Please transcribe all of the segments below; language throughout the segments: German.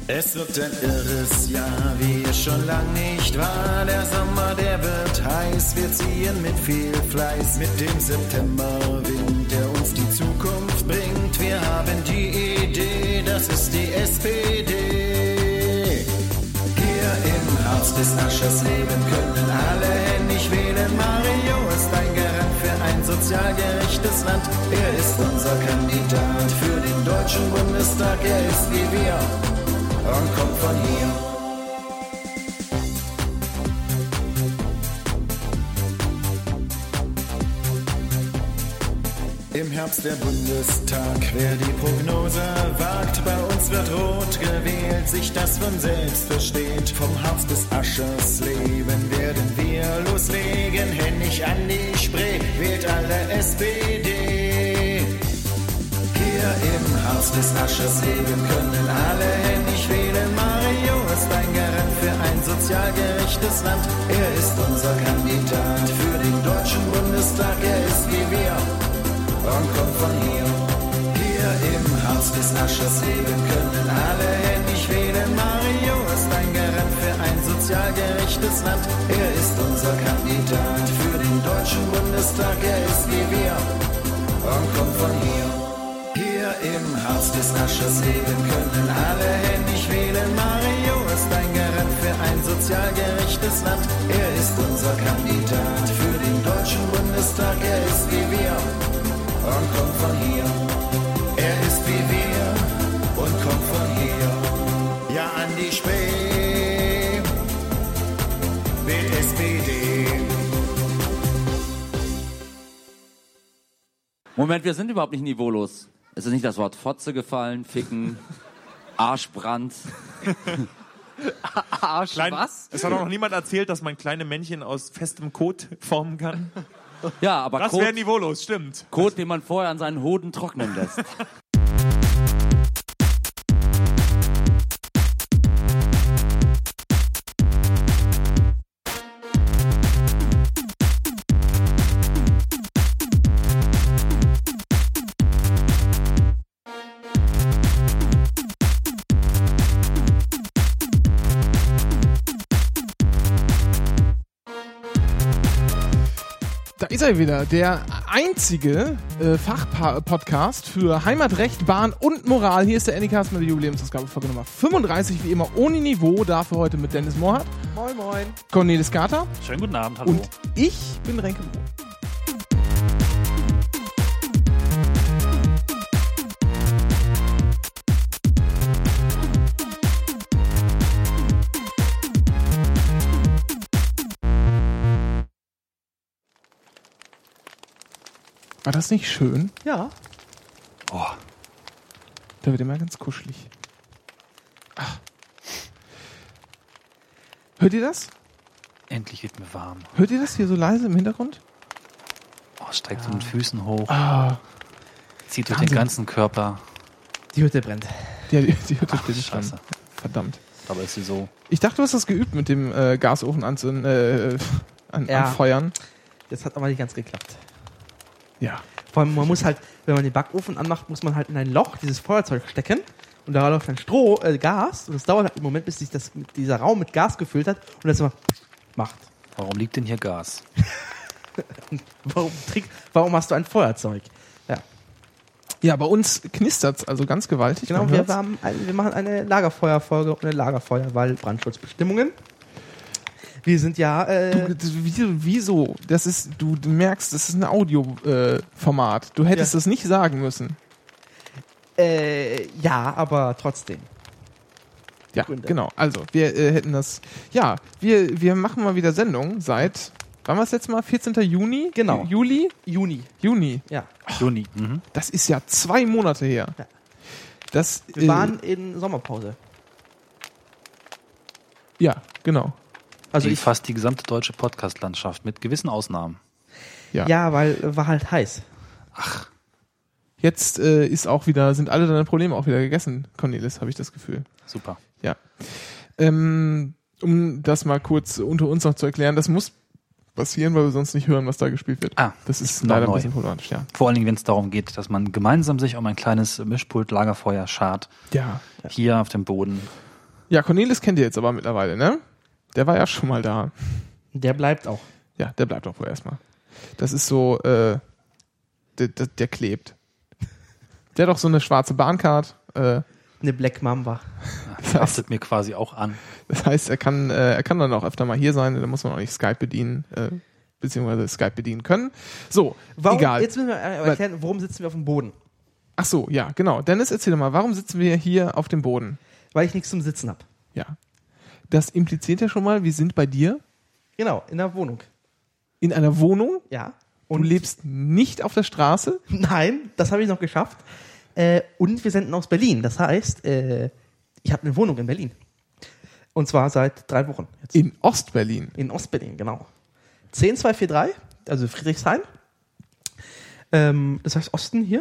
Es wird ein irres Jahr, wie es schon lang nicht war. Der Sommer, der wird heiß, wir ziehen mit viel Fleiß. Mit dem Septemberwind, der uns die Zukunft bringt. Wir haben die Idee, das ist die SPD. Hier im Haus des Aschers leben können alle händisch wählen. Mario ist ein Garant für ein sozial gerechtes Land. Er ist unser Kandidat für den Deutschen Bundestag. Er ist wie wir und kommt von hier. Im Herbst der Bundestag, wer die Prognose wagt, bei uns wird rot gewählt, sich das von selbst versteht. Vom Haus des Aschers leben werden wir loslegen, händig an die Spree, wählt alle SPD. Hier im Haus des Aschers leben können alle händig wählen. Mario ist ein Garant für ein sozial gerechtes Land. Er ist unser Kandidat für den Deutschen Bundestag. Er ist wie wir und kommt von hier. Hier im Haus des Aschers leben können alle händig wählen. Mario ist ein Garant für ein sozial gerechtes Land. Er ist unser Kandidat für den Deutschen Bundestag. Er ist wie wir und kommt von hier. Hier im Haus des Aschers leben können alle händig wählen. Mario ist ein Garant für ein sozial gerechtes Land. Er ist unser Kandidat für den Deutschen Bundestag. Er ist wie wir und kommt von hier. Er ist wie wir und kommt von hier. Ja, an die Spree, wählt SPD. Moment, wir sind überhaupt nicht niveaulos. Es ist nicht das Wort Fotze gefallen, Ficken, Arschbrand. Arsch, was? Es hat auch noch niemand erzählt, dass man kleine Männchen aus festem Kot formen kann. Ja, aber das wäre niveaulos, stimmt. Kot, den man vorher an seinen Hoden trocknen lässt. Da ist er wieder, der einzige Fachpodcast für Heimatrecht, Bahn und Moral. Hier ist der Anycast mit der Jubiläumsausgabe, Folge Nummer 35, wie immer ohne Niveau, dafür heute mit Dennis Mohrhardt. Moin, moin. Cornelis Carter. Schönen guten Abend, hallo. Und ich bin Renke Brun. War das nicht schön? Ja. Oh. Da wird immer ganz kuschelig. Ach. Hört ihr das? Endlich wird mir warm. Hört ihr das hier so leise im Hintergrund? Oh, es steigt so mit den Füßen hoch. Ah. Zieht durch den ganzen Körper. Die Hütte brennt. Ja, die Hütte steht Scheiße. schon. Verdammt. Aber ist sie so. Ich dachte, du hast das geübt mit dem Gasofen anfeuern. Das hat aber nicht ganz geklappt. Ja. Vor allem, man muss halt, wenn man den Backofen anmacht, muss man halt in ein Loch dieses Feuerzeug stecken und da läuft dann Gas und das dauert halt einen Moment, bis sich dieser Raum mit Gas gefüllt hat und das immer macht. Warum liegt denn hier Gas? Warum hast du ein Feuerzeug? Ja, bei uns knistert's also ganz gewaltig. Genau, wir machen eine Lagerfeuerfolge und eine Lagerfeuer, weil Brandschutzbestimmungen. Wir sind ja... Wieso? Das ist, du merkst, das ist ein Audioformat. Du hättest das nicht sagen müssen. Ja, aber trotzdem. Ja, genau. Also, wir hätten das... Ja, wir machen mal wieder Sendung seit... Wann war es letztes Mal? 14. Juni? Genau. Juli? Juni. Ja. Juni. Mhm. Das ist ja 2 Monate her. Ja. Wir waren in Sommerpause. Ja, genau. Also fast die gesamte deutsche Podcast-Landschaft mit gewissen Ausnahmen. Ja, weil war halt heiß. Ach. Jetzt sind alle deine Probleme auch wieder gegessen, Cornelis, habe ich das Gefühl. Super. Ja. Um das mal kurz unter uns noch zu erklären, das muss passieren, weil wir sonst nicht hören, was da gespielt wird. Das ist leider ein bisschen problematisch, ja. Vor allen Dingen, wenn es darum geht, dass man gemeinsam sich um ein kleines Mischpult Lagerfeuer schart. Ja. Hier auf dem Boden. Ja, Cornelis kennt ihr jetzt aber mittlerweile, ne? Der war ja schon mal da. Der bleibt auch. Ja, der bleibt auch wohl erstmal. Das ist so, der klebt. Der hat doch so eine schwarze Bahncard. Eine Black Mamba. Das haftet mir quasi auch an. Das heißt, er kann dann auch öfter mal hier sein, da muss man auch nicht Skype bedienen, beziehungsweise Skype bedienen können. So, egal. Jetzt müssen wir erklären, warum sitzen wir auf dem Boden? Ach so, ja, genau. Dennis, erzähl doch mal, warum sitzen wir hier auf dem Boden? Weil ich nichts zum Sitzen habe. Ja. Das impliziert ja schon mal, wir sind bei dir Genau, in der Wohnung. in einer Wohnung. Ja. Du lebst nicht auf der Straße. Nein, das habe ich noch geschafft. Und wir senden aus Berlin. Das heißt, ich habe eine Wohnung in Berlin. Und zwar seit 3 Wochen. Jetzt. In Ostberlin. In Ostberlin, genau. 10243, also Friedrichshain. Das heißt Osten hier.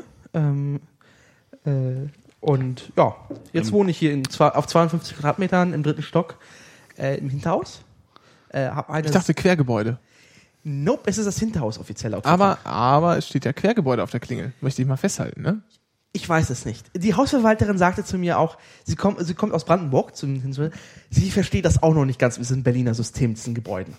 Und ja, jetzt wohne ich hier auf 52 Quadratmetern im 3. Stock im Hinterhaus. Ich dachte Quergebäude. Nope, es ist das Hinterhaus offiziell. Aber es steht ja Quergebäude auf der Klingel. Möchte ich mal festhalten, ne? Ich weiß es nicht. Die Hausverwalterin sagte zu mir auch, sie kommt aus Brandenburg, sie versteht das auch noch nicht ganz mit diesem Berliner System, diesen Gebäuden.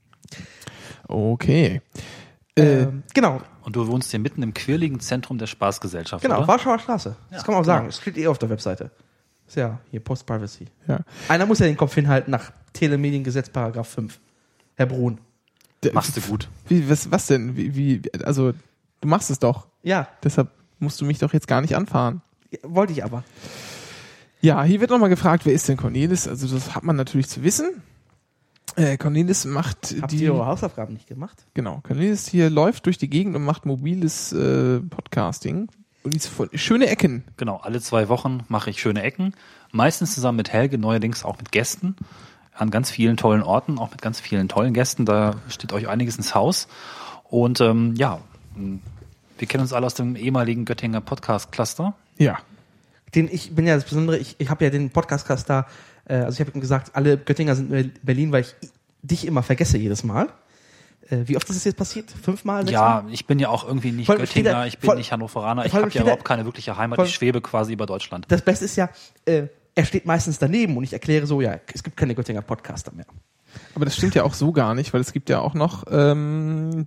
Okay. Genau, Und du wohnst hier mitten im quirligen Zentrum der Spaßgesellschaft, genau, oder? Warschauer Straße. Das kann man auch sagen. genau. Es steht auf der Webseite. Ist ja hier Post-Privacy. Ja. Einer muss ja den Kopf hinhalten nach Telemediengesetz Paragraph 5. Herr Brun. Machst du gut. Was denn? Also, du machst es doch. Ja, Deshalb musst du mich doch jetzt gar nicht anfahren. wollte ich aber. Ja, hier wird nochmal gefragt, wer ist denn Cornelis? Also, das hat man natürlich zu wissen. Cornelis macht Habt ihr eure Hausaufgaben nicht gemacht? Genau, Cornelis hier läuft durch die Gegend und macht mobiles Podcasting. Und schöne Ecken. Genau, alle 2 Wochen mache ich schöne Ecken. Meistens zusammen mit Helge, neuerdings auch mit Gästen. An ganz vielen tollen Orten, auch mit ganz vielen tollen Gästen. Da steht euch einiges ins Haus. Und wir kennen uns alle aus dem ehemaligen Göttinger Podcast-Cluster. Ja. Ich bin ja das Besondere, ich habe ja den Podcast da, also ich habe ihm gesagt, alle Göttinger sind in Berlin, weil ich dich immer vergesse jedes Mal. Wie oft ist es jetzt passiert? 5 Mal? 6 Mal? Ja, ich bin ja auch irgendwie nicht Vor allem steht Göttinger, da- ich bin vor- nicht Hannoveraner, ich vor allem habe ja steht da- überhaupt keine wirkliche Heimat, vor- ich schwebe quasi über Deutschland. Das Beste ist ja, er steht meistens daneben und ich erkläre so, ja, es gibt keine Göttinger Podcaster mehr. Aber das stimmt ja auch so gar nicht, weil es gibt ja auch noch den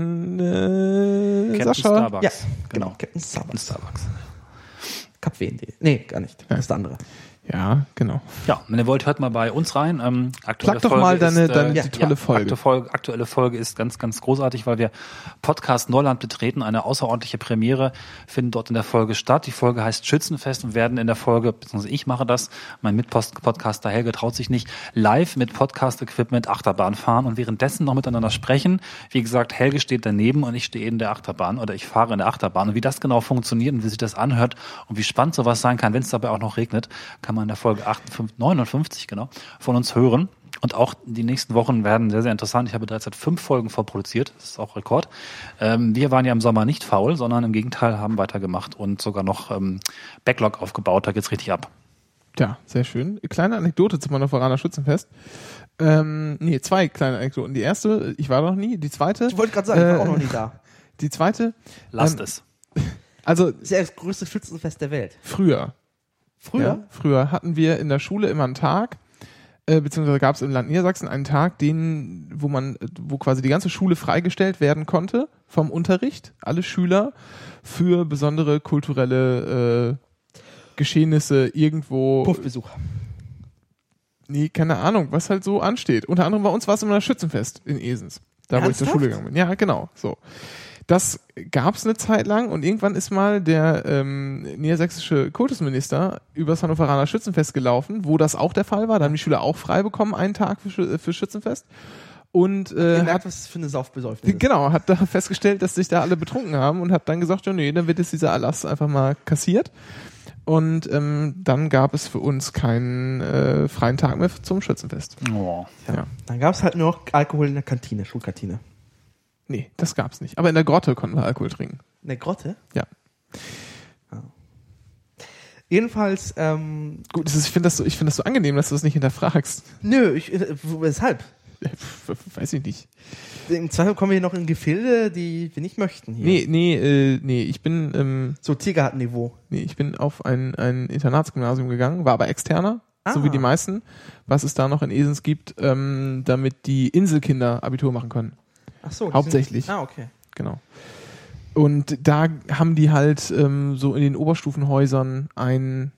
Captain Sascha. Starbucks. Ja, genau. Captain Starbucks. Starbucks. Cup WND. Nee, gar nicht. Das ist der andere. Ja, genau. Ja, wenn ihr wollt, hört mal bei uns rein. Aktuelle Sag doch Folge mal deine ist, die tolle Folge. Aktuelle Folge ist ganz, ganz großartig, weil wir Podcast Neuland betreten. Eine außerordentliche Premiere findet dort in der Folge statt. Die Folge heißt Schützenfest und werden in der Folge, beziehungsweise ich mache das, mein Mitpodcaster Helge traut sich nicht, live mit Podcast-Equipment Achterbahn fahren und währenddessen noch miteinander sprechen. Wie gesagt, Helge steht daneben und ich stehe in der Achterbahn oder ich fahre in der Achterbahn. Und wie das genau funktioniert und wie sich das anhört und wie spannend sowas sein kann, wenn es dabei auch noch regnet, kann man in der Folge 59 genau von uns hören. Und auch die nächsten Wochen werden sehr, sehr interessant. Ich habe derzeit 5 Folgen vorproduziert. Das ist auch Rekord. Wir waren ja im Sommer nicht faul, sondern im Gegenteil haben weitergemacht und sogar noch Backlog aufgebaut. Da geht's richtig ab. Ja, sehr schön. Kleine Anekdote zum Hannoveraner Schützenfest. 2 kleine Anekdoten. Die erste, ich war noch nie. Die zweite. Ich wollte gerade sagen, ich war auch noch nie da. Die zweite. Lasst es. Also Das ist ja das größte Schützenfest der Welt. früher. Früher? Ja, früher hatten wir in der Schule immer einen Tag, beziehungsweise gab es im Land Niedersachsen einen Tag, wo quasi die ganze Schule freigestellt werden konnte vom Unterricht, alle Schüler, für besondere kulturelle Geschehnisse irgendwo. Puffbesuch. Nee, keine Ahnung, was halt so ansteht. Unter anderem bei uns war es immer das Schützenfest in Esens. Da, wo ich zur Ernsthaft? Schule gegangen bin. Ja, genau, so. Das gab's eine Zeit lang und irgendwann ist mal der niedersächsische Kultusminister übers Hannoveraner Schützenfest gelaufen, wo das auch der Fall war. Da haben die Schüler auch frei bekommen, einen Tag für Schützenfest. Und Gemerkt, was das für eine Saufbesäufnis ist. genau, hat da festgestellt, dass sich da alle betrunken haben und hat dann gesagt, ja nee, dann wird jetzt dieser Erlass einfach mal kassiert. Und dann gab es für uns keinen freien Tag mehr zum Schützenfest. Oh. Ja. Dann gab es halt nur noch Alkohol in der Kantine, Schulkantine. Nee, das gab's nicht. Aber in der Grotte konnten wir Alkohol trinken. In der Grotte? Ja. Jedenfalls, Gut, ich finde das so angenehm, dass du das nicht hinterfragst. weshalb? Weiß ich nicht. Im Zweifel kommen wir hier noch in Gefilde, die wir nicht möchten hier. Nee, ich bin So Tiergartenniveau. auf ein Internatsgymnasium gegangen, war aber externer so wie die meisten, was es da noch in Esens gibt, damit die Inselkinder Abitur machen können. Ach so. Hauptsächlich. Okay. Genau. Und da haben die halt so in den Oberstufenhäusern eine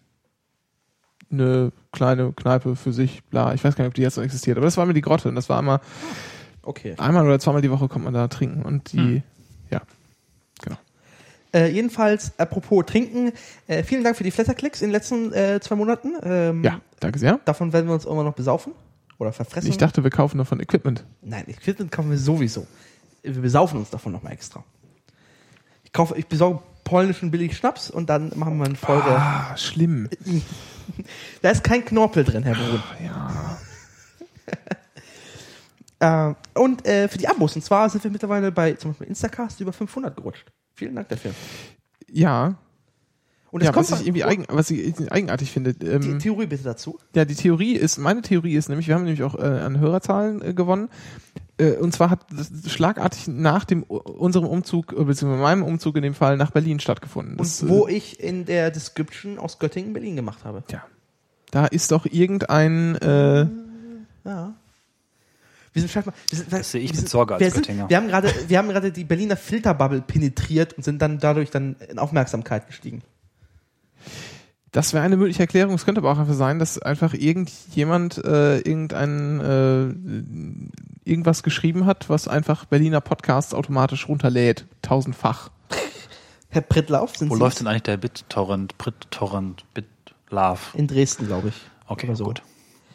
kleine Kneipe für sich, bla. Ich weiß gar nicht, ob die jetzt noch existiert, aber das war immer die Grotte und das war immer einmal oder zweimal die Woche kommt man da trinken und die, ja, genau. Jedenfalls, apropos Trinken, vielen Dank für die Flatterklicks in den letzten 2 Monaten. Ja, danke sehr. Davon werden wir uns irgendwann noch besaufen oder verfressen. Ich dachte, wir kaufen davon Equipment. Nein, Equipment kaufen wir sowieso. Wir besaufen uns davon nochmal extra. Ich besorge polnischen billigen Schnaps und dann machen wir eine Folge. Ah, schlimm. Da ist kein Knorpel drin, Herr Brun. Ja. Und für die Abos, und zwar sind wir mittlerweile bei zum Beispiel Instacast über 500 gerutscht. Vielen Dank dafür. Ja. Und es kommt was ich irgendwie eigenartig finde. die Theorie bitte dazu. Ja, meine Theorie ist nämlich, wir haben nämlich auch an Hörerzahlen gewonnen. Und zwar hat das schlagartig nach unserem Umzug, beziehungsweise meinem Umzug in dem Fall, nach Berlin stattgefunden. Und wo ich in der Description aus Göttingen Berlin gemacht habe. Ja. Da ist doch irgendein Ja. Das sehe ich mit Sorge als Göttinger. Wir haben gerade die Berliner Filterbubble penetriert und sind dann dadurch dann in Aufmerksamkeit gestiegen. Das wäre eine mögliche Erklärung. Es könnte aber auch einfach sein, dass einfach irgendjemand irgendwas geschrieben hat, was einfach Berliner Podcasts automatisch runterlädt. 1000-fach. Herr Prittlauf, Wo läuft denn eigentlich der BitTorrent, BitLove? In Dresden, glaube ich. Okay, oder so. gut.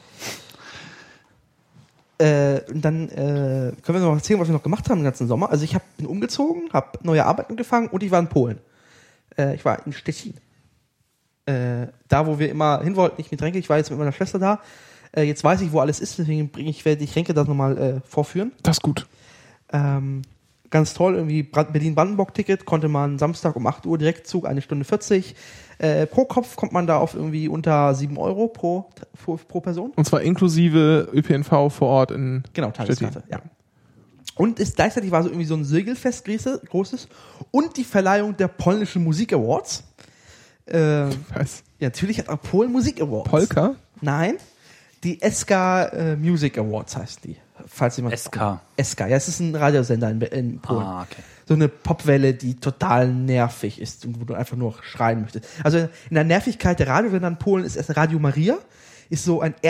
Und dann können wir noch erzählen, was wir noch gemacht haben den ganzen Sommer. Also ich bin umgezogen, habe neue Arbeit angefangen und ich war in Polen. Ich war in Stettin. Da, wo wir immer hin wollten, nicht mit Renke. Ich war jetzt mit meiner Schwester da. Jetzt weiß ich, wo alles ist, deswegen werde ich Renke das nochmal vorführen. Das ist gut. Ganz toll, irgendwie Berlin-Brandenburg-Ticket, konnte man Samstag um 8 Uhr Direktzug, 1 Stunde 40. Pro Kopf kommt man da auf irgendwie unter 7 Euro pro Person. Und zwar inklusive ÖPNV vor Ort in Genau, Tageskarte, ja. Und gleichzeitig war so irgendwie so ein Segelfest großes und die Verleihung der polnischen Musik Awards. Was? Ja, natürlich hat auch Polen Musik Awards. Polka? Nein, die SK Music Awards heißen die. Falls jemand SK. SK, ja, es ist ein Radiosender in Polen. Ah, okay. So eine Popwelle, die total nervig ist und wo du einfach nur schreien möchtest. Also in der Nervigkeit der Radiosender in Polen ist erst Radio Maria, ist so ein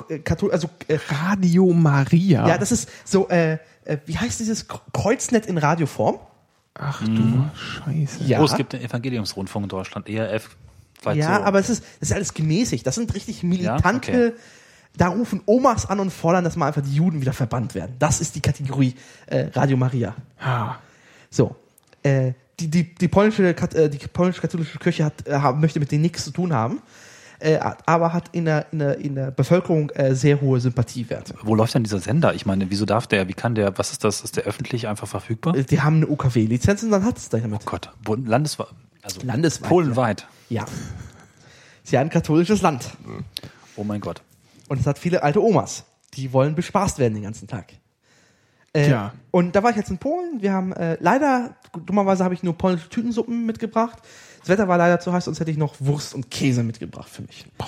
Radio Maria? Ja, das ist so, wie heißt dieses Kreuznet in Radioform? Ach du Scheiße. Ja. Oh, es gibt den Evangeliumsrundfunk in Deutschland, ERF. Ja, so. aber das ist alles gemäßigt. Das sind richtig militante, Ja? Okay. Da rufen Omas an und fordern, dass mal einfach die Juden wieder verbannt werden. Das ist die Kategorie Radio Maria. Ah. So, die polnische katholische Kirche möchte mit denen nichts zu tun haben, aber hat in der Bevölkerung sehr hohe Sympathiewerte. Wo läuft denn dieser Sender? Ich meine, wie kann der, was ist das? Ist der öffentlich einfach verfügbar? Die haben eine UKW-Lizenz und dann hat es da damit. Oh Gott, landesweit. Polenweit. Ja. Sie haben ein katholisches Land. Oh mein Gott. Und es hat viele alte Omas. Die wollen bespaßt werden den ganzen Tag. Ja. Und da war ich jetzt in Polen. Wir haben dummerweise habe ich nur polnische Tütensuppen mitgebracht. Das Wetter war leider zu heiß, sonst hätte ich noch Wurst und Käse mitgebracht für mich. Boah.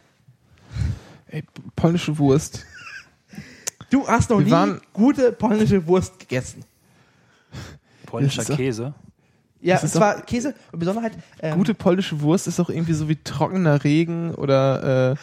Ey, polnische Wurst. Du hast noch nie gute polnische Wurst gegessen. Polnischer Käse? Ja, es war Käse und Besonderheit. Gute polnische Wurst ist doch irgendwie so wie trockener Regen oder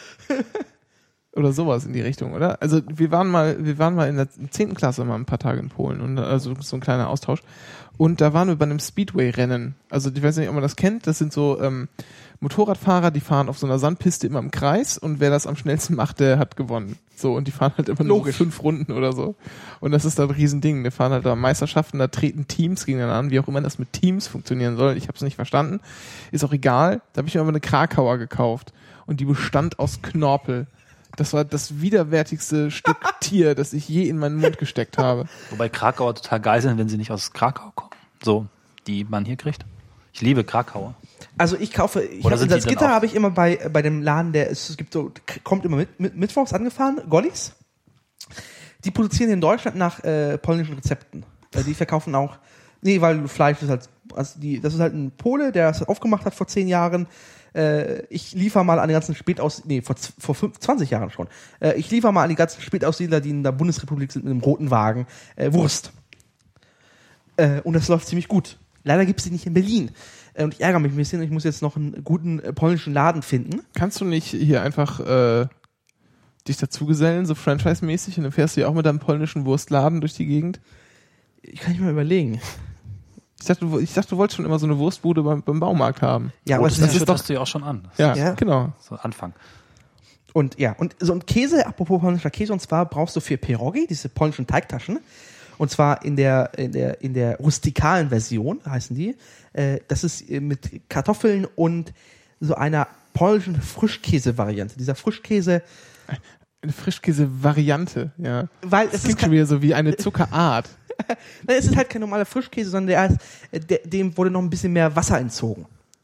sowas in die Richtung, oder? Also wir waren mal in der 10. Klasse mal ein paar Tage in Polen und also so ein kleiner Austausch. Und da waren wir bei einem Speedway-Rennen. Also ich weiß nicht, ob man das kennt. Das sind so Motorradfahrer, die fahren auf so einer Sandpiste immer im Kreis und wer das am schnellsten macht, der hat gewonnen. So, und die fahren halt immer nur 5 Runden oder so. Und das ist da ein Riesending. Wir fahren halt da Meisterschaften, da treten Teams gegeneinander an, wie auch immer das mit Teams funktionieren soll. Ich habe es nicht verstanden. Ist auch egal. Da habe ich mir aber eine Krakauer gekauft und die bestand aus Knorpel. Das war das widerwärtigste Stück Tier, das ich je in meinen Mund gesteckt habe. Wobei Krakauer total geil sind, wenn sie nicht aus Krakau kommen. So, die man hier kriegt. Ich liebe Krakauer. Also das Gitter habe ich immer bei dem Laden, kommt immer mittwochs angefahren, Gollis. Die produzieren in Deutschland nach polnischen Rezepten. Die verkaufen auch, weil Fleisch ist halt, das ist halt ein Pole, der das aufgemacht hat vor 10 Jahren, ich liefere mal an die ganzen vor 20 Jahren schon. Ich liefere mal an die ganzen Spätaussiedler, die in der Bundesrepublik sind, mit einem roten Wagen, Wurst. Und das läuft ziemlich gut. Leider gibt es die nicht in Berlin. Und ich ärgere mich ein bisschen. Ich muss jetzt noch einen guten polnischen Laden finden. Kannst du nicht hier einfach dich dazugesellen, so Franchise-mäßig, und dann fährst du ja auch mit deinem polnischen Wurstladen durch die Gegend? Ich kann nicht mal überlegen. Ich dachte, du wolltest schon immer so eine Wurstbude beim Baumarkt haben. Ja, aber das ist doch, hast du ja auch schon an. Ja, genau. So Anfang. Und so ein Käse, apropos polnischer Käse, und zwar brauchst du für Pierogi diese polnischen Teigtaschen. Und zwar in der rustikalen Version heißen die. Das ist mit Kartoffeln und so einer polnischen Frischkäse-Variante. Dieser Frischkäse. Eine Frischkäse-Variante, ja. Weil es klingt schon wieder so wie eine Zuckerart. Nein, es ist halt kein normaler Frischkäse, sondern dem wurde noch ein bisschen mehr Wasser entzogen.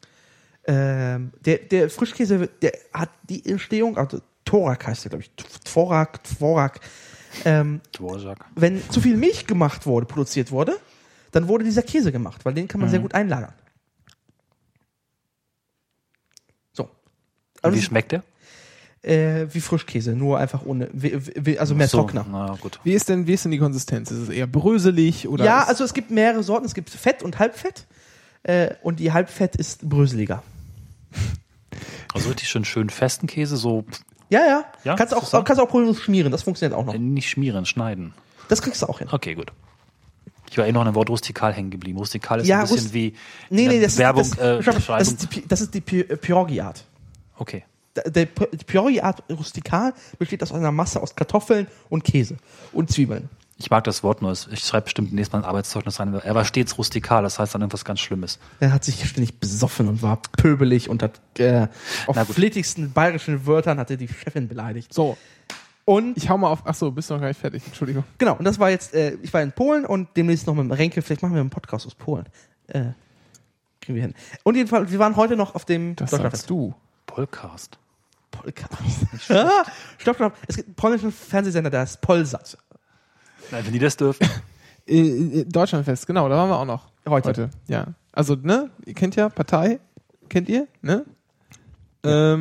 Der Frischkäse, der hat die Entstehung, also Tworak heißt der, glaube ich. Tworak. Wenn zu viel Milch produziert wurde, dann wurde dieser Käse gemacht, weil den kann man sehr gut einlagern. So. Und wie schmeckt der? Wie Frischkäse, nur einfach ohne, also mehr trockener. Na gut. Wie ist denn die Konsistenz? Ist es eher bröselig oder? Ja, also es gibt mehrere Sorten. Es gibt Fett und Halbfett. Und die Halbfett ist bröseliger. Also richtig schön festen Käse, so. Ja. Ja? Kannst auch problemlos schmieren, das funktioniert auch noch. Nicht schmieren, schneiden. Das kriegst du auch hin. Okay, gut. Ich war noch an dem Wort rustikal hängen geblieben. Rustikal ist Ja, ein bisschen wie Werbung. Beschreibung. Das ist die Pierogi-Art. Okay. Die Pierogi-Art rustikal besteht aus einer Masse aus Kartoffeln und Käse und Zwiebeln. Ich mag das Wort nur. Ich schreibe bestimmt nächstes Mal ein Arbeitszeugnis rein. Er war stets rustikal, das heißt dann irgendwas ganz Schlimmes. Er hat sich ständig besoffen und war pöbelig und hat auf flätigsten bayerischen Wörtern hat er die Chefin beleidigt. So. Und ich hau mal auf. Achso, bist du noch gar nicht fertig. Entschuldigung. Genau, und das war jetzt, ich war in Polen und demnächst noch mit dem Renke, vielleicht machen wir einen Podcast aus Polen. Kriegen wir hin. Und jedenfalls, wir waren heute noch auf dem Das sagst du. Podcast. Stopp. Es gibt einen polnischen Fernsehsender, der ist Polsat. Nein, wenn die das dürfen. Deutschlandfest, genau, da waren wir auch noch. Heute. Ja. Also, ne, ihr kennt ja Partei, kennt ihr, ne? Ja.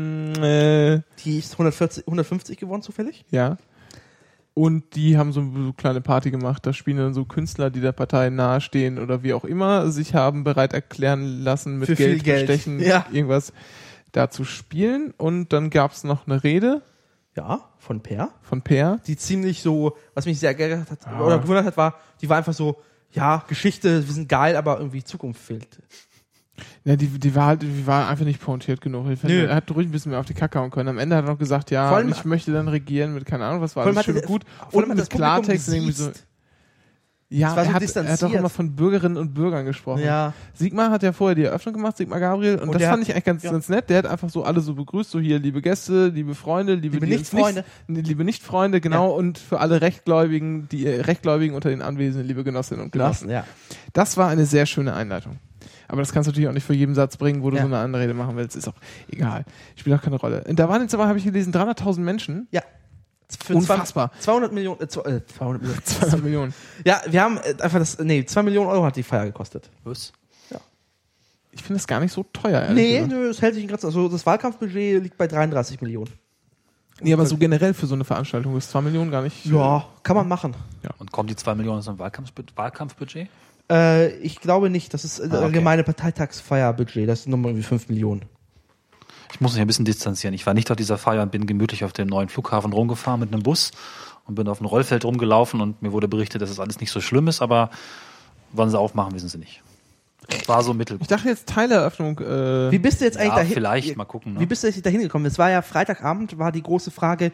Die ist 150 geworden zufällig? Ja. Und die haben so eine kleine Party gemacht, da spielen dann so Künstler, die der Partei nahestehen oder wie auch immer, sich haben bereit erklären lassen, mit für Geld, viel Bestechen, irgendwas da zu spielen. Und dann gab's noch eine Rede. Ja, von Per. Die ziemlich so, was mich sehr geärgert hat oder gewundert hat, die war einfach so, ja, Geschichte, wir sind geil, aber irgendwie Zukunft fehlt. Ja, die war einfach nicht pointiert genug. Ich fand, er hat ruhig ein bisschen mehr auf die Kacke hauen können. Am Ende hat er noch gesagt, ja, ich möchte dann regieren mit, keine Ahnung, was war alles schön gut. Und mit Klartext irgendwie so. Ja, er hat doch immer von Bürgerinnen und Bürgern gesprochen. Ja. Sigmar hat ja vorher die Eröffnung gemacht, Sigmar Gabriel, und das fand ich eigentlich ganz nett. Der hat einfach so alle so begrüßt, so hier, liebe Gäste, liebe Freunde, liebe Nicht-Freunde, genau, ja. Und für alle Rechtgläubigen, die Rechtgläubigen unter den Anwesenden, liebe Genossinnen und Genossen. Ja. Das war eine sehr schöne Einleitung. Aber das kannst du natürlich auch nicht für jeden Satz bringen, wo du so eine Anrede machen willst. Ist auch egal. Spielt auch keine Rolle. Und da waren jetzt aber, habe ich gelesen, 300.000 Menschen. Ja. Für unfassbar. 200 Millionen. 200 Millionen. Ja, wir haben einfach 2 Millionen Euro hat die Feier gekostet. Was? Ja. Ich finde das gar nicht so teuer, ehrlich gesagt. Es hält sich in Grenzen. Also das Wahlkampfbudget liegt bei 33 Millionen. Nee, aber so generell für so eine Veranstaltung ist 2 Millionen gar nicht. Ja, kann man machen. Ja. Und kommen die 2 Millionen aus einem Wahlkampfbudget? Ich glaube nicht. Das ist allgemeine Parteitagsfeierbudget. Das sind nochmal irgendwie 5 Millionen. Ich muss mich ein bisschen distanzieren. Ich war nicht auf dieser Feier und bin gemütlich auf dem neuen Flughafen rumgefahren mit einem Bus und bin auf einem Rollfeld rumgelaufen und mir wurde berichtet, dass es alles nicht so schlimm ist, aber wann sie aufmachen, wissen sie nicht. War so mittelgut. Ich dachte jetzt Teileröffnung. Wie bist du jetzt eigentlich dahin? Vielleicht, mal gucken. Ne? Wie bist du jetzt dahin gekommen? Es war ja Freitagabend, war die große Frage,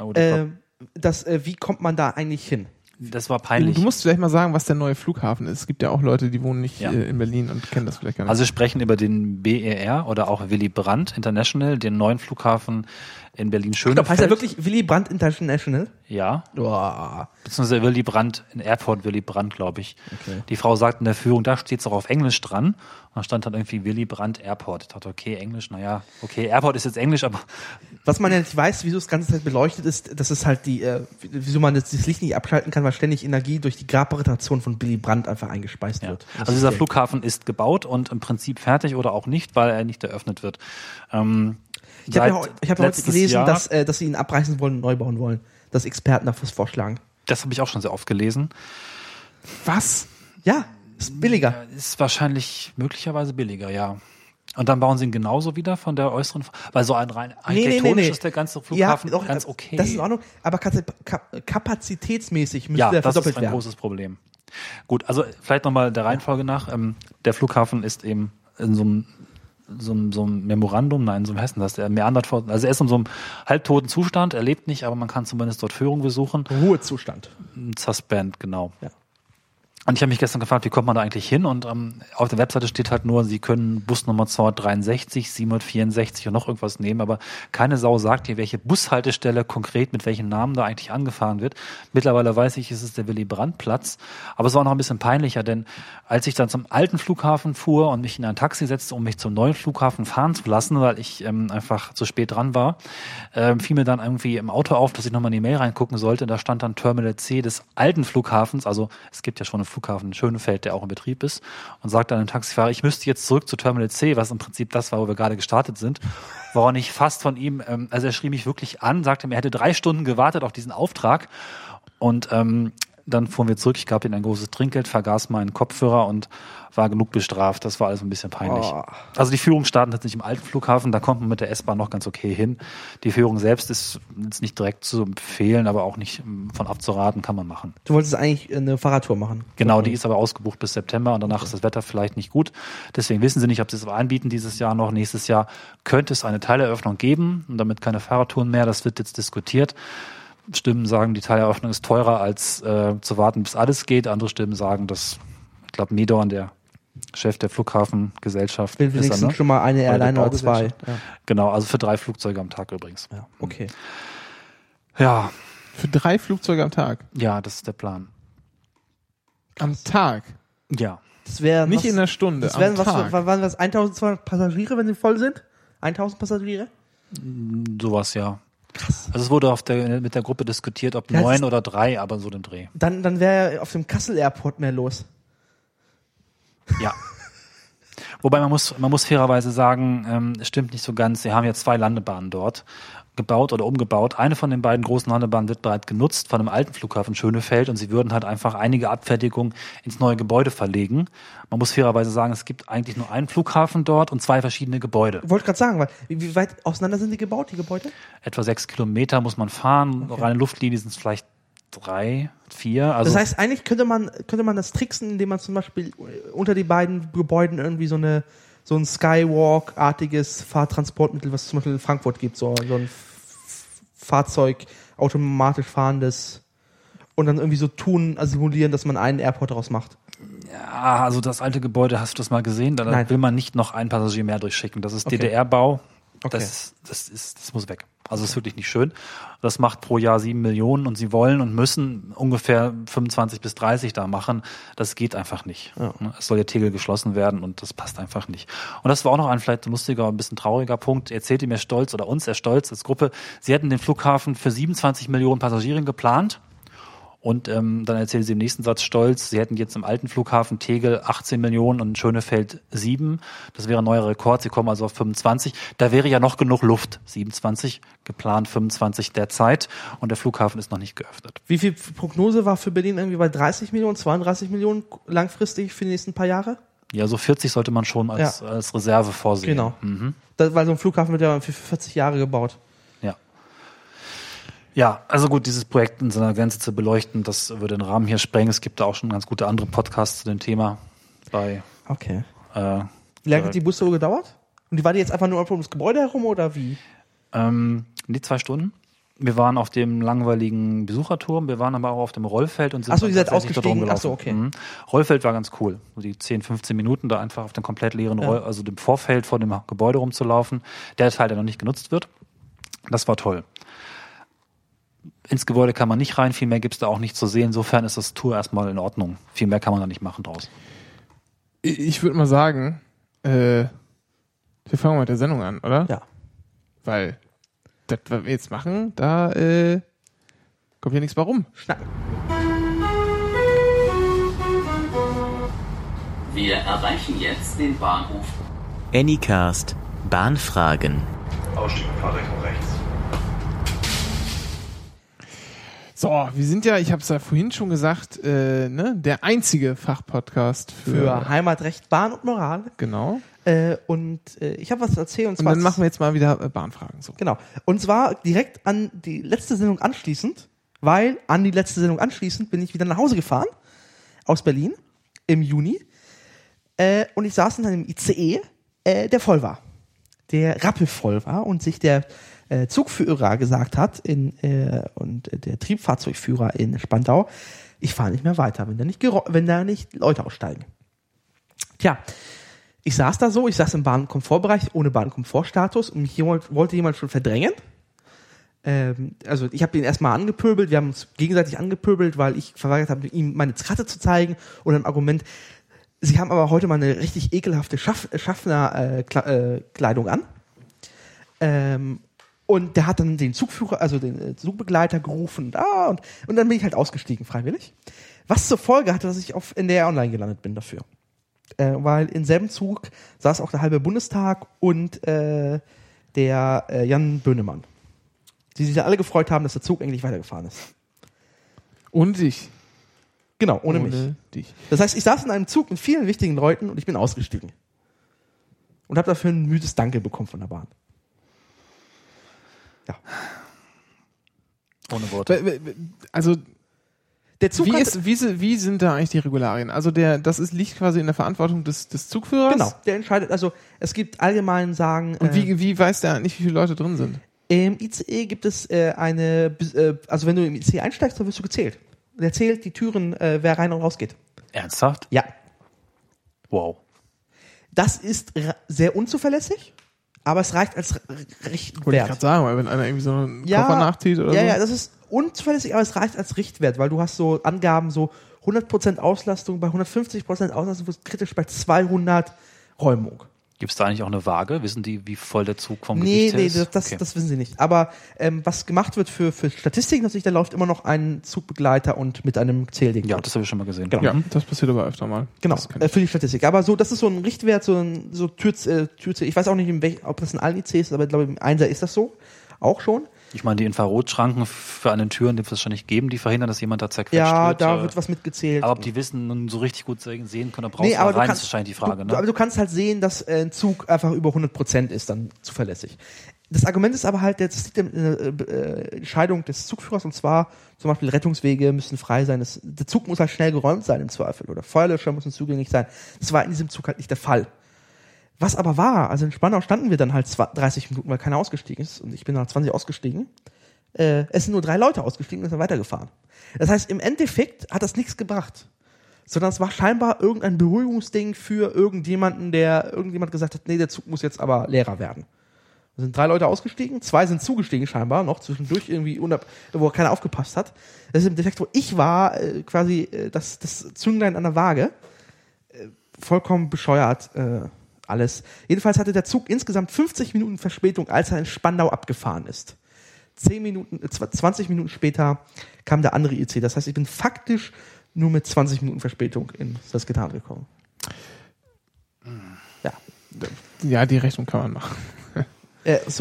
wie kommt man da eigentlich hin? Das war peinlich. Du musst vielleicht mal sagen, was der neue Flughafen ist. Es gibt ja auch Leute, die wohnen nicht in Berlin und kennen das vielleicht gar nicht. Also wir sprechen über den BER oder auch Willy Brandt International, den neuen Flughafen in Ich Berlin-Schönefeld. glaube, heißt er wirklich Willy Brandt International? Ja. Boah. Beziehungsweise Willy Brandt, in Airport Willy Brandt, glaube ich. Okay. Die Frau sagt in der Führung, da steht es auch auf Englisch dran. Und da stand dann irgendwie Willy Brandt Airport. Ich dachte, okay, Englisch, naja, okay, Airport ist jetzt Englisch, aber Was man ja nicht weiß, wieso das ganze Zeit beleuchtet ist, das ist halt wieso man das Licht nicht abschalten kann, weil ständig Energie durch die Grabpenetation von Willy Brandt einfach eingespeist ja. wird. Das Also ist dieser der- Flughafen ist gebaut und im Prinzip fertig oder auch nicht, weil er nicht eröffnet wird. Ich habe heute letztes gelesen, Jahr, dass sie ihn abreißen wollen und neu bauen wollen. Dass Experten dafür vorschlagen. das habe ich auch schon sehr oft gelesen. Was? Ja, ist billiger. Ist wahrscheinlich möglicherweise billiger, ja. Und dann bauen sie ihn genauso wieder von der äußeren, weil so ein rein architektonisch ist der ganze Flughafen doch, ganz okay. Das ist in Ordnung, aber kapazitätsmäßig müsste Ja, der das verdoppelt ist ein werden. großes Problem. Gut, also vielleicht nochmal der Reihenfolge nach. Der Flughafen ist eben in so einem Memorandum, nein, so wie heißt denn das? Der meandert vor, also er ist in so einem halbtoten Zustand, er lebt nicht, aber man kann zumindest dort Führung besuchen. Ruhezustand. Suspend, genau. Ja. Und ich habe mich gestern gefragt, wie kommt man da eigentlich hin? Und auf der Webseite steht halt nur, Sie können Busnummer 263, 764 und noch irgendwas nehmen, aber keine Sau sagt hier, welche Bushaltestelle konkret mit welchem Namen da eigentlich angefahren wird. Mittlerweile weiß ich, es ist der Willy-Brandt-Platz, aber es war noch ein bisschen peinlicher, denn als ich dann zum alten Flughafen fuhr und mich in ein Taxi setzte, um mich zum neuen Flughafen fahren zu lassen, weil ich einfach zu spät dran war, fiel mir dann irgendwie im Auto auf, dass ich nochmal in die Mail reingucken sollte. Da stand dann Terminal C des alten Flughafens, also es gibt ja schon einen Flughafen in Schönefeld, der auch in Betrieb ist, und sagt dann dem Taxifahrer, ich müsste jetzt zurück zu Terminal C, was im Prinzip das war, wo wir gerade gestartet sind, woran ich fast von ihm, also er schrie mich wirklich an, sagte mir, er hätte 3 Stunden gewartet auf diesen Auftrag und dann fuhren wir zurück, ich gab ihm ein großes Trinkgeld, vergaß meinen Kopfhörer und war genug bestraft. Das war alles ein bisschen peinlich. Oh. Also die Führung startet jetzt nicht im alten Flughafen, da kommt man mit der S-Bahn noch ganz okay hin. Die Führung selbst ist jetzt nicht direkt zu empfehlen, aber auch nicht von abzuraten, kann man machen. Du wolltest eigentlich eine Fahrradtour machen. Genau, die ist aber ausgebucht bis September und danach ist das Wetter vielleicht nicht gut. Deswegen wissen sie nicht, ob sie es anbieten dieses Jahr noch. Nächstes Jahr könnte es eine Teileröffnung geben und damit keine Fahrradtouren mehr. Das wird jetzt diskutiert. Stimmen sagen, die Teileröffnung ist teurer als zu warten, bis alles geht. Andere Stimmen sagen, dass, ich glaube, Medorn, der Chef der Flughafengesellschaft, Will wenigstens ist er, ne? schon mal eine Oder der Airline oder 2. Baugesellschaft. Ja. Genau, also für 3 Flugzeuge am Tag übrigens. Ja, okay. Ja, Für 3 Flugzeuge am Tag. ja, das ist der Plan. Am Tag. Ja. Das wären Nicht in der Stunde. Das wären am Tag. waren das 1200 Passagiere, wenn sie voll sind? 1000 Passagiere? Sowas, ja. Krass. Also es wurde mit der Gruppe diskutiert, ob Ja, 9 oder 3, aber so den Dreh. Dann wäre ja auf dem Kassel Airport mehr los. Ja. Wobei man muss fairerweise sagen, es stimmt nicht so ganz. Sie haben ja 2 Landebahnen dort gebaut oder umgebaut. Eine von den beiden großen Landebahnen wird bereits genutzt von dem alten Flughafen Schönefeld und sie würden halt einfach einige Abfertigungen ins neue Gebäude verlegen. Man muss fairerweise sagen, es gibt eigentlich nur einen Flughafen dort und 2 verschiedene Gebäude. Ich wollte gerade sagen, weil wie weit auseinander sind die gebaut, die Gebäude? Etwa 6 Kilometer muss man fahren. Okay. Reine Luftlinie sind es vielleicht 3, 4. Also Das heißt, eigentlich könnte man das tricksen, indem man zum Beispiel unter die beiden Gebäuden irgendwie so ein Skywalk-artiges Fahrtransportmittel, was es zum Beispiel in Frankfurt gibt, so ein Fahrzeug, automatisch fahrendes, und dann irgendwie so simulieren, dass man einen Airport daraus macht. ja, also das alte Gebäude, hast du das mal gesehen? Da Nein. will man nicht noch einen Passagier mehr durchschicken. Das ist Okay. DDR-Bau. Okay. Das muss weg. Also es ist wirklich nicht schön. Das macht pro Jahr 7 Millionen und sie wollen und müssen ungefähr 25 bis 30 da machen. Das geht einfach nicht. Ja. Es soll ja Tegel geschlossen werden und das passt einfach nicht. Und das war auch noch ein vielleicht lustiger, ein bisschen trauriger Punkt. Er erzählte mir stolz, oder uns, er stolz als Gruppe, sie hätten den Flughafen für 27 Millionen Passagiere geplant. Und dann erzählte sie im nächsten Satz stolz, sie hätten jetzt im alten Flughafen Tegel 18 Millionen und in Schönefeld 7. Das wäre ein neuer Rekord. Sie kommen also auf 25. Da wäre ja noch genug Luft. 27 geplant, 25 derzeit. Und der Flughafen ist noch nicht geöffnet. Wie viel Prognose war für Berlin irgendwie bei 30 Millionen, 32 Millionen langfristig für die nächsten paar Jahre? Ja, so 40 sollte man schon als Reserve vorsehen. Genau. Mhm. Weil so ein Flughafen wird ja für 40 Jahre gebaut. Ja. Ja, also gut, dieses Projekt in seiner Gänze zu beleuchten, das würde den Rahmen hier sprengen. Es gibt da auch schon ganz gute andere Podcasts zu dem Thema. Bei Okay. Wie lange hat die Bustour gedauert? Und die war die jetzt einfach nur um das Gebäude herum oder wie? die 2 Stunden. Wir waren auf dem langweiligen Besucherturm, wir waren aber auch auf dem Rollfeld und sind Ach so, ihr seid tatsächlich dort ausgestiegen. rumgelaufen. Ach so, okay. Mhm. Rollfeld war ganz cool. So die 10, 15 Minuten da einfach auf dem komplett leeren Ja. also dem Vorfeld vor dem Gebäude rumzulaufen. Der Teil, der noch nicht genutzt wird. Das war toll. Ins Gebäude kann man nicht rein, viel mehr gibt es da auch nicht zu sehen. Insofern ist das Tour erstmal in Ordnung. Viel mehr kann man da nicht machen draus. Ich würde mal sagen, wir fangen mal mit der Sendung an, oder? Ja. Weil das, was wir jetzt machen, da kommt ja nichts mehr rum. Schnacken. Wir erreichen jetzt den Bahnhof. Anycast Bahnfragen. Ausstieg, Fahrtrichtung rechts. So, wir sind ja, ich habe es ja vorhin schon gesagt, der einzige Fachpodcast Für Heimat, Recht, Bahn und Moral. Genau. Ich habe was zu erzählen. Und dann machen wir jetzt mal wieder Bahnfragen. So. Genau. Und zwar direkt an die letzte Sendung anschließend, weil an die letzte Sendung anschließend bin ich wieder nach Hause gefahren aus Berlin im Juni. Und ich saß in einem ICE, der voll war. Der rappelvoll war und sich der Zugführer gesagt hat und der Triebfahrzeugführer in Spandau, ich fahre nicht mehr weiter, wenn da nicht Leute aussteigen. Tja, ich saß im Bahnkomfortbereich ohne Bahnkomfortstatus und mich wollte jemand schon verdrängen. Also ich habe den erstmal angepöbelt, wir haben uns gegenseitig angepöbelt, weil ich verweigert habe, ihm meine Karte zu zeigen und ein Argument, sie haben aber heute mal eine richtig ekelhafte Schaffner-Kleidung an. Und der hat dann den Zugführer, also den Zugbegleiter gerufen und dann bin ich halt ausgestiegen, freiwillig. Was zur Folge hatte, dass ich auf NDR Online gelandet bin dafür. Weil im selben Zug saß auch der halbe Bundestag und der Jan Böhnemann. Die sich ja alle gefreut haben, dass der Zug endlich weitergefahren ist. Und dich. Genau, ohne mich. Dich. Das heißt, ich saß in einem Zug mit vielen wichtigen Leuten und ich bin ausgestiegen. Und habe dafür ein müdes Danke bekommen von der Bahn. Ja. Ohne Worte. Also, Der Zug wie sind da eigentlich die Regularien? Also liegt quasi in der Verantwortung des Zugführers? Genau, der entscheidet, also es gibt allgemein sagen... Und wie weiß der nicht, wie viele Leute drin sind? Im ICE gibt es also wenn du im ICE einsteigst, dann wirst du gezählt. Der zählt die Türen, wer rein und raus geht. Ernsthaft? Ja. Wow. Das ist sehr unzuverlässig, aber es reicht als Wollte ich Richtwert. gerade sagen, weil wenn einer irgendwie so einen Koffer nachzieht oder so. Ja, das ist unzuverlässig, aber es reicht als Richtwert, weil du hast so Angaben, so 100% Auslastung, bei 150% Auslastung wird kritisch, bei 200 Räumung. Gibt es da eigentlich auch eine Waage? Wissen die, wie voll der Zug vom Gewicht her ist? Nee, das wissen sie nicht. Aber was gemacht wird für Statistiken, natürlich, da läuft immer noch ein Zugbegleiter und mit einem Zählding. Ja, das habe ich schon mal gesehen. Genau. Ja, das passiert aber öfter mal. Genau, Das kenn ich. für die Statistik. Aber so, das ist so ein Richtwert, so Tür, ich weiß auch nicht, ob das in allen ICs ist, aber ich glaube, im Einser ist das so. Auch schon. Ich meine, die Infrarotschranken für an den Türen, die es wahrscheinlich geben, die verhindern, dass jemand da zerquetscht Ja, wird. da wird was mitgezählt. Aber ob die wissen und so richtig gut sehen können, da brauchst Nee, du aber rein, du kannst, ist wahrscheinlich die Frage. aber du kannst halt sehen, dass ein Zug einfach über 100% ist, dann zuverlässig. Das Argument ist aber halt, das liegt in der Entscheidung des Zugführers, und zwar zum Beispiel Rettungswege müssen frei sein. Der Zug muss halt schnell geräumt sein im Zweifel oder Feuerlöscher müssen zugänglich sein. Das war in diesem Zug halt nicht der Fall. Was aber war, also in Spandau standen wir dann halt 30 Minuten, weil keiner ausgestiegen ist und ich bin nach 20 ausgestiegen. Es sind nur 3 Leute ausgestiegen und sind weitergefahren. Das heißt, im Endeffekt hat das nichts gebracht. Sondern es war scheinbar irgendein Beruhigungsding für irgendjemand gesagt hat, nee, der Zug muss jetzt aber leerer werden. Da sind 3 Leute ausgestiegen, 2 sind zugestiegen scheinbar, noch zwischendurch irgendwie, wo keiner aufgepasst hat. Das ist im Defekt, wo ich war, quasi das Zünglein an der Waage. Vollkommen bescheuert alles. Jedenfalls hatte der Zug insgesamt 50 Minuten Verspätung, als er in Spandau abgefahren ist. 20 Minuten später kam der andere IC. Das heißt, ich bin faktisch nur mit 20 Minuten Verspätung in das Gitarren gekommen. Ja. Ja, die Rechnung kann man machen. Ich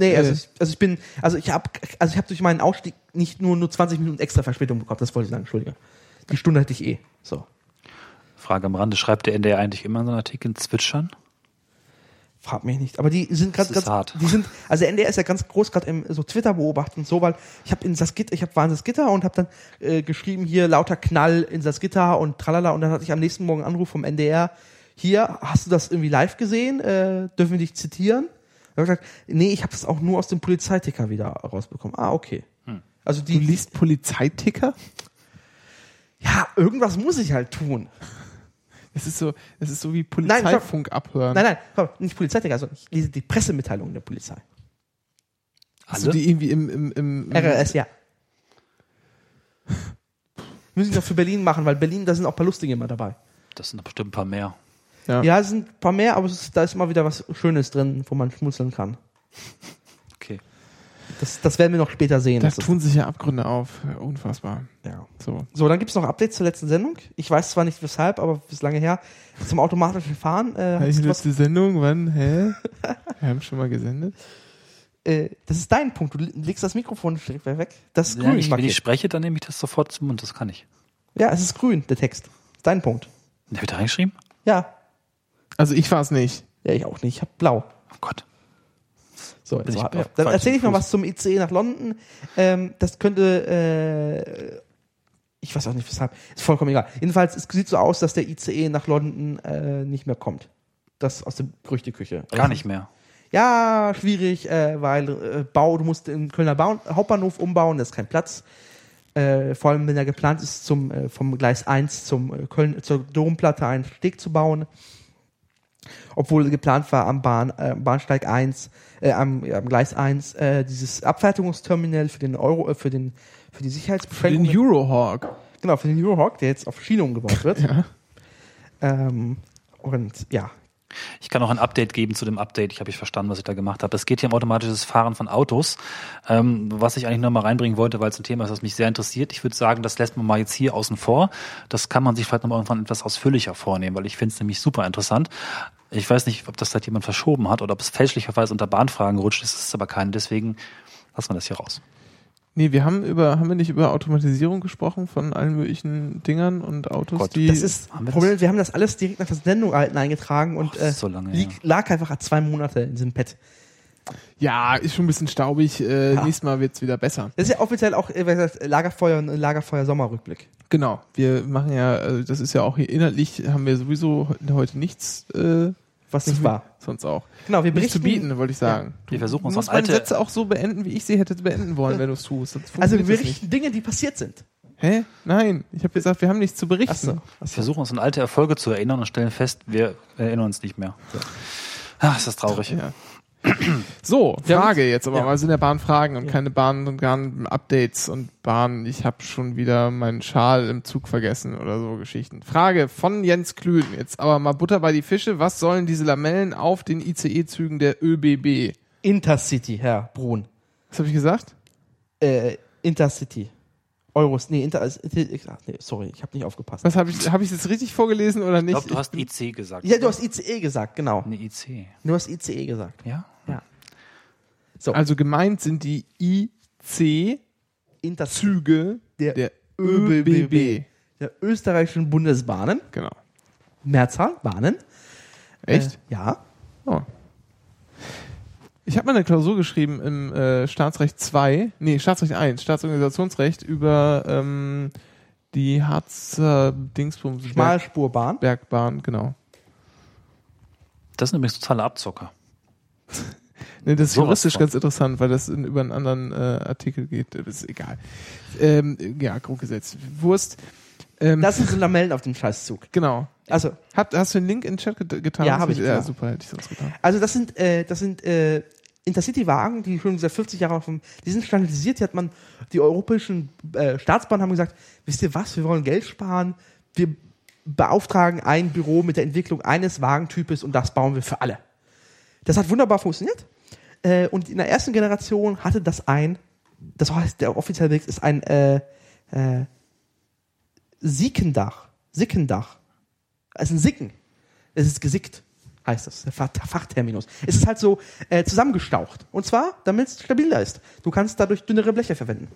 habe durch meinen Ausstieg nicht nur 20 Minuten extra Verspätung bekommen. Das wollte ich sagen, Entschuldige. Die Stunde hatte ich So. Frage am Rande, schreibt der NDR eigentlich immer so einen Artikel in Zwitschern? Frag mich nicht. Aber die sind gerade ganz hart. Also der NDR ist ja ganz groß gerade im so Twitter beobachten und so, weil ich war in Salzgitter und habe dann geschrieben, hier lauter Knall in Salzgitter und tralala, und dann hatte ich am nächsten Morgen einen Anruf vom NDR, hier, hast du das irgendwie live gesehen? Dürfen wir dich zitieren? Da habe ich gesagt, nee, ich habe das auch nur aus dem Polizeiticker wieder rausbekommen. Ah, okay. Also Du liest Polizeiticker? Ja, irgendwas muss ich halt tun. Das ist so wie Polizeifunk abhören. Nein, nicht Polizeiticker, also ich lese die Pressemitteilungen der Polizei. Hast du die irgendwie im RRS, ja. Müssen wir doch für Berlin machen, weil Berlin, da sind auch ein paar Lustige immer dabei. Das sind bestimmt ein paar mehr. Ja, es sind ein paar mehr, aber da ist immer wieder was Schönes drin, wo man schmunzeln kann. Okay. Das werden wir noch später sehen. Da tun sich ja Abgründe auf. Unfassbar. Ja. So, dann gibt es noch Updates zur letzten Sendung. Ich weiß zwar nicht weshalb, aber ist lange her. Zum automatischen Fahren. die letzte Sendung? Wann? Hä? Wir haben schon mal gesendet. Das ist dein Punkt. Du legst das Mikrofon direkt weg. Das ist grün. Wenn ich spreche, dann nehme ich das sofort zum Mund. Das kann ich. Ja, es ist grün, der Text. Dein Punkt. Der wird da reingeschrieben? Ja. Also ich war es nicht. Ja, ich auch nicht. Ich hab blau. Oh Gott. So, jetzt dann erzähle ich noch was zum ICE nach London. Das könnte, ich weiß auch nicht weshalb, ist vollkommen egal. Jedenfalls, es sieht so aus, dass der ICE nach London nicht mehr kommt. Das aus der Gerüchteküche. Gar nicht mehr. Ja, schwierig, weil du musst den Kölner Hauptbahnhof umbauen, da ist kein Platz. Vor allem, wenn er geplant ist, vom Gleis 1 zur Domplatte einen Steg zu bauen. Obwohl geplant war am Bahnsteig 1, am Gleis 1, dieses Abfertigungsterminal für die Sicherheitsbeschränkungen. Den Eurohawk. Genau, für den Eurohawk, der jetzt auf Schiene umgebaut wird. Ja. Und ja. Ich kann auch ein Update geben zu dem Update. Ich habe verstanden, was ich da gemacht habe. Es geht hier um automatisches Fahren von Autos, was ich eigentlich noch mal reinbringen wollte, weil es ein Thema ist, das mich sehr interessiert. Ich würde sagen, das lässt man mal jetzt hier außen vor. Das kann man sich vielleicht noch mal irgendwann etwas ausführlicher vornehmen, weil ich finde es nämlich super interessant. Ich weiß nicht, ob das seit jemand verschoben hat oder ob es fälschlicherweise unter Bahnfragen rutscht. Das ist aber keine. Deswegen lassen wir das hier raus. Nee, haben wir nicht über Automatisierung gesprochen von allen möglichen Dingern und Autos, Gott, das ist Problem. Wir haben das alles direkt nach der Sendung eingetragen und so lange, lag einfach 2 Monate in diesem Pad. Ja, ist schon ein bisschen staubig. Nächstes Mal wird's wieder besser. Das ist ja offiziell auch Lagerfeuer-Sommerrückblick. Genau. Wir machen ja, das ist ja auch hier inhaltlich, haben wir sowieso heute nichts, was nicht war. Sonst auch. Genau, wir berichten. Nichts zu bieten, wollte ich sagen. Ja. Wir versuchen uns musst meine Sätze auch so beenden, wie ich sie hätte beenden wollen, wenn du es tust. Also wir berichten Dinge, die passiert sind. Hä? Nein. Ich habe gesagt, wir haben nichts zu berichten. Ach so. Wir versuchen uns an alte Erfolge zu erinnern und stellen fest, wir erinnern uns nicht mehr. Ja. Ach, ist das traurig. Ja. So, Frage jetzt aber mal, sind ja Bahnfragen und keine Bahn-Updates und Bahn, ich habe schon wieder meinen Schal im Zug vergessen oder so Geschichten. Frage von Jens Klüden, jetzt aber mal Butter bei die Fische, was sollen diese Lamellen auf den ICE-Zügen der ÖBB? Intercity, Herr Brun. Was habe ich gesagt? Intercity. Sorry, ich habe nicht aufgepasst. Was habe ich jetzt richtig vorgelesen oder nicht? Ich glaube, du hast IC gesagt. Ja, du hast ICE gesagt, genau. Nee, IC. Du hast ICE gesagt. Ja? Ja. So. Also gemeint sind die IC-Züge der ÖBB. Der österreichischen Bundesbahnen. Genau. Mehrzahl, Bahnen. Echt? Ja. Oh. Ich habe mal eine Klausur geschrieben im Staatsrecht 1, Staatsorganisationsrecht über die Harzer Dingsbums Schmalspurbahn. Bergbahn, genau. Das sind übrigens totale Abzocker. Nee, das ist Sowas juristisch von. ganz interessant, weil das über einen anderen Artikel geht. Das ist egal. Ja, Grundgesetz. Wurst. Das sind so Lamellen auf dem Scheißzug. Genau. Also, hast du den Link in den Chat getan? Ja, habe ich. Ja, super, hätte ich sonst getan. Also das sind Intercity-Wagen, die schon seit 50 Jahren die sind standardisiert. Die europäischen Staatsbahnen haben gesagt, wisst ihr was, wir wollen Geld sparen, wir beauftragen ein Büro mit der Entwicklung eines Wagentypes und das bauen wir für alle. Das hat wunderbar funktioniert. Und in der ersten Generation hatte das heißt, der offizielle Weg ist ein Sickendach. Also ein Sicken. Es ist gesickt, heißt das, der Fachterminus. Es ist halt so zusammengestaucht. Und zwar, damit es stabiler ist. Du kannst dadurch dünnere Bleche verwenden.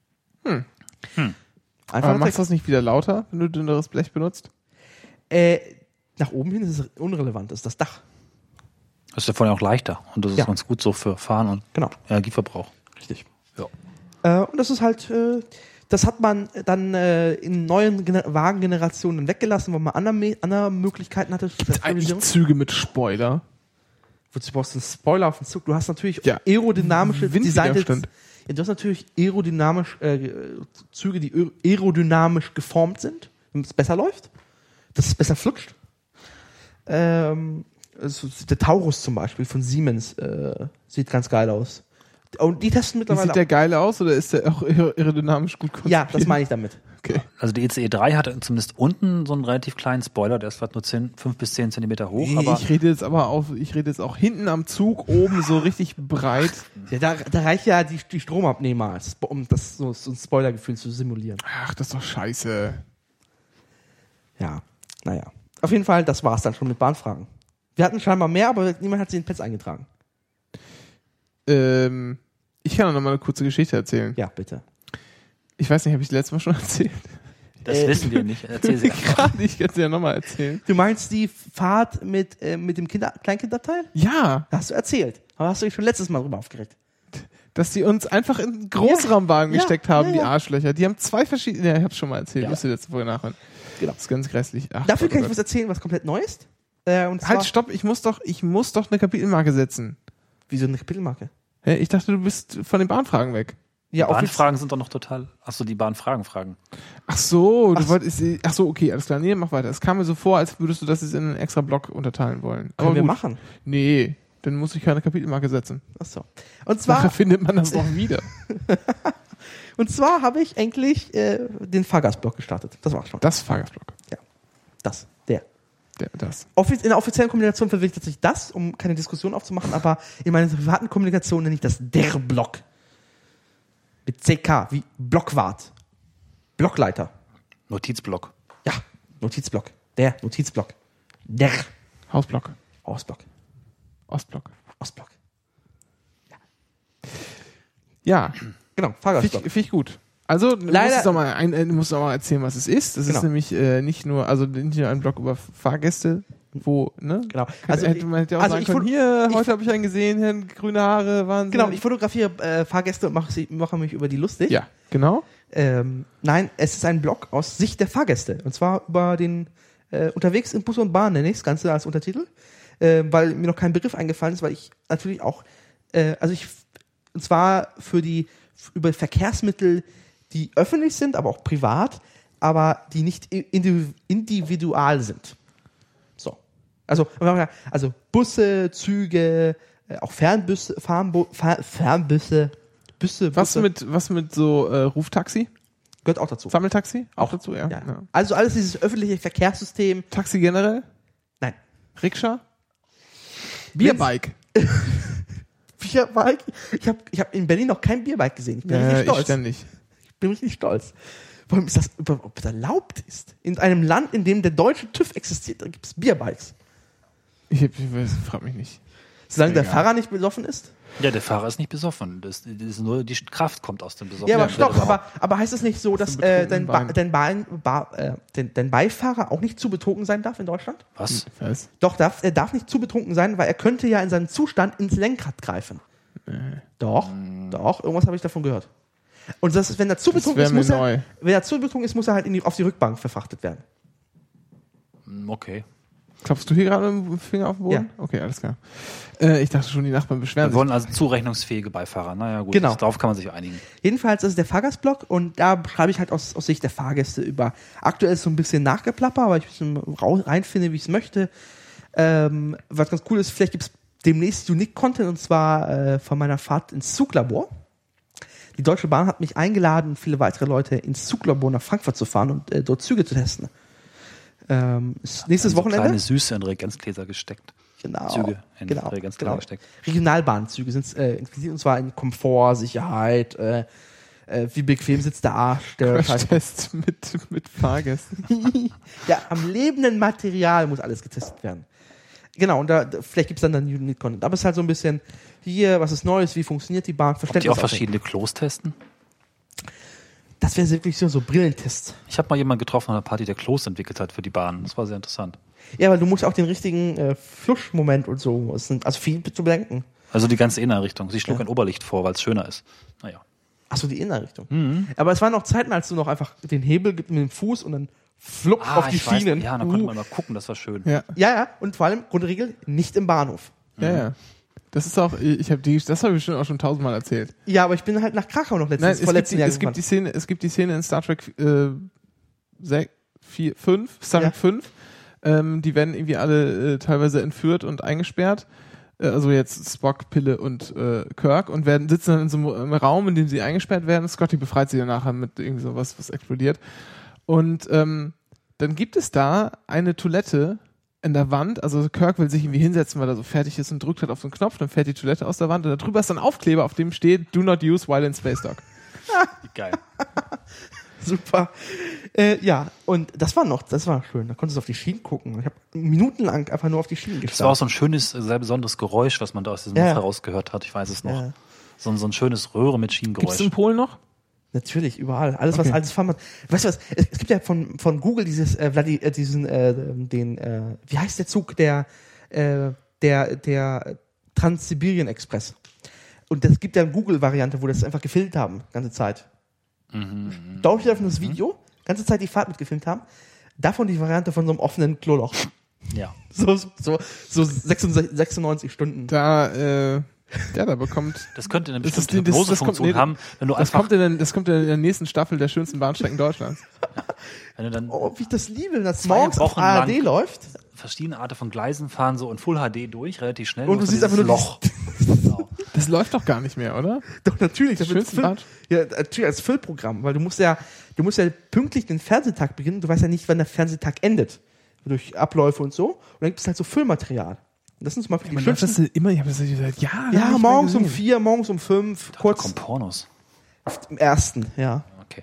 Aber machst du das nicht wieder lauter, wenn du dünneres Blech benutzt? Nach oben hin ist es unrelevant, das ist das Dach. Das ist ja vorhin auch leichter und das ist ganz gut so für Fahren und Energieverbrauch. Richtig. Ja. Und das ist halt, das hat man dann in neuen Wagengenerationen weggelassen, weil man andere Möglichkeiten hatte. Eigentlich Züge mit Spoiler. Wozu brauchst du einen Spoiler auf den Zug? Du hast natürlich aerodynamische Design. Ja, du hast natürlich aerodynamisch Züge, die aerodynamisch geformt sind, damit es besser läuft, dass es besser flutscht. Also der Taurus zum Beispiel von Siemens sieht ganz geil aus. Und die testen Wie mittlerweile sieht der geil aus oder ist der auch aerodynamisch gut konzipiert? Ja, das meine ich damit. Okay. Also die ECE 3 hat zumindest unten so einen relativ kleinen Spoiler, der ist vielleicht nur 5 bis 10 Zentimeter hoch. Aber Ich rede jetzt auch hinten am Zug oben so richtig breit. Ja, da reicht ja die Stromabnehmer, um das so ein Spoilergefühl zu simulieren. Ach, das ist doch scheiße. Ja, naja. Auf jeden Fall, das war's dann schon mit Bahnfragen. Wir hatten scheinbar mehr, aber niemand hat sie in den Pads eingetragen. Ich kann noch mal eine kurze Geschichte erzählen. Ja, bitte. Ich weiß nicht, habe ich das letzte Mal schon erzählt? das wissen wir nicht. Erzähl sie einfach. Gerade, ich kann es ja nochmal erzählen. Du meinst die Fahrt mit dem Kleinkindabteil? Ja, Hast du erzählt. Aber hast du dich schon letztes Mal drüber aufgeregt? dass die uns einfach in einen Großraumwagen Ja, gesteckt haben, ja, die ja. Arschlöcher. Die haben 2 verschiedene, ja, ich hab's schon mal erzählt, müsst ihr letzte Folge nachhören. Genau. Das ist ganz grässlich. Ach, Dafür Gott, kann ich oh was Gott. erzählen, was komplett neu ist. Und zwar, Halt, stopp, ich muss doch eine Kapitelmarke setzen. Wieso eine Kapitelmarke? Hä, ich dachte, du bist von den Bahnfragen weg. Ja, Bahnfragen sind doch noch total. Achso, die Bahnfragen. Ach so, Ach du wolltest, ach so, okay, alles klar. Nee, mach weiter. Es kam mir so vor, als würdest du das jetzt in einen extra Block unterteilen wollen. Können wir gut. machen. Nee, dann muss ich keine Kapitelmarke setzen. Achso. Und Nachher zwar, findet man das doch wieder. habe ich endlich den Fahrgastblock gestartet. Das war's schon. Das Fahrgastblock. Der. Das. In der offiziellen Kommunikation verwirre ich tatsächlich das, um keine Diskussion aufzumachen, aber in meiner privaten Kommunikation nenne ich das der Block. Mit CK, wie Blockwart. Blockleiter. Notizblock. Ja, Notizblock. Der Notizblock. Der Hausblock. Hausblock. Ostblock. Ostblock. Ja, Genau, Fahrgastblock. finde ich gut. Also, du Leider- musst doch mal erzählen, was es ist. Das Genau. ist nämlich nicht nur ein Blog über Fahrgäste, wo, ne? Genau. Also, man hätte ja auch sagen können, heute habe ich einen gesehen, hier, grüne Haare, Wahnsinn. Genau, ich fotografiere Fahrgäste und mache mich über die lustig. Ja, genau. Nein, es ist ein Blog aus Sicht der Fahrgäste. Und zwar über den unterwegs in Bus und Bahn nenne ich das Ganze als Untertitel, weil mir noch kein Begriff eingefallen ist, weil ich natürlich auch, und zwar über Verkehrsmittel, die öffentlich sind, aber auch privat, aber die nicht individual sind. So. Also Busse, Züge, auch Fernbusse, Fernbusse, Busse. Was mit so Ruftaxi? Gehört auch dazu. Sammeltaxi? Auch. dazu, ja. Ja. Also alles dieses öffentliche Verkehrssystem. Taxi generell? Nein. Rikscha? Bierbike? Bierbike? Ich hab in Berlin noch kein Bierbike gesehen. Ich bin richtig stolz. ständig. Ich bin richtig stolz. Vor allem ist das, ob das erlaubt ist. In einem Land, in dem der deutsche TÜV existiert, da gibt es Bierbikes. Ich frag mich nicht. Solange der Egal. Fahrer nicht besoffen ist? Ja, der Fahrer ist nicht besoffen. Das ist nur die Kraft kommt aus dem Besoffen. Ja, aber stopp. Aber heißt es nicht so, dass Zum dein Beifahrer auch nicht zu betrunken sein darf in Deutschland? Was? Was? Doch, er darf nicht zu betrunken sein, weil er könnte ja in seinem Zustand ins Lenkrad greifen. Doch, irgendwas habe ich davon gehört. Und das ist, wenn er zu betrunken ist, muss er halt auf die Rückbank verfrachtet werden. Okay. Klopfst du hier gerade mit dem Finger auf den Boden? Ja. Okay, alles klar. Ich dachte schon, die Nachbarn beschweren Wir sich. wollen also zurechnungsfähige Beifahrer. Naja, gut. Genau. Darauf kann man sich einigen. Jedenfalls, das ist der Fahrgastblock und da schreibe ich halt aus Sicht der Fahrgäste über. Aktuell ist so ein bisschen Nachgeplapper, aber ich ein bisschen reinfinde, wie ich es möchte. Was ganz cool ist, vielleicht gibt es demnächst Unique-Content und zwar von meiner Fahrt ins Zuglabor. Die Deutsche Bahn hat mich eingeladen, viele weitere Leute ins Zuglabor nach Frankfurt zu fahren und dort Züge zu testen. Nächstes Wochenende. Kleine Süße in Reagenzgläser gesteckt. Genau. Züge in genau, Reagenzgläser gesteckt. Regionalbahnzüge sind und zwar in Komfort, Sicherheit, wie bequem sitzt der Arsch, der Scheiß. Crashtest mit Fahrgästen. Ja, am lebenden Material muss alles getestet werden. Genau, und vielleicht gibt es dann Unique Content. Aber es ist halt so ein bisschen, hier, was ist Neues, wie funktioniert die Bahn, Ob die Verständnis. auch verschiedene Klos testen? Das wäre wirklich so Brillentests. Ich habe mal jemanden getroffen an einer Party, der Klos entwickelt hat für die Bahn. Das war sehr interessant. Ja, weil du musst auch den richtigen Fluschmoment und so, es sind also viel zu bedenken. Also die ganze Innenrichtung. Sie schlug ein Oberlicht vor, weil es schöner ist. Naja. Achso, die Innenrichtung. Aber es waren noch Zeiten, als du noch einfach den Hebel mit dem Fuß und dann flupp auf die Schienen. Ja, dann konnte man mal gucken, das war schön. Ja, Ja, und vor allem, Grundregel, nicht im Bahnhof. ja. Das ist auch, das habe ich bestimmt auch schon 1000-mal erzählt. Ja, aber ich bin halt nach Krakau noch Nein, vorletzten Jahr es gibt die Szene in Star Trek 5, Star Trek 5. Die werden irgendwie alle teilweise entführt und eingesperrt. Also jetzt Spock, Pille und Kirk und sitzen dann in so einem Raum, in dem sie eingesperrt werden. Scotty befreit sie dann nachher mit irgendwie sowas, was explodiert. Und dann gibt es da eine Toilette in der Wand. Also Kirk will sich irgendwie hinsetzen, weil er so fertig ist und drückt halt auf so einen Knopf, dann fährt die Toilette aus der Wand und da drüber ist ein Aufkleber, auf dem steht Do not use while in Space Dock. Geil. Super. Ja, und das war schön. Da konntest du auf die Schienen gucken. Ich habe minutenlang einfach nur auf die Schienen gestarrt. Das war auch so ein schönes, sehr besonderes Geräusch, was man da aus diesem Muster rausgehört hat. Ich weiß es noch. Ja. So ein schönes Röhre mit Schienengeräusch. Gibt es in Polen noch? Natürlich, überall. Alles, was altes Fahren. Weißt du was? Es gibt ja von Google dieses, wie heißt der Zug? Der Trans-Sibirien Express. Und es gibt ja eine Google-Variante, wo das einfach gefilmt haben, ganze Zeit. Dauert auf das Video, ganze Zeit die Fahrt mitgefilmt haben. Davon die Variante von so einem offenen Kloloch. Ja. So 96 Stunden. Da bekommt. Das könnte eine bestimmte Hypnosefunktion haben, wenn du einfach. Das kommt in der nächsten Staffel der schönsten Bahnstrecken Deutschlands. Ja. Wenn du dann wie ich das liebe, wenn das morgens auf ARD läuft. Verschiedene Arten von Gleisen fahren so in Full HD durch, relativ schnell. Und du siehst einfach nur Loch. Genau. Das läuft doch gar nicht mehr, oder? Doch, natürlich. Das wird schönste ja, natürlich als Füllprogramm, weil du musst ja pünktlich den Fernsehtag beginnen. Du weißt ja nicht, wann der Fernsehtag endet. Durch Abläufe und so. Und dann gibt es halt so Füllmaterial. Und das sind zum Beispiel die schönsten. Ich habe das seit Jahren. Ja, morgens um 4, morgens um 5, kurz. Da kommen Pornos. Im ersten, ja. Okay.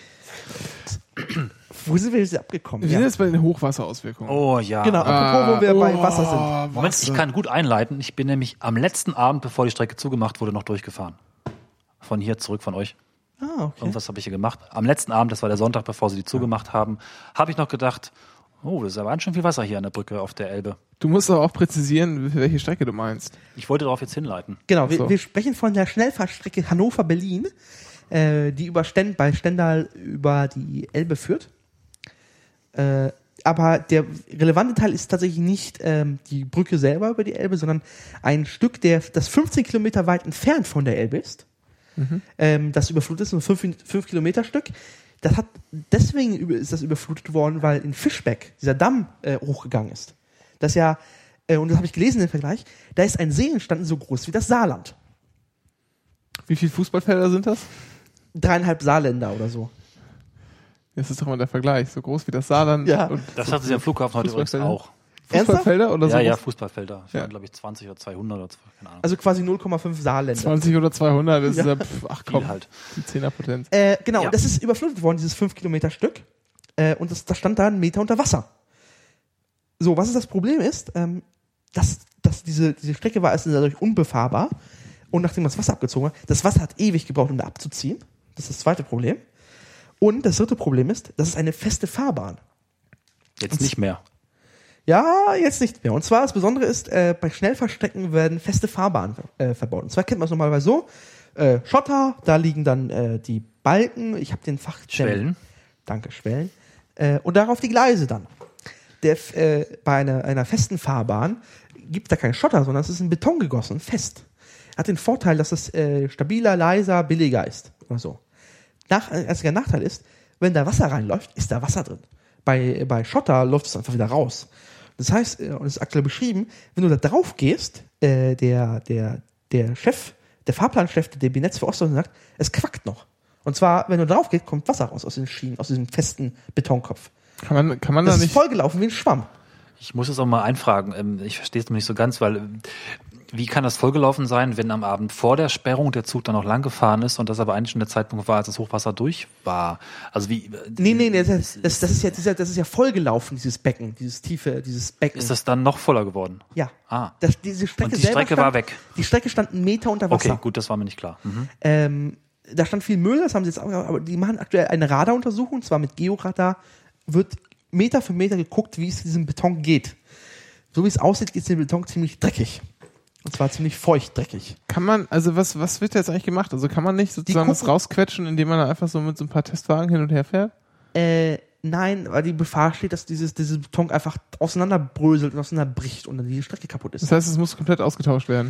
Wo sind wir jetzt abgekommen? Wir sind jetzt bei den Hochwasserauswirkungen. Oh ja. Genau, apropos, wo wir bei Wasser sind. Moment, ich kann gut einleiten. Ich bin nämlich am letzten Abend, bevor die Strecke zugemacht wurde, noch durchgefahren. Von hier zurück von euch. Ah, okay. Irgendwas habe ich hier gemacht. Am letzten Abend, das war der Sonntag, bevor sie die zugemacht haben, habe ich noch gedacht, oh, das ist aber ganz schön viel Wasser hier an der Brücke auf der Elbe. Du musst aber auch präzisieren, welche Strecke du meinst. Ich wollte darauf jetzt hinleiten. Genau, So. wir sprechen von der Schnellfahrstrecke Hannover-Berlin, die bei Stendal über die Elbe führt. Aber der relevante Teil ist tatsächlich nicht die Brücke selber über die Elbe, sondern ein Stück, das 15 Kilometer weit entfernt von der Elbe ist. Das überflutet ist, ein 5 Kilometer Stück. Deswegen ist das überflutet worden, weil in Fischbeck dieser Damm hochgegangen ist. Das ja, und das habe ich gelesen im Vergleich, da ist ein See entstanden so groß wie das Saarland. Wie viele Fußballfelder sind das? 3,5 Saarländer oder so. Das ist doch mal der Vergleich. So groß wie das Saarland. Ja. Und Das hatte sie am Flughafen heute übrigens Fußballfelder? auch. Fußballfelder oder so? Ja, Fußballfelder. Ich Ja. war, glaube ich, 20 oder 200 oder 2, keine Ahnung. Also quasi 0,5 Saarländer. 20 oder 200 ist Ja. ach komm, Viel halt. die 10er-Potenz. Genau, Ja. das ist überflutet worden, dieses 5 Kilometer Stück. Und das stand da 1 Meter unter Wasser. So, was ist das Problem ist, dass diese Strecke war erst dadurch unbefahrbar. Und nachdem das Wasser abgezogen war, das Wasser hat ewig gebraucht, um da abzuziehen. Das ist das zweite Problem. Und das dritte Problem ist, das ist eine feste Fahrbahn. Jetzt nicht mehr. Ja, jetzt nicht mehr. Und zwar das Besondere ist, bei Schnellfahrstrecken werden feste Fahrbahnen verbaut. Und zwar kennt man es normalerweise so, Schotter, da liegen dann die Balken, ich habe den Schwellen. Danke, Schwellen. Und darauf die Gleise dann. Bei einer festen Fahrbahn gibt da keinen Schotter, sondern es ist in Beton gegossen, fest. Hat den Vorteil, dass es stabiler, leiser, billiger ist. Oder so. Einziger Nachteil ist, wenn da Wasser reinläuft, ist da Wasser drin. Bei Schotter läuft es einfach wieder raus. Das heißt, und das ist aktuell beschrieben, wenn du da drauf gehst, der Fahrplanchef der DB Netz für Ostdeutschland sagt, es quackt noch. Und zwar, wenn du drauf gehst, kommt Wasser raus aus den Schienen, aus diesem festen Betonkopf. Kann man Das da ist nicht... vollgelaufen wie ein Schwamm. Ich muss es auch mal einfragen. Ich verstehe es noch nicht so ganz, weil wie kann das vollgelaufen sein, wenn am Abend vor der Sperrung der Zug dann noch lang gefahren ist und das aber eigentlich schon der Zeitpunkt war, als das Hochwasser durch war? Also wie? Nee, das ist ja vollgelaufen, dieses Becken, dieses Becken. Ist das dann noch voller geworden? Ja. Ah. Diese Strecke Und die selber Strecke war weg. Die Strecke stand 1 Meter unter Wasser. Okay, gut, das war mir nicht klar. Mhm. Da stand viel Müll, das haben sie jetzt auch, aber die machen aktuell eine Radaruntersuchung, und zwar mit Georadar, wird Meter für Meter geguckt, wie es diesem Beton geht. So wie es aussieht, ist der Beton ziemlich dreckig. Und zwar ziemlich feucht dreckig. Kann man, also was wird jetzt eigentlich gemacht? Also kann man nicht sozusagen das rausquetschen, indem man da einfach so mit so ein paar Testwagen hin und her fährt? Nein, weil die Gefahr steht, dass dieses Beton einfach auseinanderbröselt und auseinanderbricht und dann die Strecke kaputt ist. Das heißt, es muss komplett ausgetauscht werden.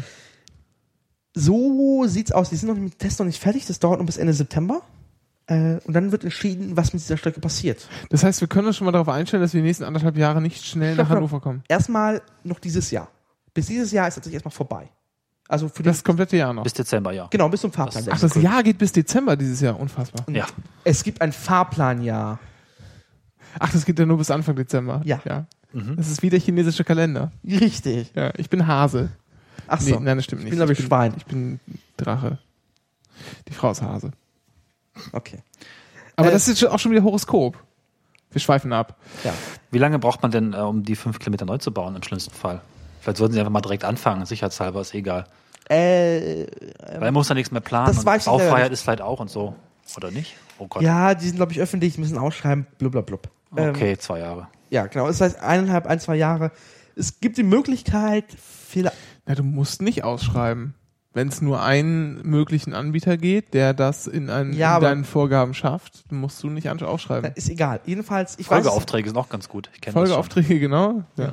So sieht's aus. Die sind mit dem Test noch nicht fertig. Das dauert noch bis Ende September. Und dann wird entschieden, was mit dieser Strecke passiert. Das heißt, wir können uns schon mal darauf einstellen, dass wir die nächsten 1,5 Jahre nicht schnell nach Hannover kommen. Erstmal noch dieses Jahr. bis dieses Jahr ist tatsächlich erstmal vorbei. Also für Das komplette Jahr noch. Bis Dezember, ja. genau, bis zum Fahrplan. Ach, das Jahr geht bis Dezember dieses Jahr. Unfassbar. Ja. Es gibt ein Fahrplanjahr. Ach, das geht ja nur bis Anfang Dezember. Ja. Das ist wie der chinesische Kalender. Richtig. Ja, ich bin Hase. Ach so. Nee, nein, das stimmt nicht. bin, glaub ich, Schwein. Ich bin Drache. Die Frau ist Hase. Okay. Aber das ist auch schon wieder Horoskop. Wir schweifen ab. Ja. Wie lange braucht man denn, um die 5 Kilometer neu zu bauen, im schlimmsten Fall? Vielleicht sollten sie einfach mal direkt anfangen, sicherheitshalber, ist egal. Weil man muss da nichts mehr planen das und weiß ich leider Baufreiheit nicht. ist vielleicht auch und so. Oder nicht? Oh Gott. Ja, die sind, glaube ich, öffentlich, müssen ausschreiben, blub. Okay, 2 Jahre. Ja, genau. Das heißt 1,5, 2 Jahre. Es gibt die Möglichkeit, Ja, du musst nicht ausschreiben. Wenn es nur einen möglichen Anbieter geht, der das in deinen Vorgaben schafft, musst du nicht ausschreiben. ist egal. Jedenfalls, ich Folgeaufträge sind auch ganz gut. Ich kenne das schon. Folgeaufträge, genau. Ja.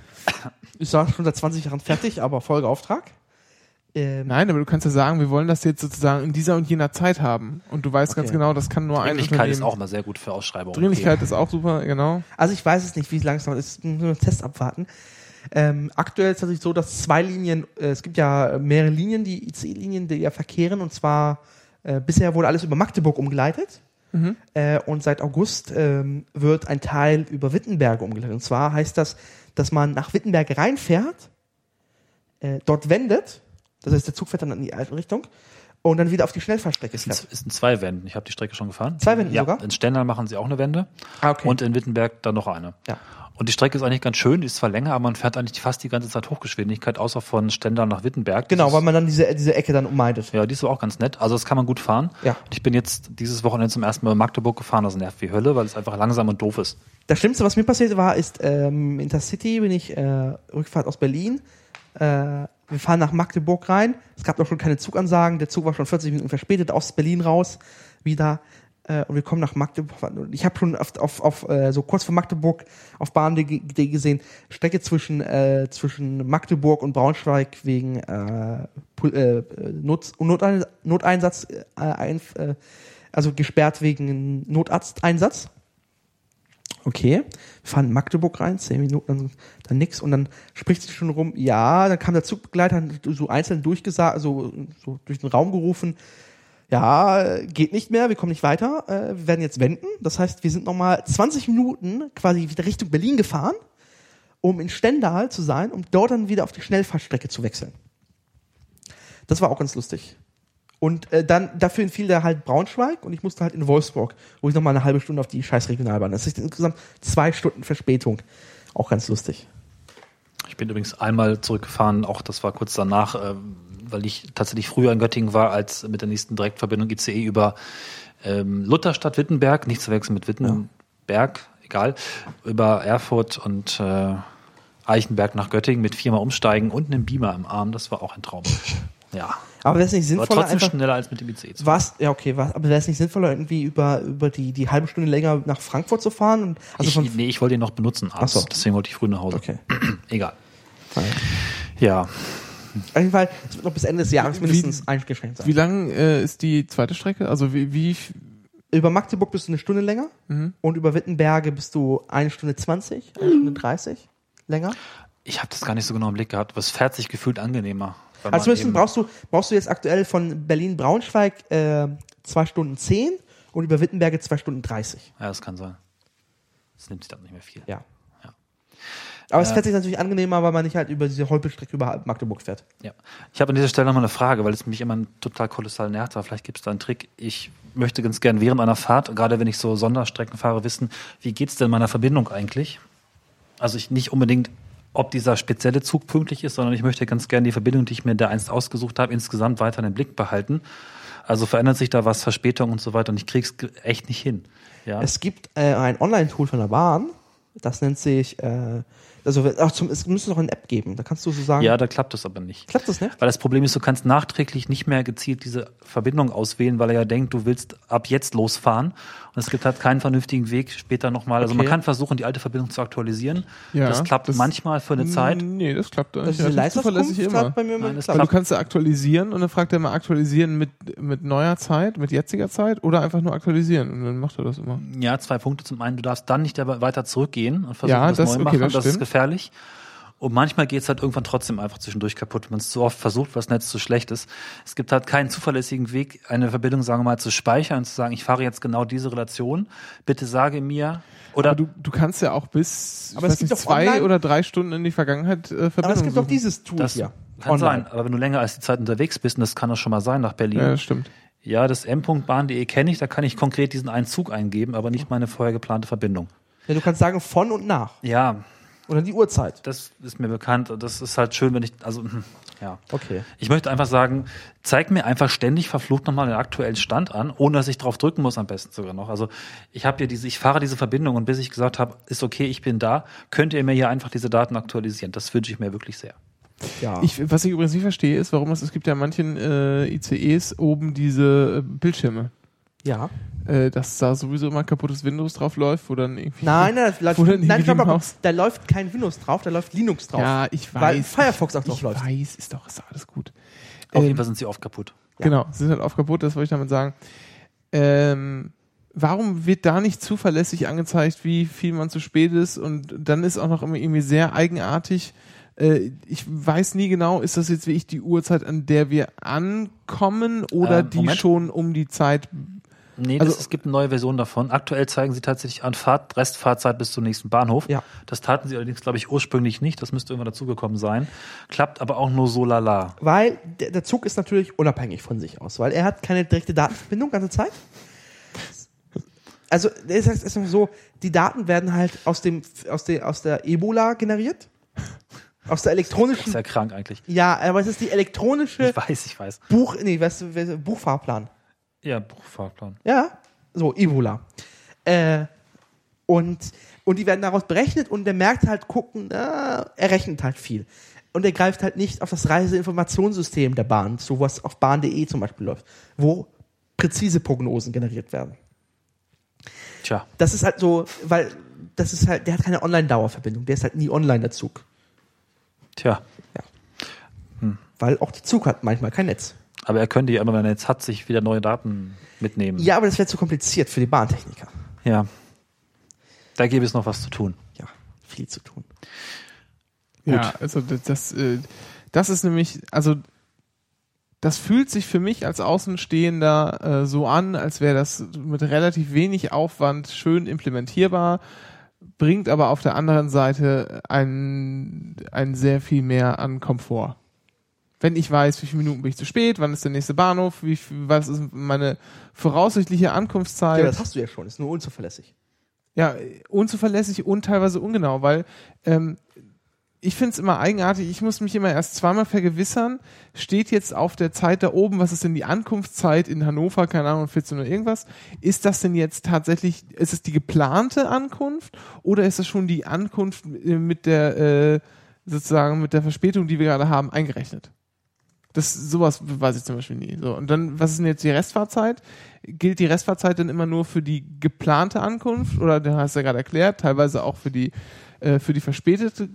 Ich sage schon seit 20 Jahren fertig, aber Folgeauftrag. Nein, aber du kannst ja sagen, wir wollen das jetzt sozusagen in dieser und jener Zeit haben. Und du weißt ganz genau, das kann nur ein Dringlichkeit Unternehmen. ist auch immer sehr gut für Ausschreibungen. Dringlichkeit ist auch super, genau. Also ich weiß es nicht, wie lange es noch ist. Nur einen Test abwarten. Aktuell ist es natürlich so, dass 2 Linien, es gibt ja mehrere Linien, die ICE-Linien, die ja verkehren, und zwar bisher wurde alles über Magdeburg umgeleitet. Und seit August wird ein Teil über Wittenberge umgeleitet. Und zwar heißt das, dass man nach Wittenberge reinfährt, dort wendet, das heißt, der Zug fährt dann in die alte Richtung und dann wieder auf die Schnellfahrstrecke fährt. Ist in 2 Wänden. Ich habe die Strecke schon gefahren. 2 Wänden ja, sogar? In Stendal machen sie auch eine Wende. Okay. Und in Wittenberg dann noch eine. Ja. Und die Strecke ist eigentlich ganz schön, die ist zwar länger, aber man fährt eigentlich fast die ganze Zeit Hochgeschwindigkeit, außer von Stendal nach Wittenberg. Genau, Das weil ist, man dann diese Ecke dann ummeidet. ja, die ist auch ganz nett. Also das kann man gut fahren. Ja. Und ich bin jetzt dieses Wochenende zum ersten Mal in Magdeburg gefahren, das nervt wie Hölle, weil es einfach langsam und doof ist. Das Schlimmste, was mir passiert war, ist Intercity, bin ich Rückfahrt aus Berlin. Wir fahren nach Magdeburg rein. Es gab noch schon keine Zugansagen. Der Zug war schon 40 Minuten verspätet, aus Berlin raus wieder. Und wir kommen nach Magdeburg. Ich habe schon so kurz vor Magdeburg auf Bahn.de gesehen, Strecke zwischen Magdeburg und Braunschweig wegen Noteinsatz, also gesperrt wegen Notarzteinsatz. Okay, wir fahren in Magdeburg rein, 10 Minuten, dann nix, und dann spricht sich schon rum, ja, dann kam der Zugbegleiter so einzeln durchgesagt, so durch den Raum gerufen, ja, geht nicht mehr, wir kommen nicht weiter, wir werden jetzt wenden. Das heißt, wir sind nochmal 20 Minuten quasi wieder Richtung Berlin gefahren, um in Stendal zu sein, um dort dann wieder auf die Schnellfahrstrecke zu wechseln. Das war auch ganz lustig. Und dann dafür entfiel der halt Braunschweig und ich musste halt in Wolfsburg, wo ich nochmal eine halbe Stunde auf die scheiß Regionalbahn. Das ist insgesamt 2 Stunden Verspätung. Auch ganz lustig. Ich bin übrigens einmal zurückgefahren, auch das war kurz danach, weil ich tatsächlich früher in Göttingen war, als mit der nächsten Direktverbindung ICE über Lutherstadt Wittenberg, nicht zu wechseln mit Wittenberg, egal, über Erfurt und Eichenberg nach Göttingen mit 4-mal umsteigen und einem Beamer im Arm, das war auch ein Traum. Ja. Aber wäre es nicht Aber sinnvoller, trotzdem einfach, schneller als mit dem ICE zu fahren. aber wäre es nicht sinnvoller, irgendwie über die halbe Stunde länger nach Frankfurt zu fahren? Und, also Ich wollte ihn noch benutzen abends, Ach so. deswegen wollte ich früh nach Hause. Okay. Egal. Nein. Ja. Auf jeden Fall, es wird noch bis Ende des Jahres mindestens eingeschränkt sein. Wie lang ist die zweite Strecke? Also wie Über Magdeburg bist du 1 Stunde länger und über Wittenberge bist du 1 Stunde 20, 1 Stunde 30 länger. Ich habe das gar nicht so genau im Blick gehabt, aber es fährt sich gefühlt angenehmer. weil Also man zumindest eben- brauchst du jetzt aktuell von Berlin-Braunschweig 2 Stunden 10 und über Wittenberge 2 Stunden 30. Ja, das kann sein. Das nimmt sich dann nicht mehr viel. Ja. Ja. Aber es fährt sich natürlich angenehmer, weil man nicht halt über diese Holpelstrecke über Magdeburg fährt. Ja. Ich habe an dieser Stelle nochmal eine Frage, weil es mich immer total kolossal nervt, aber vielleicht gibt es da einen Trick. Ich möchte ganz gern während einer Fahrt, gerade wenn ich so Sonderstrecken fahre, wissen, wie geht's denn meiner Verbindung eigentlich? Also ich nicht unbedingt, ob dieser spezielle Zug pünktlich ist, sondern ich möchte ganz gern die Verbindung, die ich mir da einst ausgesucht habe, insgesamt weiter in den Blick behalten. Also verändert sich da was, Verspätung und so weiter, und ich krieg's echt nicht hin. Ja. Es gibt ein Online-Tool von der Bahn, das nennt sich, es müsste noch eine App geben, da kannst du so sagen, Ja, da klappt das aber nicht. klappt das nicht? Weil das Problem ist, du kannst nachträglich nicht mehr gezielt diese Verbindung auswählen, weil er ja denkt, du willst ab jetzt losfahren. Und es gibt halt keinen vernünftigen Weg später nochmal. Also Okay. man kann versuchen, die alte Verbindung zu aktualisieren. Ja, das klappt das- manchmal für eine Zeit. Nee, das klappt Also eigentlich diese relativ zuverlässig Leistungspunkt immer. hat bei mir immer Nein, das geklappt. Weil du kannst ja aktualisieren und dann fragt er mal aktualisieren mit neuer Zeit, mit jetziger Zeit oder einfach nur aktualisieren und dann macht er das immer. Ja, 2 Punkte. Zum einen, du darfst dann nicht weiter zurückgehen und versuchen, Ja, das das- neu okay, machen. das Das ist stimmt. gefährlich. Und manchmal geht es halt irgendwann trotzdem einfach zwischendurch kaputt, wenn man es zu oft versucht, weil das Netz zu schlecht ist. Es gibt halt keinen zuverlässigen Weg, eine Verbindung, sagen wir mal, zu speichern und zu sagen, ich fahre jetzt genau diese Relation. Bitte sage mir. Oder Aber du kannst ja auch bis Aber es gibt doch 2 online- oder 3 Stunden in die Vergangenheit Verbindung Aber es gibt doch suchen. dieses Tool das hier. kann online. sein. Aber wenn du länger als die Zeit unterwegs bist, und das kann doch schon mal sein nach Berlin. Ja, das stimmt. Ja, das m.bahn.de kenne ich, da kann ich konkret diesen einen Zug eingeben, aber nicht meine vorher geplante Verbindung. Ja, du kannst sagen von und nach. Ja, Oder die Uhrzeit. das ist mir bekannt. Das ist halt schön, wenn ich, ja. Okay. Ich möchte einfach sagen, zeig mir einfach ständig verflucht nochmal den aktuellen Stand an, ohne dass ich drauf drücken muss, am besten sogar noch. Also ich fahre diese Verbindung und bis ich gesagt habe, ist okay, ich bin da, könnt ihr mir hier einfach diese Daten aktualisieren. Das wünsche ich mir wirklich sehr. Ja. Was ich übrigens nicht verstehe, ist, warum es gibt ja in manchen ICEs oben diese Bildschirme. Ja. Dass da sowieso immer kaputtes Windows drauf läuft, wo dann irgendwie... Nein, Wo dann irgendwie die stopp, Maus- da läuft kein Windows drauf, da läuft Linux drauf. Ja, ich weiß. Weil Firefox auch drauf ich läuft. weiß, ist doch alles gut. Auf jeden Fall sind sie oft kaputt. Genau, sind halt oft kaputt, das wollte ich damit sagen. Warum wird da nicht zuverlässig angezeigt, wie viel man zu spät ist? Und dann ist auch noch immer irgendwie sehr eigenartig. Ich weiß nie genau, ist das jetzt wirklich die Uhrzeit, an der wir ankommen oder die Moment. schon um die Zeit... Nee, Also- es gibt eine neue Version davon. Aktuell zeigen sie tatsächlich an Restfahrzeit bis zum nächsten Bahnhof. Ja. Das taten sie allerdings, glaube ich, ursprünglich nicht. Das müsste irgendwann dazugekommen sein. Klappt aber auch nur so lala. Weil der Zug ist natürlich unabhängig von sich aus, weil er hat keine direkte Datenverbindung ganze Zeit. Also es ist so, die Daten werden halt aus der Ebola generiert. Aus der Das elektronischen. ist ja krank eigentlich. Ja, aber es ist die elektronische Ich weiß. Buchfahrplan. Ja, Buchfahrplan. Ja, so Ebola. Und die werden daraus berechnet und der merkt halt gucken, er rechnet halt viel. Und er greift halt nicht auf das Reiseinformationssystem der Bahn, so was auf bahn.de zum Beispiel läuft, wo präzise Prognosen generiert werden. Tja, Das ist halt so, weil das ist halt, der hat keine Online-Dauerverbindung, der ist halt nie online, der Zug. tja. Weil auch der Zug hat manchmal kein Netz. Aber er könnte ja immer, wenn er jetzt hat, sich wieder neue Daten mitnehmen. Ja, aber das wäre zu kompliziert für die Bahntechniker. Ja. Da gäbe es noch was zu tun. Ja, viel zu tun. Ja, also das ist nämlich, also das fühlt sich für mich als Außenstehender so an, als wäre das mit relativ wenig Aufwand schön implementierbar, bringt aber auf der anderen Seite ein sehr viel mehr an Komfort. Wenn ich weiß, wie viele Minuten bin ich zu spät, wann ist der nächste Bahnhof, was ist meine voraussichtliche Ankunftszeit. Ja, das hast du ja schon, ist nur unzuverlässig. Ja, unzuverlässig und teilweise ungenau, weil ich finde es immer eigenartig, ich muss mich immer erst zweimal vergewissern, steht jetzt auf der Zeit da oben, was ist denn die Ankunftszeit in Hannover, keine Ahnung, 14 oder irgendwas, ist das denn jetzt tatsächlich, ist es die geplante Ankunft oder ist das schon die Ankunft mit der sozusagen mit der Verspätung, die wir gerade haben, eingerechnet? Sowas weiß ich zum Beispiel nie. So, und dann, was ist denn jetzt die Restfahrzeit? Gilt die Restfahrzeit dann immer nur für die geplante Ankunft? Oder, du hast ja gerade erklärt, teilweise auch für die verspätete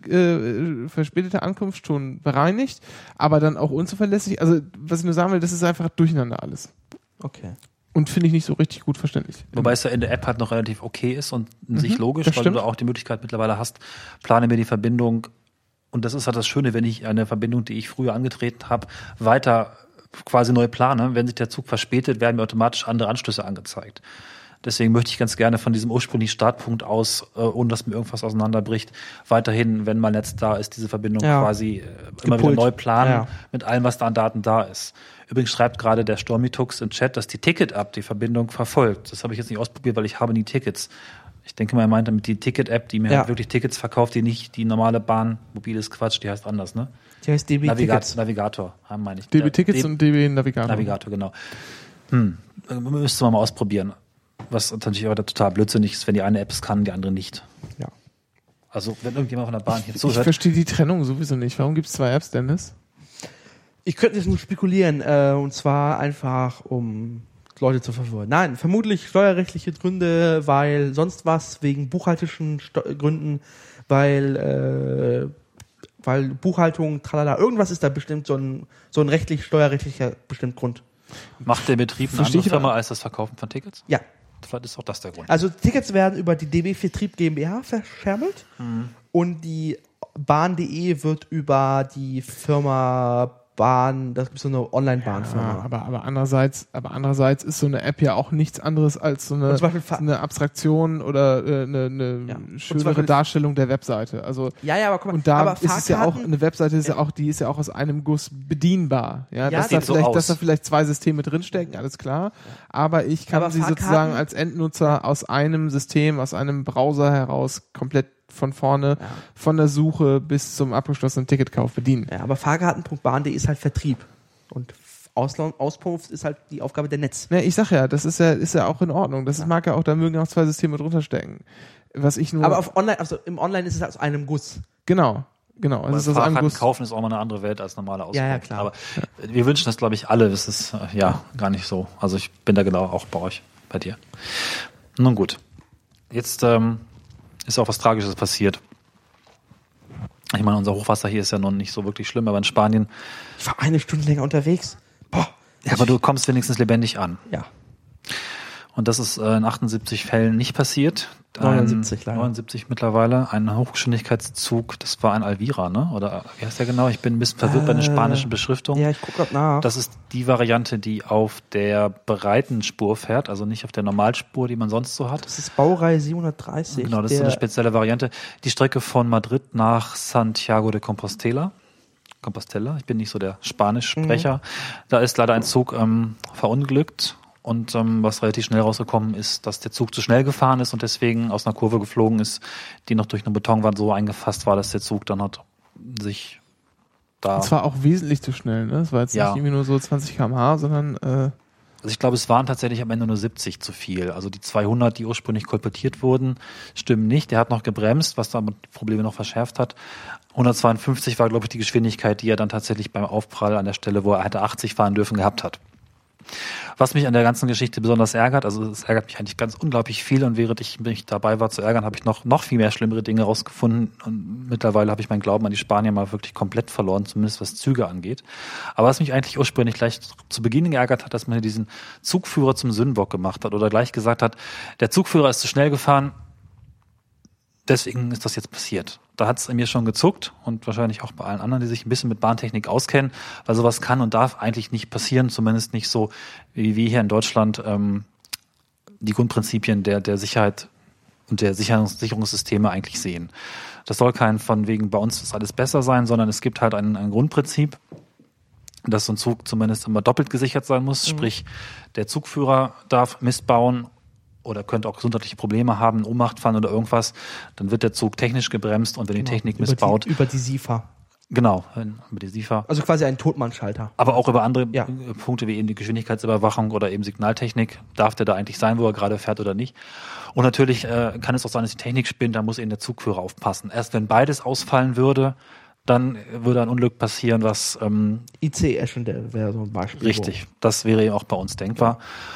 Ankunft schon bereinigt, aber dann auch unzuverlässig. Also, was ich nur sagen will, das ist einfach durcheinander alles. Okay. Und finde ich nicht so richtig gut verständlich. Wobei es ja in der App halt noch relativ okay ist und in sich logisch, das weil stimmt. du da auch die Möglichkeit mittlerweile hast, plane mir die Verbindung. Und das ist halt das Schöne, wenn ich eine Verbindung, die ich früher angetreten habe, weiter quasi neu plane. Wenn sich der Zug verspätet, werden mir automatisch andere Anschlüsse angezeigt. Deswegen möchte ich ganz gerne von diesem ursprünglichen Startpunkt aus, ohne dass mir irgendwas auseinanderbricht, weiterhin, wenn mein Netz da ist, diese Verbindung quasi immer wieder Gepult. neu planen, Ja. mit allem, was da an Daten da ist. Übrigens schreibt gerade der Stormitux im Chat, dass die Ticket-App die Verbindung verfolgt. Das habe ich jetzt nicht ausprobiert, weil ich habe nie Tickets. Ich denke mal, er meint damit die Ticket-App, die mir halt wirklich Tickets verkauft, die nicht die normale Bahn, mobiles Quatsch, die heißt anders, ne? Die heißt DB Tickets. Navigator, meine ich. DB Tickets und DB Navigator. Navigator, genau. Müsste man mal ausprobieren. Was natürlich aber total blödsinnig ist, wenn die eine App es kann, die andere nicht. Ja. Also, wenn irgendjemand von der Bahn hier Ich zuhört. verstehe die Trennung sowieso nicht. Warum gibt es 2 Apps, Dennis? Ich könnte jetzt nur spekulieren, und zwar einfach, um Leute zu verwirren. Nein, vermutlich steuerrechtliche Gründe, weil sonst was, wegen buchhalterischen Gründen, weil Buchhaltung, tralala, irgendwas ist da bestimmt so ein steuerrechtlicher bestimmt Grund. Macht der Betrieb eine Verstehe andere ich Firma als das Verkaufen von Tickets? Ja. Vielleicht ist auch das der Grund. Also Tickets werden über die DB Vertrieb GmbH verschärmelt und die Bahn.de wird über die Firma Bahn, das gibt so eine Online-Bahnfirma. Ja, aber andererseits ist so eine App ja auch nichts anderes als so eine, Und zum Beispiel eine Abstraktion oder eine Ja. Und schönere zum Beispiel- Darstellung der Webseite. Also Ja, aber guck mal, und da aber ist es ja auch, Fahrkarten- eine Webseite ist ja auch, die ist ja auch aus einem Guss bedienbar. Ja, Ja, dass, sieht da so vielleicht, aus. dass da vielleicht 2 Systeme drinstecken, alles klar. Aber ich kann Aber sie Fahrkarten- sozusagen als Endnutzer aus einem System, aus einem Browser heraus komplett von vorne, von der Suche bis zum abgeschlossenen Ticketkauf bedienen. Ja, aber Fahrkarten.bahn.de ist halt Vertrieb. Und Auskunft ist halt die Aufgabe der Netz. Ne, ich sag ja, das ist ja auch in Ordnung. Das mag ja auch, da mögen auch 2 Systeme drunter stecken. Was ich nur. Aber auf Online, also im Online ist es aus einem Guss. Genau. Es ist aus einem Fahrkarten Guss. kaufen ist auch mal eine andere Welt als normale Auskunft. Ja, klar. Aber wir wünschen das, glaube ich, alle. Das ist gar nicht so. Also ich bin da genau auch bei euch, bei dir. Nun gut. Jetzt ist auch was Tragisches passiert. Ich meine, unser Hochwasser hier ist ja noch nicht so wirklich schlimm, aber in Spanien. Ich war 1 Stunde länger unterwegs. Boah. Ja, aber du kommst wenigstens lebendig an. Ja. Und das ist in 78 Fällen nicht passiert. 79 leider. 79 mittlerweile. Ein Hochgeschwindigkeitszug, das war ein Alvira, ne? Oder wie heißt der genau? Ich bin ein bisschen verwirrt bei den spanischen Beschriftungen. Ja, ich guck grad nach. Das ist die Variante, die auf der breiten Spur fährt, also nicht auf der Normalspur, die man sonst so hat. Das ist Baureihe 730. Genau, das ist so eine spezielle Variante. Die Strecke von Madrid nach Santiago de Compostela, ich bin nicht so der Spanischsprecher. Da ist leider ein Zug verunglückt und was relativ schnell rausgekommen ist, dass der Zug zu schnell gefahren ist und deswegen aus einer Kurve geflogen ist, die noch durch eine Betonwand so eingefasst war, dass der Zug dann hat sich da... Und zwar auch wesentlich zu schnell, ne? Es war jetzt Ja. nicht irgendwie nur so 20 km/h, sondern Also ich glaube, es waren tatsächlich am Ende nur 70 zu viel. Also die 200, die ursprünglich kolportiert wurden, stimmen nicht. Der hat noch gebremst, was damit die Probleme noch verschärft hat. 152 war, glaube ich, die Geschwindigkeit, die er dann tatsächlich beim Aufprall an der Stelle, wo er hätte 80 fahren dürfen, gehabt hat. Was mich an der ganzen Geschichte besonders ärgert, also es ärgert mich eigentlich ganz unglaublich viel und während ich mich dabei war zu ärgern, habe ich noch viel mehr schlimmere Dinge rausgefunden und mittlerweile habe ich meinen Glauben an die Spanier mal wirklich komplett verloren, zumindest was Züge angeht. Aber was mich eigentlich ursprünglich gleich zu Beginn geärgert hat, dass man diesen Zugführer zum Sündenbock gemacht hat oder gleich gesagt hat, der Zugführer ist zu schnell gefahren, deswegen ist das jetzt passiert. Da hat es in mir schon gezuckt und wahrscheinlich auch bei allen anderen, die sich ein bisschen mit Bahntechnik auskennen, weil sowas kann und darf eigentlich nicht passieren, zumindest nicht so, wie wir hier in Deutschland die Grundprinzipien der Sicherheit und der Sicherungssysteme eigentlich sehen. Das soll kein von wegen, bei uns ist alles besser sein, sondern es gibt halt ein Grundprinzip, dass so ein Zug zumindest immer doppelt gesichert sein muss, sprich der Zugführer darf Mist bauen oder könnte auch gesundheitliche Probleme haben, Ohnmacht fallen oder irgendwas, dann wird der Zug technisch gebremst und wenn die Technik missbaut... Über die SIFA. Genau, über die SIFA. Also quasi ein Totmannschalter. Aber auch über andere Ja. Punkte wie eben die Geschwindigkeitsüberwachung oder eben Signaltechnik. Darf der da eigentlich sein, wo er gerade fährt oder nicht? Und natürlich kann es auch sein, dass die Technik spinnt, da muss eben der Zugführer aufpassen. Erst wenn beides ausfallen würde, dann würde ein Unglück passieren, was IC-Eschen, der wäre so ein Beispiel. richtig, das wäre eben auch bei uns denkbar.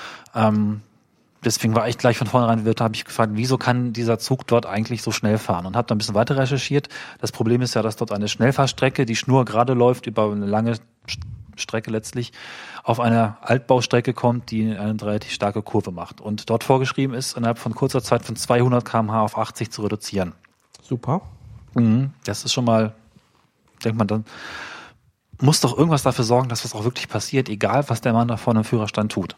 Deswegen war ich gleich von vornherein, habe ich gefragt, wieso kann dieser Zug dort eigentlich so schnell fahren? Und habe dann ein bisschen weiter recherchiert. Das Problem ist ja, dass dort eine Schnellfahrstrecke, die Schnur gerade läuft, über eine lange Strecke letztlich, auf eine Altbaustrecke kommt, die eine relativ starke Kurve macht. Und dort vorgeschrieben ist, innerhalb von kurzer Zeit von 200 km/h auf 80 zu reduzieren. Super. Das ist schon mal, denkt man dann, muss doch irgendwas dafür sorgen, dass das auch wirklich passiert, egal was der Mann da vorne im Führerstand tut.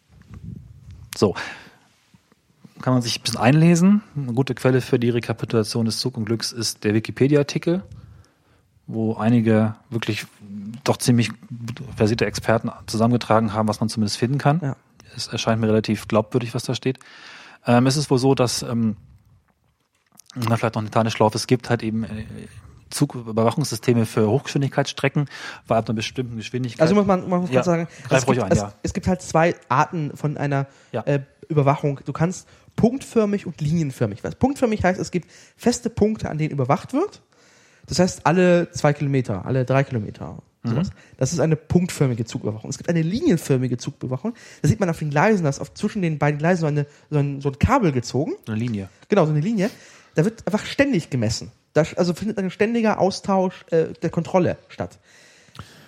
So, kann man sich ein bisschen einlesen. Eine gute Quelle für die Rekapitulation des Zugunglücks ist der Wikipedia-Artikel, wo einige wirklich doch ziemlich versierte Experten zusammengetragen haben, was man zumindest finden kann. Ja. Es erscheint mir relativ glaubwürdig, was da steht. Es ist wohl so, dass vielleicht noch eine kleine Schlaufe, es gibt halt eben Zugüberwachungssysteme für Hochgeschwindigkeitsstrecken, weil ab einer bestimmten Geschwindigkeit... Also man muss Ja, kurz sagen, greif ruhig ein, ja. es gibt halt 2 Arten von einer Ja. Überwachung. Du kannst punktförmig und linienförmig. Was punktförmig heißt, es gibt feste Punkte, an denen überwacht wird. Das heißt, alle 2 Kilometer, alle 3 Kilometer. Sowas. Das ist eine punktförmige Zugüberwachung. Es gibt eine linienförmige Zugüberwachung. Da sieht man auf den Gleisen, dass zwischen den beiden Gleisen so ein Kabel gezogen. Eine Linie. Genau, so eine Linie. Da wird einfach ständig gemessen. Da also findet ein ständiger Austausch der Kontrolle statt.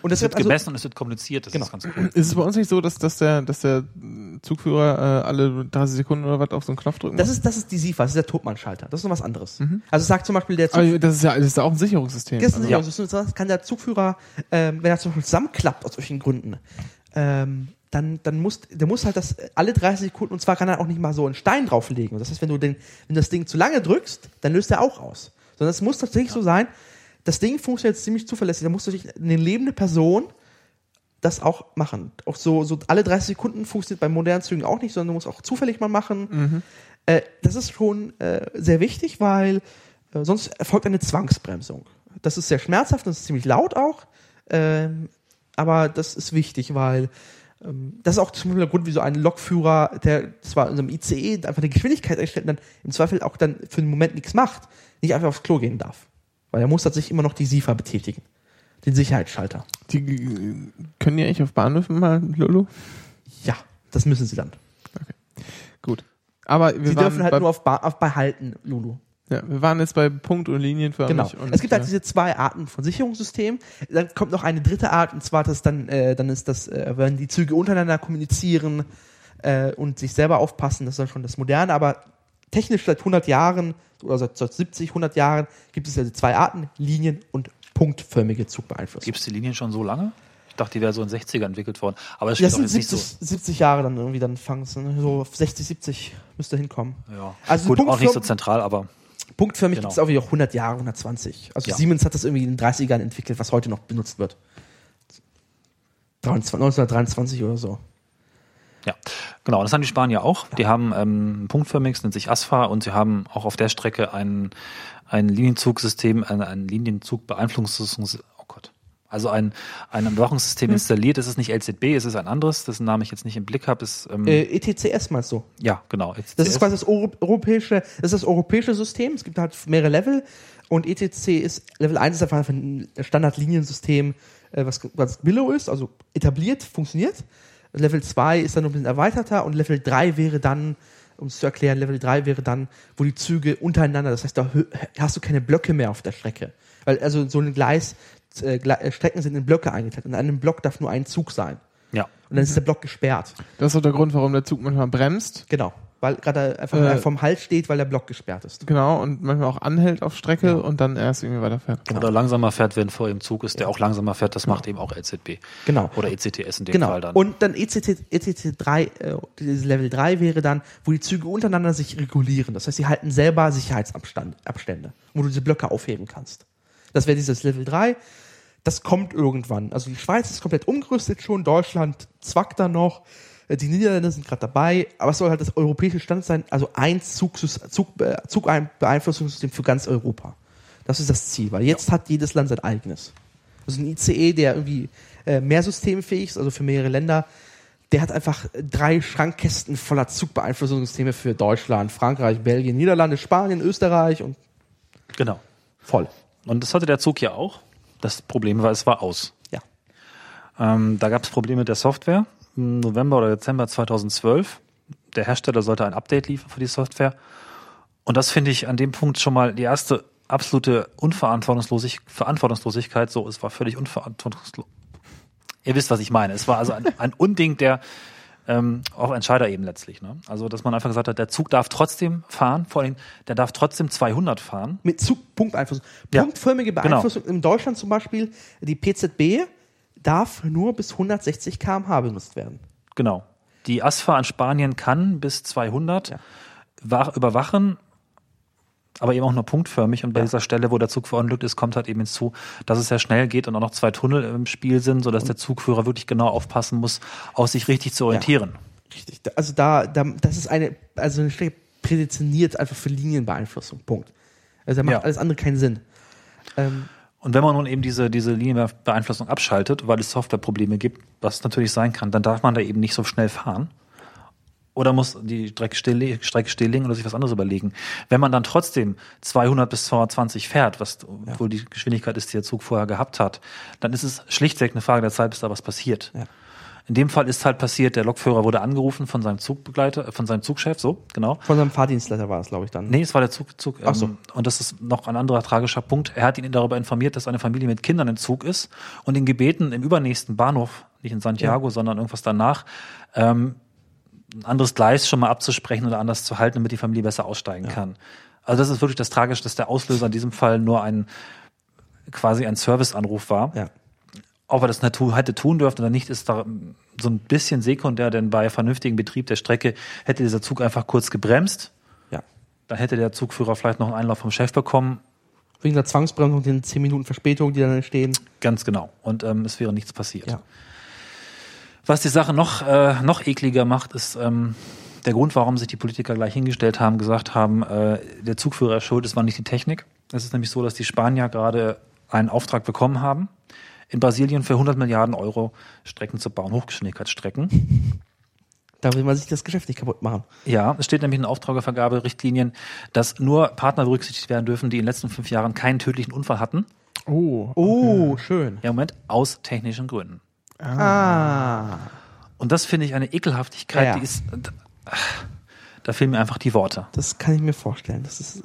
Und das Es wird also, gemessen und es wird kommuniziert, das Genau. ist ganz cool. Ist es bei uns nicht so, dass der Zugführer alle 30 Sekunden oder was auf so einen Knopf drücken muss? das ist die SIFA, das ist der Totmannschalter. Das ist noch was anderes. Also es sagt zum Beispiel der Aber das ist ja auch ein Sicherungssystem. Das kann der Zugführer, wenn er zum Beispiel zusammenklappt aus solchen Gründen, der muss halt das alle 30 Sekunden, und zwar kann er auch nicht mal so einen Stein drauflegen. Das heißt, wenn das Ding zu lange drückst, dann löst er auch aus. Sondern es muss tatsächlich so sein, das Ding funktioniert ziemlich zuverlässig. Da muss tatsächlich eine lebende Person das auch machen. Auch so alle 30 Sekunden funktioniert bei modernen Zügen auch nicht, sondern du musst auch zufällig mal machen. Das ist schon sehr wichtig, weil sonst erfolgt eine Zwangsbremsung. Das ist sehr schmerzhaft, das ist ziemlich laut auch, aber das ist wichtig, weil das ist auch zum Beispiel der Grund, wie so ein Lokführer, der zwar in so einem ICE einfach eine Geschwindigkeit einstellt und dann im Zweifel auch dann für einen Moment nichts macht, nicht einfach aufs Klo gehen darf. Weil er muss tatsächlich immer noch die SIFA betätigen. Den Sicherheitsschalter. Können die eigentlich auf Bahnhöfen mal, Lolo? Ja, das müssen sie dann. Gut. Aber Sie dürfen halt nur bei Halten, Lulu. Ja, wir waren jetzt bei Punkt- und Linienförmig. Genau. Und, es gibt halt diese zwei Arten von Sicherungssystemen. Dann kommt noch eine dritte Art, und zwar wenn die Züge untereinander kommunizieren und sich selber aufpassen, das ist dann schon das Moderne, aber technisch seit 100 Jahren oder seit 70, 100 Jahren gibt es also zwei Arten, Linien- und punktförmige Zugbeeinflussung. Gibt es die Linien schon so lange? Ich dachte, die wäre so in den 60er entwickelt worden. Aber das Das steht doch sind jetzt nicht so. 70 Jahre dann irgendwie, dann fangen es, ne? So 60, 70 müsste hinkommen. Ja. Also Gut, auch nicht so zentral, aber punktförmig Genau. gibt es auch wieder 100 Jahre, 120. Also Ja. Siemens hat das irgendwie in den 30ern entwickelt, was heute noch benutzt wird. 1923 oder so. ja. Genau, das haben die Spanier auch. Die haben punktförmig, nennt sich ASFA, und sie haben auch auf der Strecke ein Linienzugsystem, ein Linienzugbeeinflussungssystem, also ein Überwachungssystem installiert. Es ist nicht LZB, es ist ein anderes, dessen Namen ich jetzt nicht im Blick habe. ETCS meinst du? Ja, genau. ETCS. Das ist quasi das europäische System. Es gibt halt mehrere Level und ETC ist, Level 1 ist einfach ein Standard-Liniensystem, was Billo ist, also etabliert, funktioniert. Level 2 ist dann noch ein bisschen erweiterter und Level 3 wäre dann, um es zu erklären, Level 3 wäre dann, wo die Züge untereinander, das heißt, da hast du keine Blöcke mehr auf der Strecke. Weil also so ein Strecken sind in Blöcke eingeteilt. Und an einem Block darf nur ein Zug sein. Ja. Und dann ist der Block gesperrt. das ist auch der Grund, warum der Zug manchmal bremst. Genau. Weil gerade einfach vom Halt steht, weil der Block gesperrt ist. Genau, und manchmal auch anhält auf Strecke und dann erst irgendwie weiterfährt. Oder langsamer fährt, wenn vor ihm Zug ist, der auch langsamer fährt. Das macht eben auch LZB. Genau. Oder ECTS in dem Genau. Fall dann. Und dann ECT 3, dieses Level 3 wäre dann, wo die Züge untereinander sich regulieren. Das heißt, sie halten selber Sicherheitsabstände, wo du diese Blöcke aufheben kannst. Das wäre dieses Level 3. Das kommt irgendwann. Also die Schweiz ist komplett umgerüstet schon, Deutschland zwackt da noch, die Niederländer sind gerade dabei, aber es soll halt das europäische Standard sein, also ein Zugbeeinflussungssystem für ganz Europa. Das ist das Ziel, weil jetzt hat jedes Land sein eigenes. Also ein ICE, der irgendwie mehr systemfähig ist, also für mehrere Länder, der hat einfach 3 Schrankkästen voller Zugbeeinflussungssysteme für Deutschland, Frankreich, Belgien, Niederlande, Spanien, Österreich und Genau. voll. Und das hatte der Zug ja auch. Das Problem war, es war aus. Ja. Da gab es Probleme mit der Software. Im November oder Dezember 2012. Der Hersteller sollte ein Update liefern für die Software. Und das finde ich an dem Punkt schon mal die erste absolute Verantwortungslosigkeit. So, es war völlig unverantwortungslos. Ihr wisst, was ich meine. Es war also ein Unding der auf Entscheiderebene letztlich. Ne? Also, dass man einfach gesagt hat, der Zug darf trotzdem fahren, vor allem, der darf trotzdem 200 fahren. Mit Zugpunkteinflussung. Ja, Punktförmige Beeinflussung in Deutschland zum Beispiel, die PZB darf nur bis 160 km/h benutzt werden. Genau. Die ASFA in Spanien kann bis 200 überwachen, aber eben auch nur punktförmig. Und bei dieser Stelle, wo der Zug verunglückt ist, kommt halt eben hinzu, dass es sehr schnell geht und auch noch 2 Tunnel im Spiel sind, sodass der Zugführer wirklich genau aufpassen muss, aus sich richtig zu orientieren. Ja, richtig. Also das ist eine Strecke prädestiniert einfach für Linienbeeinflussung. Punkt. Also da macht alles andere keinen Sinn. Und wenn man nun eben diese Linienbeeinflussung abschaltet, weil es Softwareprobleme gibt, was natürlich sein kann, dann darf man da eben nicht so schnell fahren. Oder muss die Strecke stilllegen oder sich was anderes überlegen. Wenn man dann trotzdem 200 bis 220 fährt, was wohl die Geschwindigkeit ist, die der Zug vorher gehabt hat, dann ist es schlichtweg eine Frage der Zeit, bis da was passiert. Ja. In dem Fall ist halt passiert, der Lokführer wurde angerufen von seinem Zugbegleiter, von seinem Zugchef, so, genau. Von seinem Fahrdienstleiter war es, glaube ich, dann. Nee, es war der Zug. Ach so. Und das ist noch ein anderer tragischer Punkt. Er hat ihn darüber informiert, dass eine Familie mit Kindern im Zug ist und ihn gebeten, im übernächsten Bahnhof, nicht in Santiago, sondern irgendwas danach, ein anderes Gleis schon mal abzusprechen oder anders zu halten, damit die Familie besser aussteigen kann. Also das ist wirklich das Tragische, dass der Auslöser in diesem Fall nur quasi ein Serviceanruf war. Ja. Ob er das hätte tun dürfen oder nicht, ist da so ein bisschen sekundär, denn bei vernünftigem Betrieb der Strecke hätte dieser Zug einfach kurz gebremst. Ja. Dann hätte der Zugführer vielleicht noch einen Einlauf vom Chef bekommen. Wegen der Zwangsbremsung und den 10 Minuten Verspätung, die dann entstehen. Ganz genau. Und es wäre nichts passiert. Ja. Was die Sache noch ekliger macht, ist der Grund, warum sich die Politiker gleich hingestellt haben, gesagt haben, der Zugführer ist schuld, es war nicht die Technik. Es ist nämlich so, dass die Spanier gerade einen Auftrag bekommen haben, in Brasilien für 100 Milliarden Euro Strecken zu bauen, Hochgeschwindigkeitsstrecken. Da will man sich das Geschäft nicht kaputt machen. Ja, es steht nämlich in Auftragsvergaberichtlinien, dass nur Partner berücksichtigt werden dürfen, die in den letzten 5 Jahren keinen tödlichen Unfall hatten. Oh, schön. Ja, Moment, aus technischen Gründen. Ah. Und das finde ich eine Ekelhaftigkeit, Ja. die ist, da fehlen mir einfach die Worte. Das kann ich mir vorstellen. Das ist,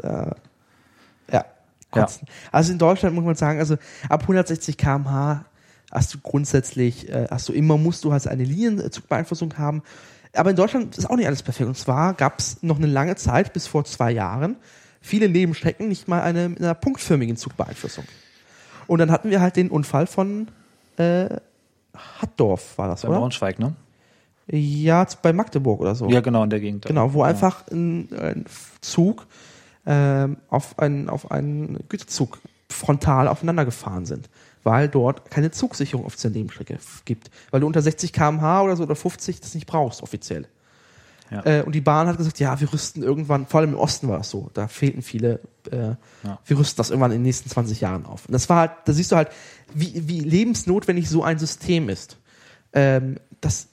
kotzen. Also in Deutschland muss man sagen, also ab 160 km/h hast du grundsätzlich, musst du eine Linienzugbeeinflussung haben. Aber in Deutschland ist auch nicht alles perfekt. Und zwar gab es noch eine lange Zeit, bis vor 2 Jahren, viele Nebenstrecken nicht mal mit einer punktförmigen Zugbeeinflussung. Und dann hatten wir halt den Unfall von Hattorf, war das, Bei oder? Braunschweig, ne? Ja, bei Magdeburg oder so. Ja, genau, in der Gegend. Genau, wo Ja. einfach ein Zug auf einen Güterzug frontal aufeinander gefahren sind, weil dort keine Zugsicherung auf der Nebenstrecke gibt. Weil du unter 60 km/h oder so oder 50 das nicht brauchst, offiziell. Ja. Und die Bahn hat gesagt, ja, wir rüsten irgendwann, vor allem im Osten war das so, da fehlten viele, wir rüsten das irgendwann in den nächsten 20 Jahren auf. Und das war halt, da siehst du halt, wie lebensnotwendig so ein System ist. Das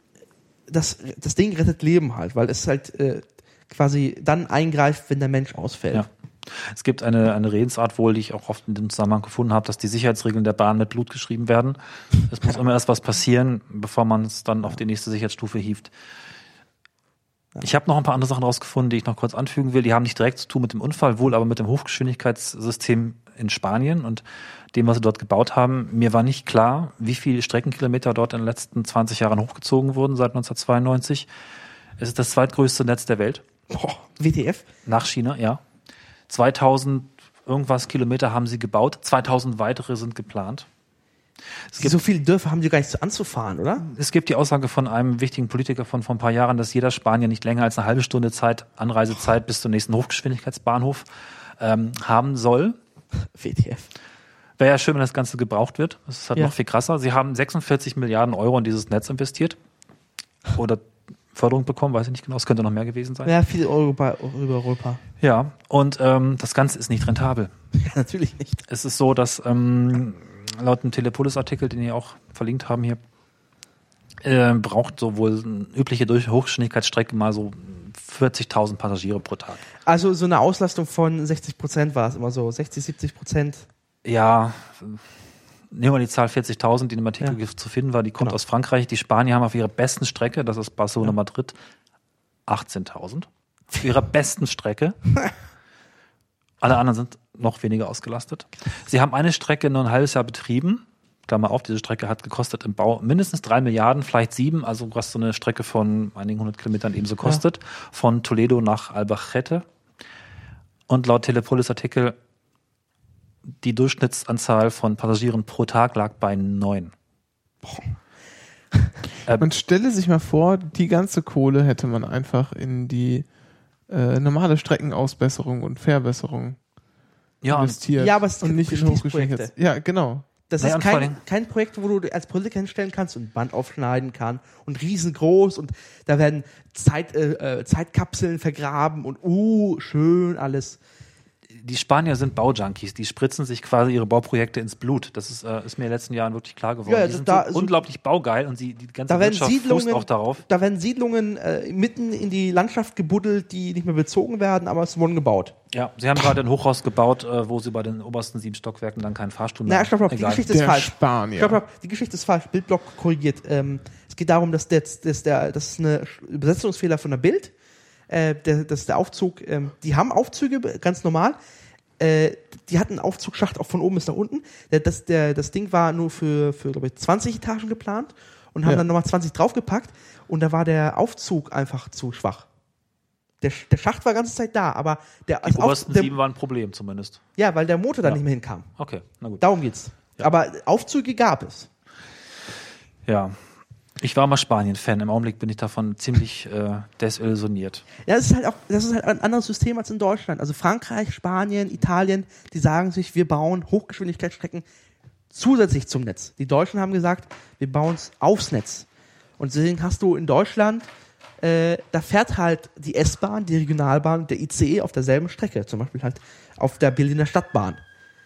Ding rettet Leben halt, weil es halt quasi dann eingreift, wenn der Mensch ausfällt. Ja. Es gibt eine Redensart wohl, die ich auch oft in dem Zusammenhang gefunden habe, dass die Sicherheitsregeln der Bahn mit Blut geschrieben werden. Es muss immer erst was passieren, bevor man es dann auf die nächste Sicherheitsstufe hieft. Ich habe noch ein paar andere Sachen rausgefunden, die ich noch kurz anfügen will. Die haben nicht direkt zu tun mit dem Unfall, wohl aber mit dem Hochgeschwindigkeitssystem in Spanien und dem, was sie dort gebaut haben. Mir war nicht klar, wie viele Streckenkilometer dort in den letzten 20 Jahren hochgezogen wurden, seit 1992. Es ist das zweitgrößte Netz der Welt. Boah, WTF? Nach China, ja. 2000 irgendwas Kilometer haben sie gebaut, 2000 weitere sind geplant. So viele Dörfer haben die gar nicht so anzufahren, oder? Es gibt die Aussage von einem wichtigen Politiker von vor ein paar Jahren, dass jeder Spanier nicht länger als eine halbe Stunde Anreisezeit bis zum nächsten Hochgeschwindigkeitsbahnhof haben soll. WTF. Wäre ja schön, wenn das Ganze gebraucht wird. Das ist halt Ja. noch viel krasser. Sie haben 46 Milliarden Euro in dieses Netz investiert. Oder Förderung bekommen, weiß ich nicht genau. Es könnte noch mehr gewesen sein. Ja, viele Euro über Europa. Ja, und das Ganze ist nicht rentabel. Ja, natürlich nicht. Es ist so, dass laut dem Telepolis-Artikel, den wir auch verlinkt haben hier, braucht so wohl eine übliche Hochgeschwindigkeitsstrecke mal so 40.000 Passagiere pro Tag. Also so eine Auslastung von 60% war es immer so, 60-70%. Ja, nehmen wir die Zahl 40.000, die in dem Artikel zu finden war, die kommt aus Frankreich. Die Spanier haben auf ihrer besten Strecke, das ist Barcelona-Madrid, 18.000. Auf ihrer besten Strecke. Alle anderen sind noch weniger ausgelastet. Sie haben eine Strecke nur ein halbes Jahr betrieben. Klammer auf, diese Strecke hat gekostet im Bau mindestens 3 Milliarden, vielleicht 7, also was so eine Strecke von einigen 100 Kilometern ebenso kostet. Von Toledo nach Albacete. Und laut Telepolis-Artikel die Durchschnittsanzahl von Passagieren pro Tag lag bei 9. Man stelle sich mal vor, die ganze Kohle hätte man einfach in die normale Streckenausbesserung und Verbesserung investiert. Ja, aber es und gibt nicht in Hochgeschwindigkeitsprojekte. Ja, genau. Das Naja, ist und vor allem- kein Projekt, wo du als Politiker hinstellen kannst und ein Band aufschneiden kann und riesengroß und da werden Zeitkapseln vergraben und schön alles. die Spanier sind Baujunkies, die spritzen sich quasi ihre Bauprojekte ins Blut. Das ist mir in den letzten Jahren wirklich klar geworden. Ja, die sind da- so unglaublich baugeil und die ganze Da werden Wirtschaft fußt auch darauf. Da werden Siedlungen mitten in die Landschaft gebuddelt, die nicht mehr bezogen werden, aber es wurden gebaut. Ja, sie haben gerade ein Hochhaus gebaut, wo sie bei den obersten 7 Stockwerken dann keinen Fahrstuhl mehr Na, stopp, die Egal. Geschichte ist Der falsch. Spanier. Stopp, die Geschichte ist falsch. Bildblock korrigiert. Es geht darum, dass das ist eine Übersetzungsfehler von der Bild. Das ist der Aufzug. Die haben Aufzüge, ganz normal. Die hatten einen Aufzugsschacht auch von oben bis nach unten. Das Ding war nur für glaube ich, 20 Etagen geplant und haben dann nochmal 20 draufgepackt und da war der Aufzug einfach zu schwach. Der Schacht war die ganze Zeit da, aber Die obersten 7 waren ein Problem zumindest. ja, weil der Motor da Ja. nicht mehr hinkam. Okay, na gut. Darum geht's. Aber Aufzüge gab es. Ja, ich war mal Spanien-Fan. Im Augenblick bin ich davon ziemlich desillusioniert. Ja, das ist halt ein anderes System als in Deutschland. Also Frankreich, Spanien, Italien, die sagen sich, wir bauen Hochgeschwindigkeitsstrecken zusätzlich zum Netz. Die Deutschen haben gesagt, wir bauen es aufs Netz. Und deswegen hast du in Deutschland, da fährt halt die S-Bahn, die Regionalbahn, der ICE auf derselben Strecke. Zum Beispiel halt auf der Berliner Stadtbahn.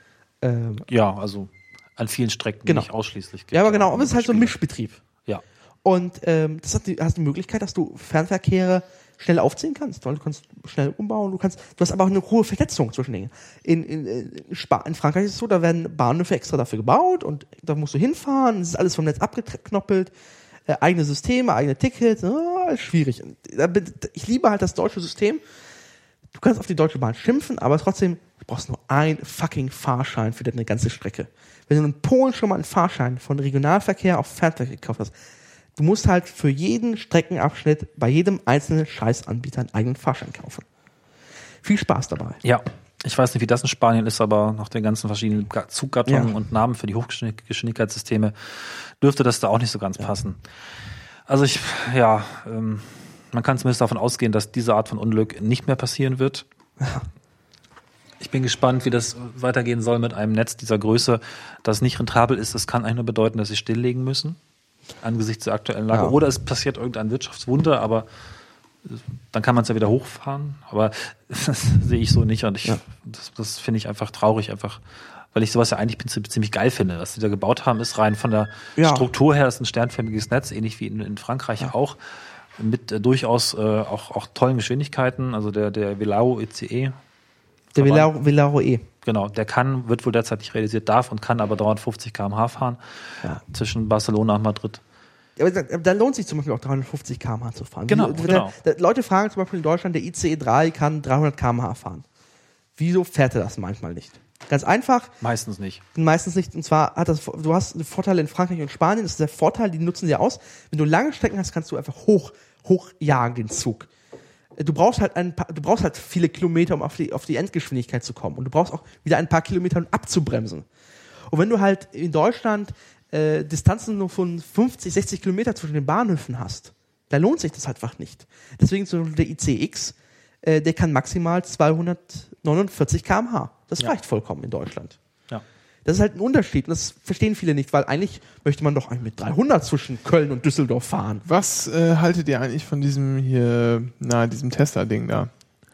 Ja, also an vielen Strecken Genau. nicht ausschließlich. Ja, aber genau, aber es ist halt so ein Spiele. Mischbetrieb. Ja. Und hast die Möglichkeit, dass du Fernverkehre schnell aufziehen kannst. Du kannst schnell umbauen, du hast aber auch eine hohe Vernetzung zwischen Dingen. In Frankreich ist es so, da werden Bahnhöfe extra dafür gebaut und da musst du hinfahren, es ist alles vom Netz abgeknoppelt, eigene Systeme, eigene Tickets, ist schwierig. Ich liebe halt das deutsche System. Du kannst auf die Deutsche Bahn schimpfen, aber trotzdem, du brauchst nur einen fucking Fahrschein für deine ganze Strecke. Wenn du in Polen schon mal einen Fahrschein von Regionalverkehr auf Fernverkehr gekauft hast, du musst halt für jeden Streckenabschnitt bei jedem einzelnen Scheißanbieter einen eigenen Fahrschein kaufen. Viel Spaß dabei. Ja, ich weiß nicht, wie das in Spanien ist, aber nach den ganzen verschiedenen Zuggattungen Ja. und Namen für die Hochgeschwindigkeitssysteme dürfte das da auch nicht so ganz passen. Also man kann zumindest davon ausgehen, dass diese Art von Unglück nicht mehr passieren wird. Ich bin gespannt, wie das weitergehen soll mit einem Netz dieser Größe, das nicht rentabel ist. Das kann eigentlich nur bedeuten, dass sie stilllegen müssen angesichts der aktuellen Lage. Ja. Oder es passiert irgendein Wirtschaftswunder, aber dann kann man es ja wieder hochfahren. Aber das sehe ich so nicht. Und das finde ich einfach traurig, einfach, weil ich sowas ja eigentlich ziemlich geil finde. Was die da gebaut haben, ist rein von der Struktur her, ist ein sternförmiges Netz, ähnlich wie in Frankreich auch, mit durchaus auch tollen Geschwindigkeiten. Also der Velaro ICE. Der Velaro E. Genau, wird wohl derzeit nicht realisiert, darf und kann aber 350 km/h fahren zwischen Barcelona und Madrid. Ja, aber da lohnt sich zum Beispiel auch 350 km/h zu fahren. Genau. Leute fragen zum Beispiel in Deutschland, der ICE 3 kann 300 km/h fahren. Wieso fährt er das manchmal nicht? Ganz einfach. Meistens nicht. Meistens nicht. Und zwar du hast einen Vorteil in Frankreich und Spanien. Das ist der Vorteil, die nutzen sie aus. Wenn du lange Strecken hast, kannst du einfach hochjagen den Zug. Du brauchst halt viele Kilometer, um auf die Endgeschwindigkeit zu kommen. Und du brauchst auch wieder ein paar Kilometer, um abzubremsen. Und wenn du halt in Deutschland Distanzen nur von 50, 60 Kilometer zwischen den Bahnhöfen hast, da lohnt sich das einfach nicht. Deswegen zum Beispiel der ICX, der kann maximal 249 km/h. Das reicht vollkommen in Deutschland. Ja. Das ist halt ein Unterschied und das verstehen viele nicht, weil eigentlich möchte man doch mit 300 zwischen Köln und Düsseldorf fahren. Was haltet ihr eigentlich von diesem Tesla-Ding da?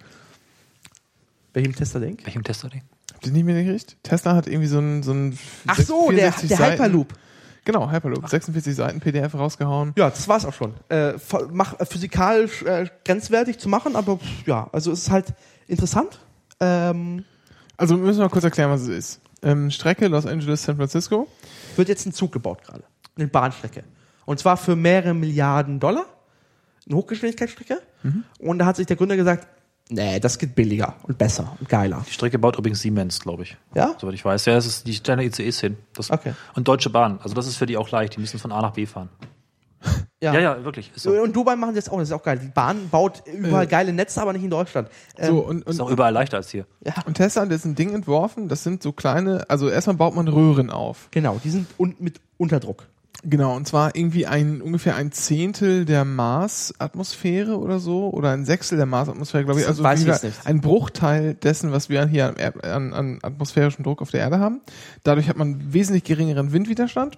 Welchem Tesla-Ding? Habt ihr nicht mehr gekriegt? Tesla hat irgendwie so ein Ach so, der 64 Seiten, Hyperloop. Genau, Hyperloop. 46 Seiten PDF rausgehauen. Ja, das war's auch schon. Physikalisch grenzwertig zu machen, aber ja, also es ist halt interessant. Also müssen wir mal kurz erklären, was es ist. Strecke Los Angeles, San Francisco. Wird jetzt ein Zug gebaut gerade. Eine Bahnstrecke. Und zwar für mehrere Milliarden $. Eine Hochgeschwindigkeitsstrecke. Und da hat sich der Gründer gesagt, nee, das geht billiger und besser und geiler. Die Strecke baut übrigens Siemens, glaube ich. Ja? Soweit ich weiß. Ja, es ist die stellen ICEs hin. Okay. Und Deutsche Bahn. Also das ist für die auch leicht. Die müssen von A nach B fahren. Ja, wirklich. Ist so. Und Dubai machen sie jetzt auch, das ist auch geil. Die Bahn baut überall geile Netze, aber nicht in Deutschland. Ist auch überall leichter als hier. Ja. Und Tesla hat jetzt ein Ding entworfen, das sind so kleine, also erstmal baut man Röhren auf. Genau, die sind mit Unterdruck. Genau, und zwar irgendwie ungefähr ein Zehntel der Marsatmosphäre oder so, oder ein Sechstel der Marsatmosphäre, glaube ich. Also weiß ich jetzt nicht. ein Bruchteil dessen, was wir hier an atmosphärischem Druck auf der Erde haben. Dadurch hat man wesentlich geringeren Windwiderstand.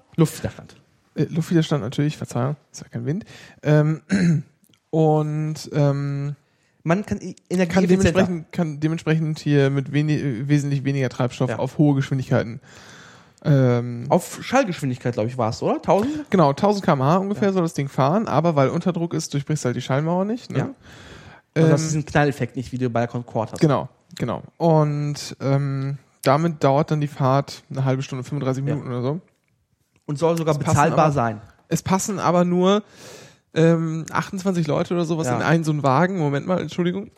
Luftwiderstand Luftwiderstand natürlich, Verzeihung, ist ja kein Wind. Man kann energieeffizienter. Kann dementsprechend hier mit wesentlich weniger Treibstoff auf hohe Geschwindigkeiten. Auf Schallgeschwindigkeit, glaube ich, war es, oder? 1000? Genau, 1000 km/h ungefähr soll das Ding fahren, aber weil Unterdruck ist, durchbrichst du halt die Schallmauer nicht. Ne? Ja. Und das ist ein Knalleffekt, nicht wie du bei der Concorde hast. Genau. Und damit dauert dann die Fahrt eine halbe Stunde, 35 Minuten oder so. Und soll sogar bezahlbar sein. Es passen aber nur 28 Leute oder sowas in einen so einen Wagen. Moment mal, Entschuldigung.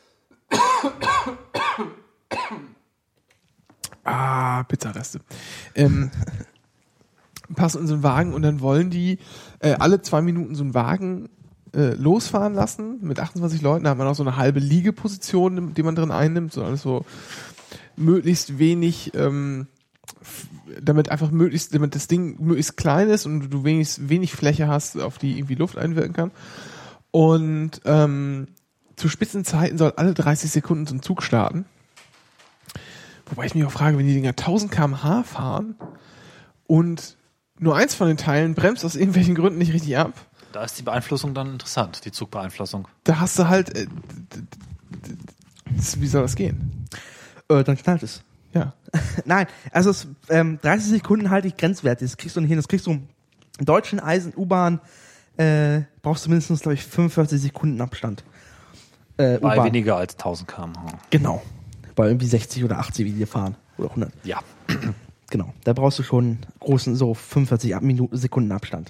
Pizzareste. Passen in so einen Wagen und dann wollen die alle 2 Minuten so einen Wagen losfahren lassen mit 28 Leuten. Da hat man auch so eine halbe Liegeposition, die man drin einnimmt. So alles so möglichst wenig, damit das Ding möglichst klein ist und du wenig Fläche hast, auf die irgendwie Luft einwirken kann. Und zu Spitzenzeiten soll alle 30 Sekunden so ein Zug starten. Wobei ich mich auch frage, wenn die Dinger 1000 km/h fahren und nur eins von den Teilen bremst aus irgendwelchen Gründen nicht richtig ab. Da ist die Beeinflussung dann interessant, die Zugbeeinflussung. Da hast du halt, wie soll das gehen? Dann knallt es. Ja. Nein, also 30 Sekunden halte ich grenzwertig. Das kriegst du nicht hin. Das kriegst du im deutschen U-Bahn, brauchst du mindestens, glaube ich, 45 Sekunden Abstand. Bei weniger als 1000 km/h. Genau. Bei irgendwie 60 oder 80, wie die fahren. Oder 100. Ja. Genau. Da brauchst du schon großen, so 45 Sekunden Abstand.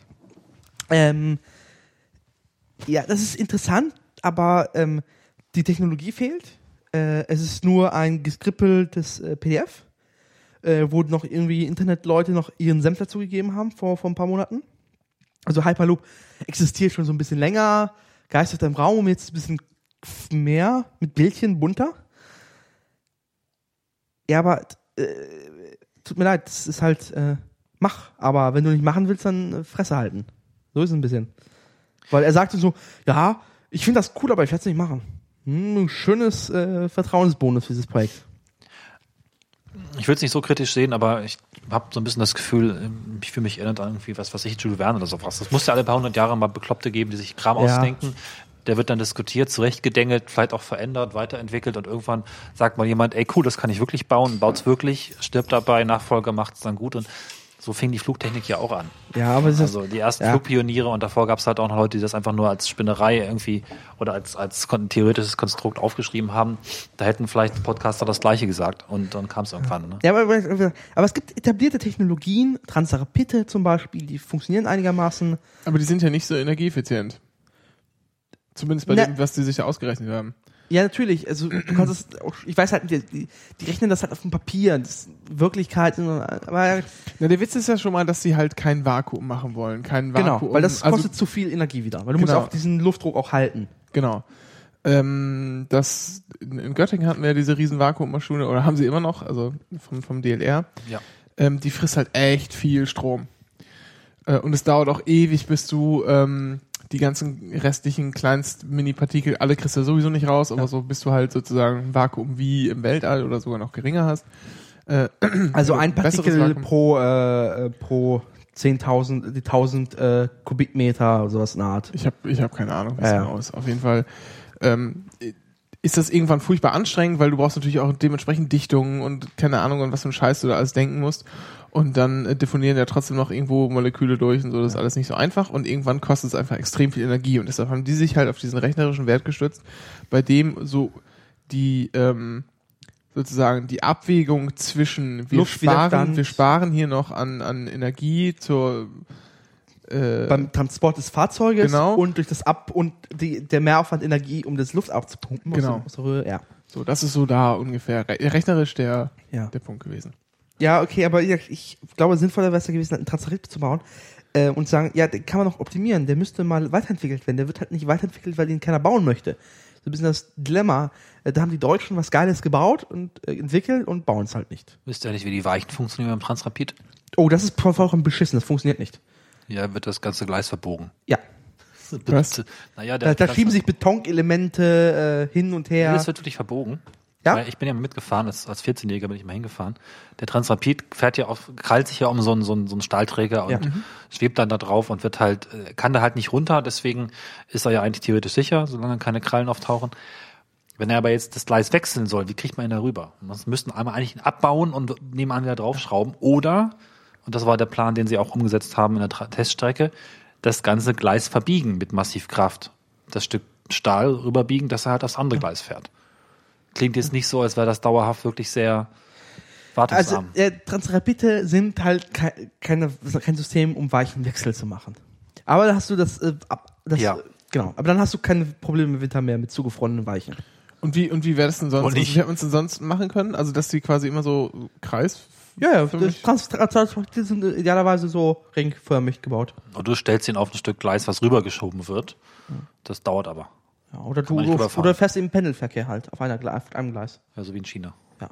Ja, das ist interessant, aber die Technologie fehlt. Es ist nur ein geskrippeltes PDF, wo noch irgendwie Internetleute noch ihren Senf dazugegeben haben vor ein paar Monaten. Also Hyperloop existiert schon so ein bisschen länger, geistert im Raum, jetzt ein bisschen mehr, mit Bildchen bunter. Ja, aber tut mir leid, das ist halt, mach. Aber wenn du nicht machen willst, dann Fresse halten. So ist es ein bisschen. Weil er sagte so, ja, ich finde das cool, aber ich werde es nicht machen. Schönes Vertrauensbonus für dieses Projekt. Ich will es nicht so kritisch sehen, aber ich habe so ein bisschen das Gefühl, ich fühle mich erinnert an irgendwie was ich, Jules Verne oder sowas. Das muss ja alle paar 100 Jahre mal Bekloppte geben, die sich Kram ausdenken. Der wird dann diskutiert, zurechtgedengelt, vielleicht auch verändert, weiterentwickelt und irgendwann sagt mal jemand, ey cool, das kann ich wirklich bauen, baut's wirklich, stirbt dabei, Nachfolger macht's dann gut und so fing die Flugtechnik ja auch an. Ja, aber also die ersten Flugpioniere und davor gab's halt auch noch Leute, die das einfach nur als Spinnerei irgendwie oder als theoretisches Konstrukt aufgeschrieben haben. Da hätten vielleicht Podcaster das Gleiche gesagt und dann kam's irgendwann. Ne? Ja, aber es gibt etablierte Technologien, Transrapide zum Beispiel, die funktionieren einigermaßen. Aber die sind ja nicht so energieeffizient. Zumindest bei dem, was die sich da ausgerechnet haben. Ja, natürlich. Also du kannst es auch, ich weiß halt, die rechnen das halt auf dem Papier, das ist Wirklichkeit. Aber na, der Witz ist ja schon mal, dass sie halt kein Vakuum machen wollen. Kein Vakuum. Genau, weil das kostet zu viel Energie wieder. Weil du musst auch diesen Luftdruck auch halten. Genau. In Göttingen hatten wir ja diese riesen Vakuummaschine, oder haben sie immer noch, also vom DLR. Ja. Die frisst halt echt viel Strom. Und es dauert auch ewig, bis du die ganzen restlichen Kleinst-Mini-Partikel, alle kriegst du sowieso nicht raus, aber so bist du halt sozusagen ein Vakuum wie im Weltall oder sogar noch geringer hast. Also ein Partikel pro 10.000, die 1000 Kubikmeter, sowas in der Art. Ich hab keine Ahnung, wie es genau ist. Auf jeden Fall ist das irgendwann furchtbar anstrengend, weil du brauchst natürlich auch dementsprechend Dichtungen und keine Ahnung, an was für ein Scheiß du da alles denken musst. Und dann diffundieren ja trotzdem noch irgendwo Moleküle durch und so, das ist alles nicht so einfach. Und irgendwann kostet es einfach extrem viel Energie. Und deshalb haben die sich halt auf diesen rechnerischen Wert gestützt, bei dem so die sozusagen die Abwägung zwischen wir sparen hier noch an Energie zur beim Transport des Fahrzeuges genau. Und durch das der Mehraufwand Energie, um das Luft abzupumpen. Genau. So, das ist so da ungefähr rechnerisch der Punkt gewesen. Ja, okay, aber ich glaube, sinnvoller wäre es gewesen, einen Transrapid zu bauen und sagen, ja, den kann man noch optimieren, der müsste mal weiterentwickelt werden. Der wird halt nicht weiterentwickelt, weil den keiner bauen möchte. So ein bisschen das Dilemma. Da haben die Deutschen was Geiles gebaut und entwickelt und bauen es halt nicht. Wisst ihr nicht, wie die Weichen funktionieren beim Transrapid? Oh, das ist vollkommen beschissen, das funktioniert nicht. Ja, wird das ganze Gleis verbogen. Ja. Was? Naja, da schieben sich Betonelemente hin und her. Das wird wirklich verbogen. Ja? Ich bin ja mal mitgefahren, als 14-Jähriger bin ich mal hingefahren. Der Transrapid krallt sich ja um so einen Stahlträger und schwebt dann da drauf und kann da halt nicht runter, deswegen ist er ja eigentlich theoretisch sicher, solange keine Krallen auftauchen. Wenn er aber jetzt das Gleis wechseln soll, wie kriegt man ihn da rüber? Man müssten einmal eigentlich ihn abbauen und nebenan wieder draufschrauben. Oder, und das war der Plan, den sie auch umgesetzt haben in der Teststrecke, das ganze Gleis verbiegen mit Massivkraft. Das Stück Stahl rüberbiegen, dass er halt aufs andere Gleis fährt. Klingt jetzt nicht so, als wäre das dauerhaft wirklich sehr wartungsarm. Also Transrapide sind halt kein System, um Weichenwechsel zu machen. Aber da hast du Ja. Genau. Aber dann hast du keine Probleme im Winter mehr mit zugefrorenen Weichen. Und wie wäre das denn sonst? Und Also, wie hätte man es denn sonst machen können? Also, dass die quasi immer so Kreis... Ja, Förmig? Transrapide sind idealerweise so ringförmig gebaut. Und du stellst ihn auf ein Stück Gleis, was rübergeschoben wird. Das dauert aber. Ja, oder Kann man nicht rüberfahren. oder fährst im Pendelverkehr halt auf einem Gleis. Ja, so wie in China. Ja.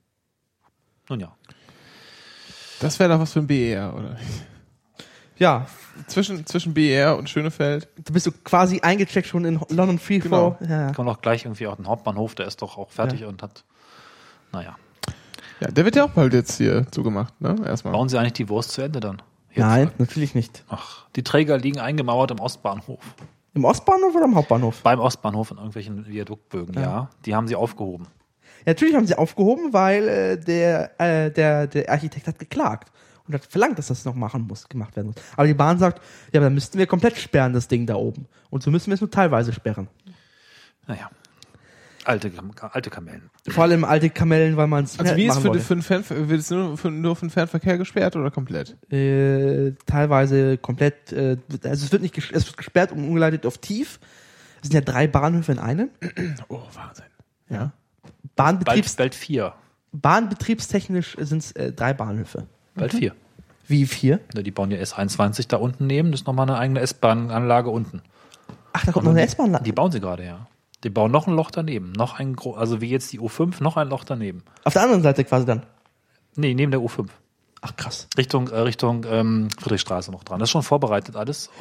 Nun ja. Das wäre doch was für ein BER, oder? Ja, Zwischen BER und Schönefeld. da bist du quasi eingecheckt schon in London Freeflow. Genau. Ja. Kann man auch gleich irgendwie auch den Hauptbahnhof, der ist doch auch fertig und hat, naja. Ja, der wird ja auch bald jetzt hier zugemacht, ne? Erstmal. Bauen sie eigentlich die Wurst zu Ende dann? Jetzt? Nein, natürlich nicht. Ach, die Träger liegen eingemauert im Ostbahnhof. Im Ostbahnhof oder im Hauptbahnhof? Beim Ostbahnhof in irgendwelchen Viaduktbögen, ja. Die haben sie aufgehoben. Ja, natürlich haben sie aufgehoben, weil der Architekt hat geklagt und hat verlangt, dass das noch gemacht werden muss. Aber die Bahn sagt, ja, dann müssten wir komplett sperren, das Ding da oben. Und so müssen wir es nur teilweise sperren. Naja. Alte Kamellen. Vor allem alte Kamellen, weil man es Also wie ist machen für wollte. wird es nur für den Fernverkehr gesperrt oder komplett? Teilweise komplett, also es wird gesperrt und umgeleitet auf tief. Es sind ja 3 Bahnhöfe in einem. Oh, Wahnsinn. Ja. Bald 4. Bahnbetriebstechnisch sind es 3 Bahnhöfe. Bald 4. Wie 4? Ja, die bauen ja S21 da unten neben, das ist nochmal eine eigene S-Bahn-Anlage unten. Ach, da kommt noch eine S-Bahn. Die bauen sie gerade, ja. Die bauen noch ein Loch daneben. Also wie jetzt die U5, noch ein Loch daneben. Auf der anderen Seite quasi dann. Nee, neben der U5. Ach, krass. Richtung Friedrichstraße noch dran. Das ist schon vorbereitet alles.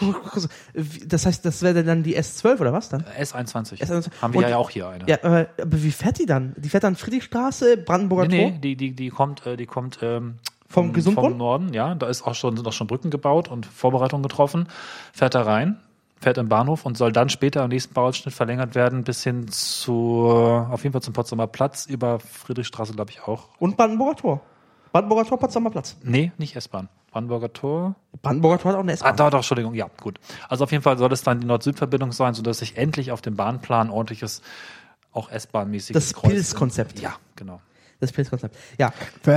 Das heißt, das wäre dann die S12 oder was dann? S21. S21. Haben wir Und- ja auch hier eine. Ja, aber wie fährt die dann? Die fährt dann Friedrichstraße, Brandenburger Tor? Nee, die kommt Vom Gesundbrunnen? vom Norden, ja. Da sind auch schon Brücken gebaut und Vorbereitungen getroffen. Fährt da rein, fährt im Bahnhof und soll dann später am nächsten Bauabschnitt verlängert werden bis hin auf jeden Fall zum Potsdamer Platz, über Friedrichstraße, glaube ich, auch. Und Brandenburger Tor. Brandenburger Tor, Potsdamer Platz. Nee, nicht S-Bahn. Brandenburger Tor. Brandenburger Tor hat auch eine S-Bahn. Doch, Entschuldigung, ja, gut. Also auf jeden Fall soll es dann die Nord-Süd-Verbindung sein, sodass sich endlich auf dem Bahnplan ordentliches, auch S-Bahn-mäßiges Das Pilz-Konzept. Ja, genau. Das Pilzkonzept. Ja.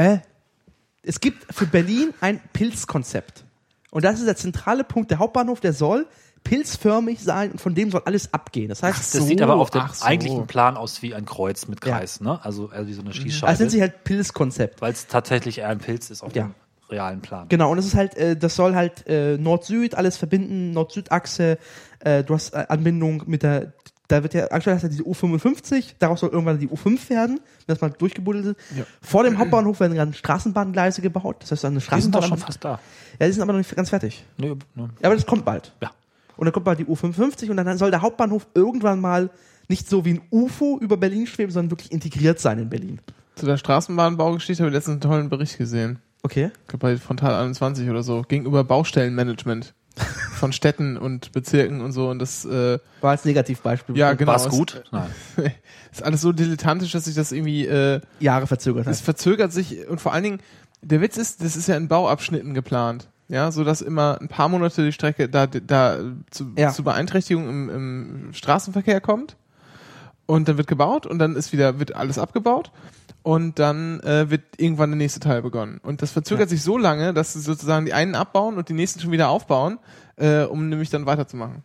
Es gibt für Berlin ein Pilzkonzept. Und das ist der zentrale Punkt. Der Hauptbahnhof, der soll pilzförmig sein und von dem soll alles abgehen. Das heißt, Das sieht aber auf dem ach so. eigentlichen Plan aus wie ein Kreuz mit Kreis, ne? Also wie so eine Schießscheibe. das nennt sich halt Pilzkonzept. Weil es tatsächlich eher ein Pilz ist auf Ja. dem realen Plan. Genau, und das ist halt, das soll halt Nord-Süd alles verbinden, Nord-Süd-Achse, du hast Anbindung mit da wird ja, aktuell hast du diese U55, daraus soll irgendwann die U5 werden, wenn das mal durchgebuddelt ist. Ja. Vor dem Hauptbahnhof werden gerade Straßenbahngleise gebaut, das heißt eine Die sind Straßenbahn. doch schon fast da. Ja, die sind aber noch nicht ganz fertig. Nee. Ja, aber das kommt bald. Ja. Und dann kommt bald die U55 und dann soll der Hauptbahnhof irgendwann mal nicht so wie ein UFO über Berlin schweben, sondern wirklich integriert sein in Berlin. Zu der Straßenbahnbaugeschichte habe ich letztens einen tollen Bericht gesehen. Okay. Ich glaube bei Frontal 21 oder so. Gegenüber Baustellenmanagement von Städten und Bezirken und so. Und das War als Negativbeispiel. ja, genau. War es gut? Nein. Ist alles so dilettantisch, dass sich das irgendwie Jahre verzögert es hat. verzögert sich und vor allen Dingen, der Witz ist, das ist ja in Bauabschnitten geplant. Ja, so dass immer ein paar Monate die Strecke zu Beeinträchtigungen im Straßenverkehr kommt. Und dann wird gebaut und dann wird alles abgebaut. Und dann wird irgendwann der nächste Teil begonnen. Und das verzögert sich so lange, dass sie sozusagen die einen abbauen und die nächsten schon wieder aufbauen, um nämlich dann weiterzumachen.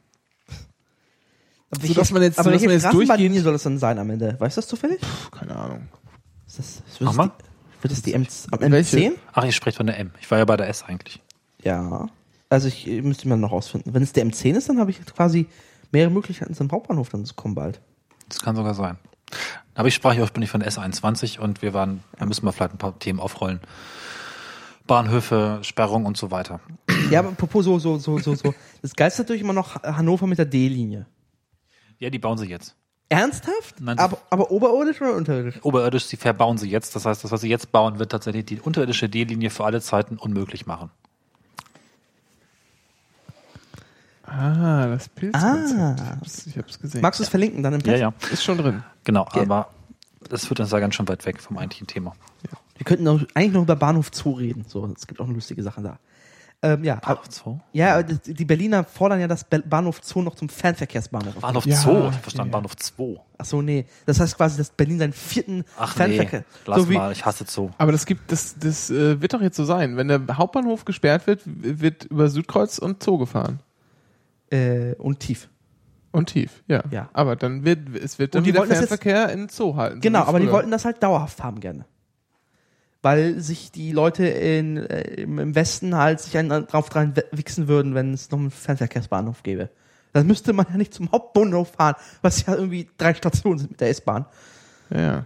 Aber dass man jetzt- aber so, dass welche man jetzt Straßenbahnlinie durchgehend- soll das dann sein am Ende? Weißt du das zufällig? Keine Ahnung. Ist das, Mach mal. wird es die am Welche? M10? Ach, ihr sprecht von der M. Ich war ja bei der S eigentlich. Ja. Also ich müsste mal noch rausfinden. Wenn es der M10 ist, dann habe ich quasi mehrere Möglichkeiten zum Hauptbahnhof dann zu kommen bald. Das kann sogar sein. Aber ich sprach ja ursprünglich von der S21 und da müssen wir vielleicht ein paar Themen aufrollen. Bahnhöfe, Sperrung und so weiter. Ja, aber apropos so. Das Geilste ist natürlich immer noch Hannover mit der D-Linie. Ja, die bauen sie jetzt. Ernsthaft? Nein, aber oberirdisch oder unterirdisch? Oberirdisch, sie verbauen sie jetzt. Das heißt, das, was sie jetzt bauen, wird tatsächlich die unterirdische D-Linie für alle Zeiten unmöglich machen. Das Pilzkonzept. Ich hab's gesehen. Magst du es verlinken dann im Test? Ja. Ist schon drin. Genau, aber das führt uns ja ganz schön weit weg vom eigentlichen Thema. Wir könnten eigentlich noch über Bahnhof Zoo reden. So, es gibt auch eine lustige Sache da. Bahnhof Zoo? Ja, die Berliner fordern ja, dass Bahnhof Zoo noch zum Fernverkehrsbahnhof wird. Bahnhof Ja, Zoo, ich hab verstanden, ja. Bahnhof 2. Ach so, nee. Das heißt quasi, dass Berlin seinen 4. Ach Fernverkehr. nee, lass so wie, mal, ich hasse Zoo. Aber das wird doch jetzt so sein. Wenn der Hauptbahnhof gesperrt wird über Südkreuz und Zoo gefahren. und tief. Und tief, ja. Ja. Aber dann wird dann Und die wieder wollten das jetzt- Fernverkehr in Zoo halten. Genau, so wie aber die früher. wollten das halt dauerhaft haben gerne. Weil sich die Leute im Westen halt sich einen drauf dran wichsen würden, wenn es noch einen Fernverkehrsbahnhof gäbe. Dann müsste man ja nicht zum Hauptbahnhof fahren, was ja irgendwie 3 Stationen sind mit der S-Bahn. Ja.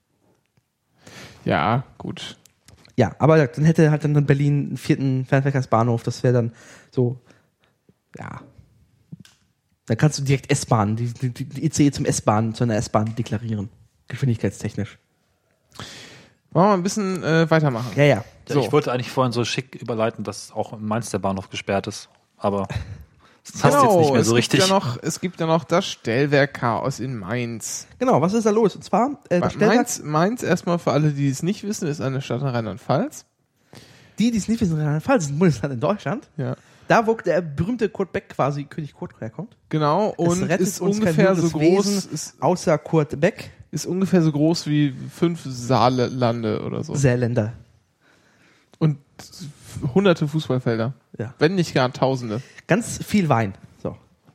Ja, gut. Ja, aber dann hätte halt dann Berlin einen 4. Fernverkehrsbahnhof, das wäre dann so, ja. Dann kannst du direkt S-Bahn, die ICE zu einer S-Bahn deklarieren. Geschwindigkeitstechnisch. Wollen wir mal ein bisschen weitermachen? Ja. So. Ich wollte eigentlich vorhin so schick überleiten, dass auch in Mainz der Bahnhof gesperrt ist. Aber das passt jetzt nicht mehr so richtig. Es gibt ja noch das Stellwerk-Chaos in Mainz. Genau, was ist da los? Und zwar, das Stellwerk, Mainz erstmal für alle, die es nicht wissen, ist eine Stadt in Rheinland-Pfalz. die es nicht wissen, Rheinland-Pfalz ist ein Bundesland in Deutschland. Ja. Da, wo der berühmte Kurt Beck quasi König Kurt herkommt. Genau, und Es rettet ist uns ungefähr kein so höheres groß, Wesen, außer Kurt Beck, ist ungefähr so groß wie 5 Saarlande oder so. Saarländer. Und hunderte Fußballfelder. Ja. Wenn nicht gar Tausende. Ganz viel Wein. So.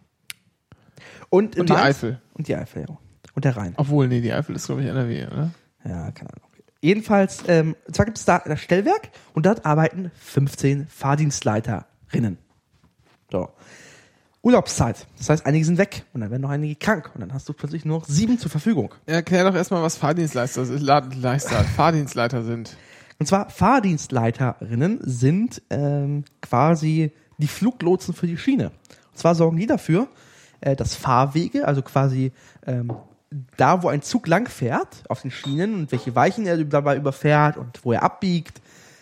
Und Und die Eifel. Und die Eifel, ja. Und der Rhein. Obwohl, nee, die Eifel ist, glaube ich, NRW, oder? Ja, keine Ahnung. Jedenfalls, zwar gibt es da das Stellwerk und dort arbeiten 15 Fahrdienstleiterinnen. So. Urlaubszeit. Das heißt, einige sind weg und dann werden noch einige krank und dann hast du plötzlich nur noch 7 zur Verfügung. Erklär doch erstmal, was Fahrdienstleiter sind. Und zwar Fahrdienstleiterinnen sind quasi die Fluglotsen für die Schiene. Und zwar sorgen die dafür, dass Fahrwege, also quasi da, wo ein Zug lang fährt, auf den Schienen und welche Weichen er dabei überfährt und wo er abbiegt,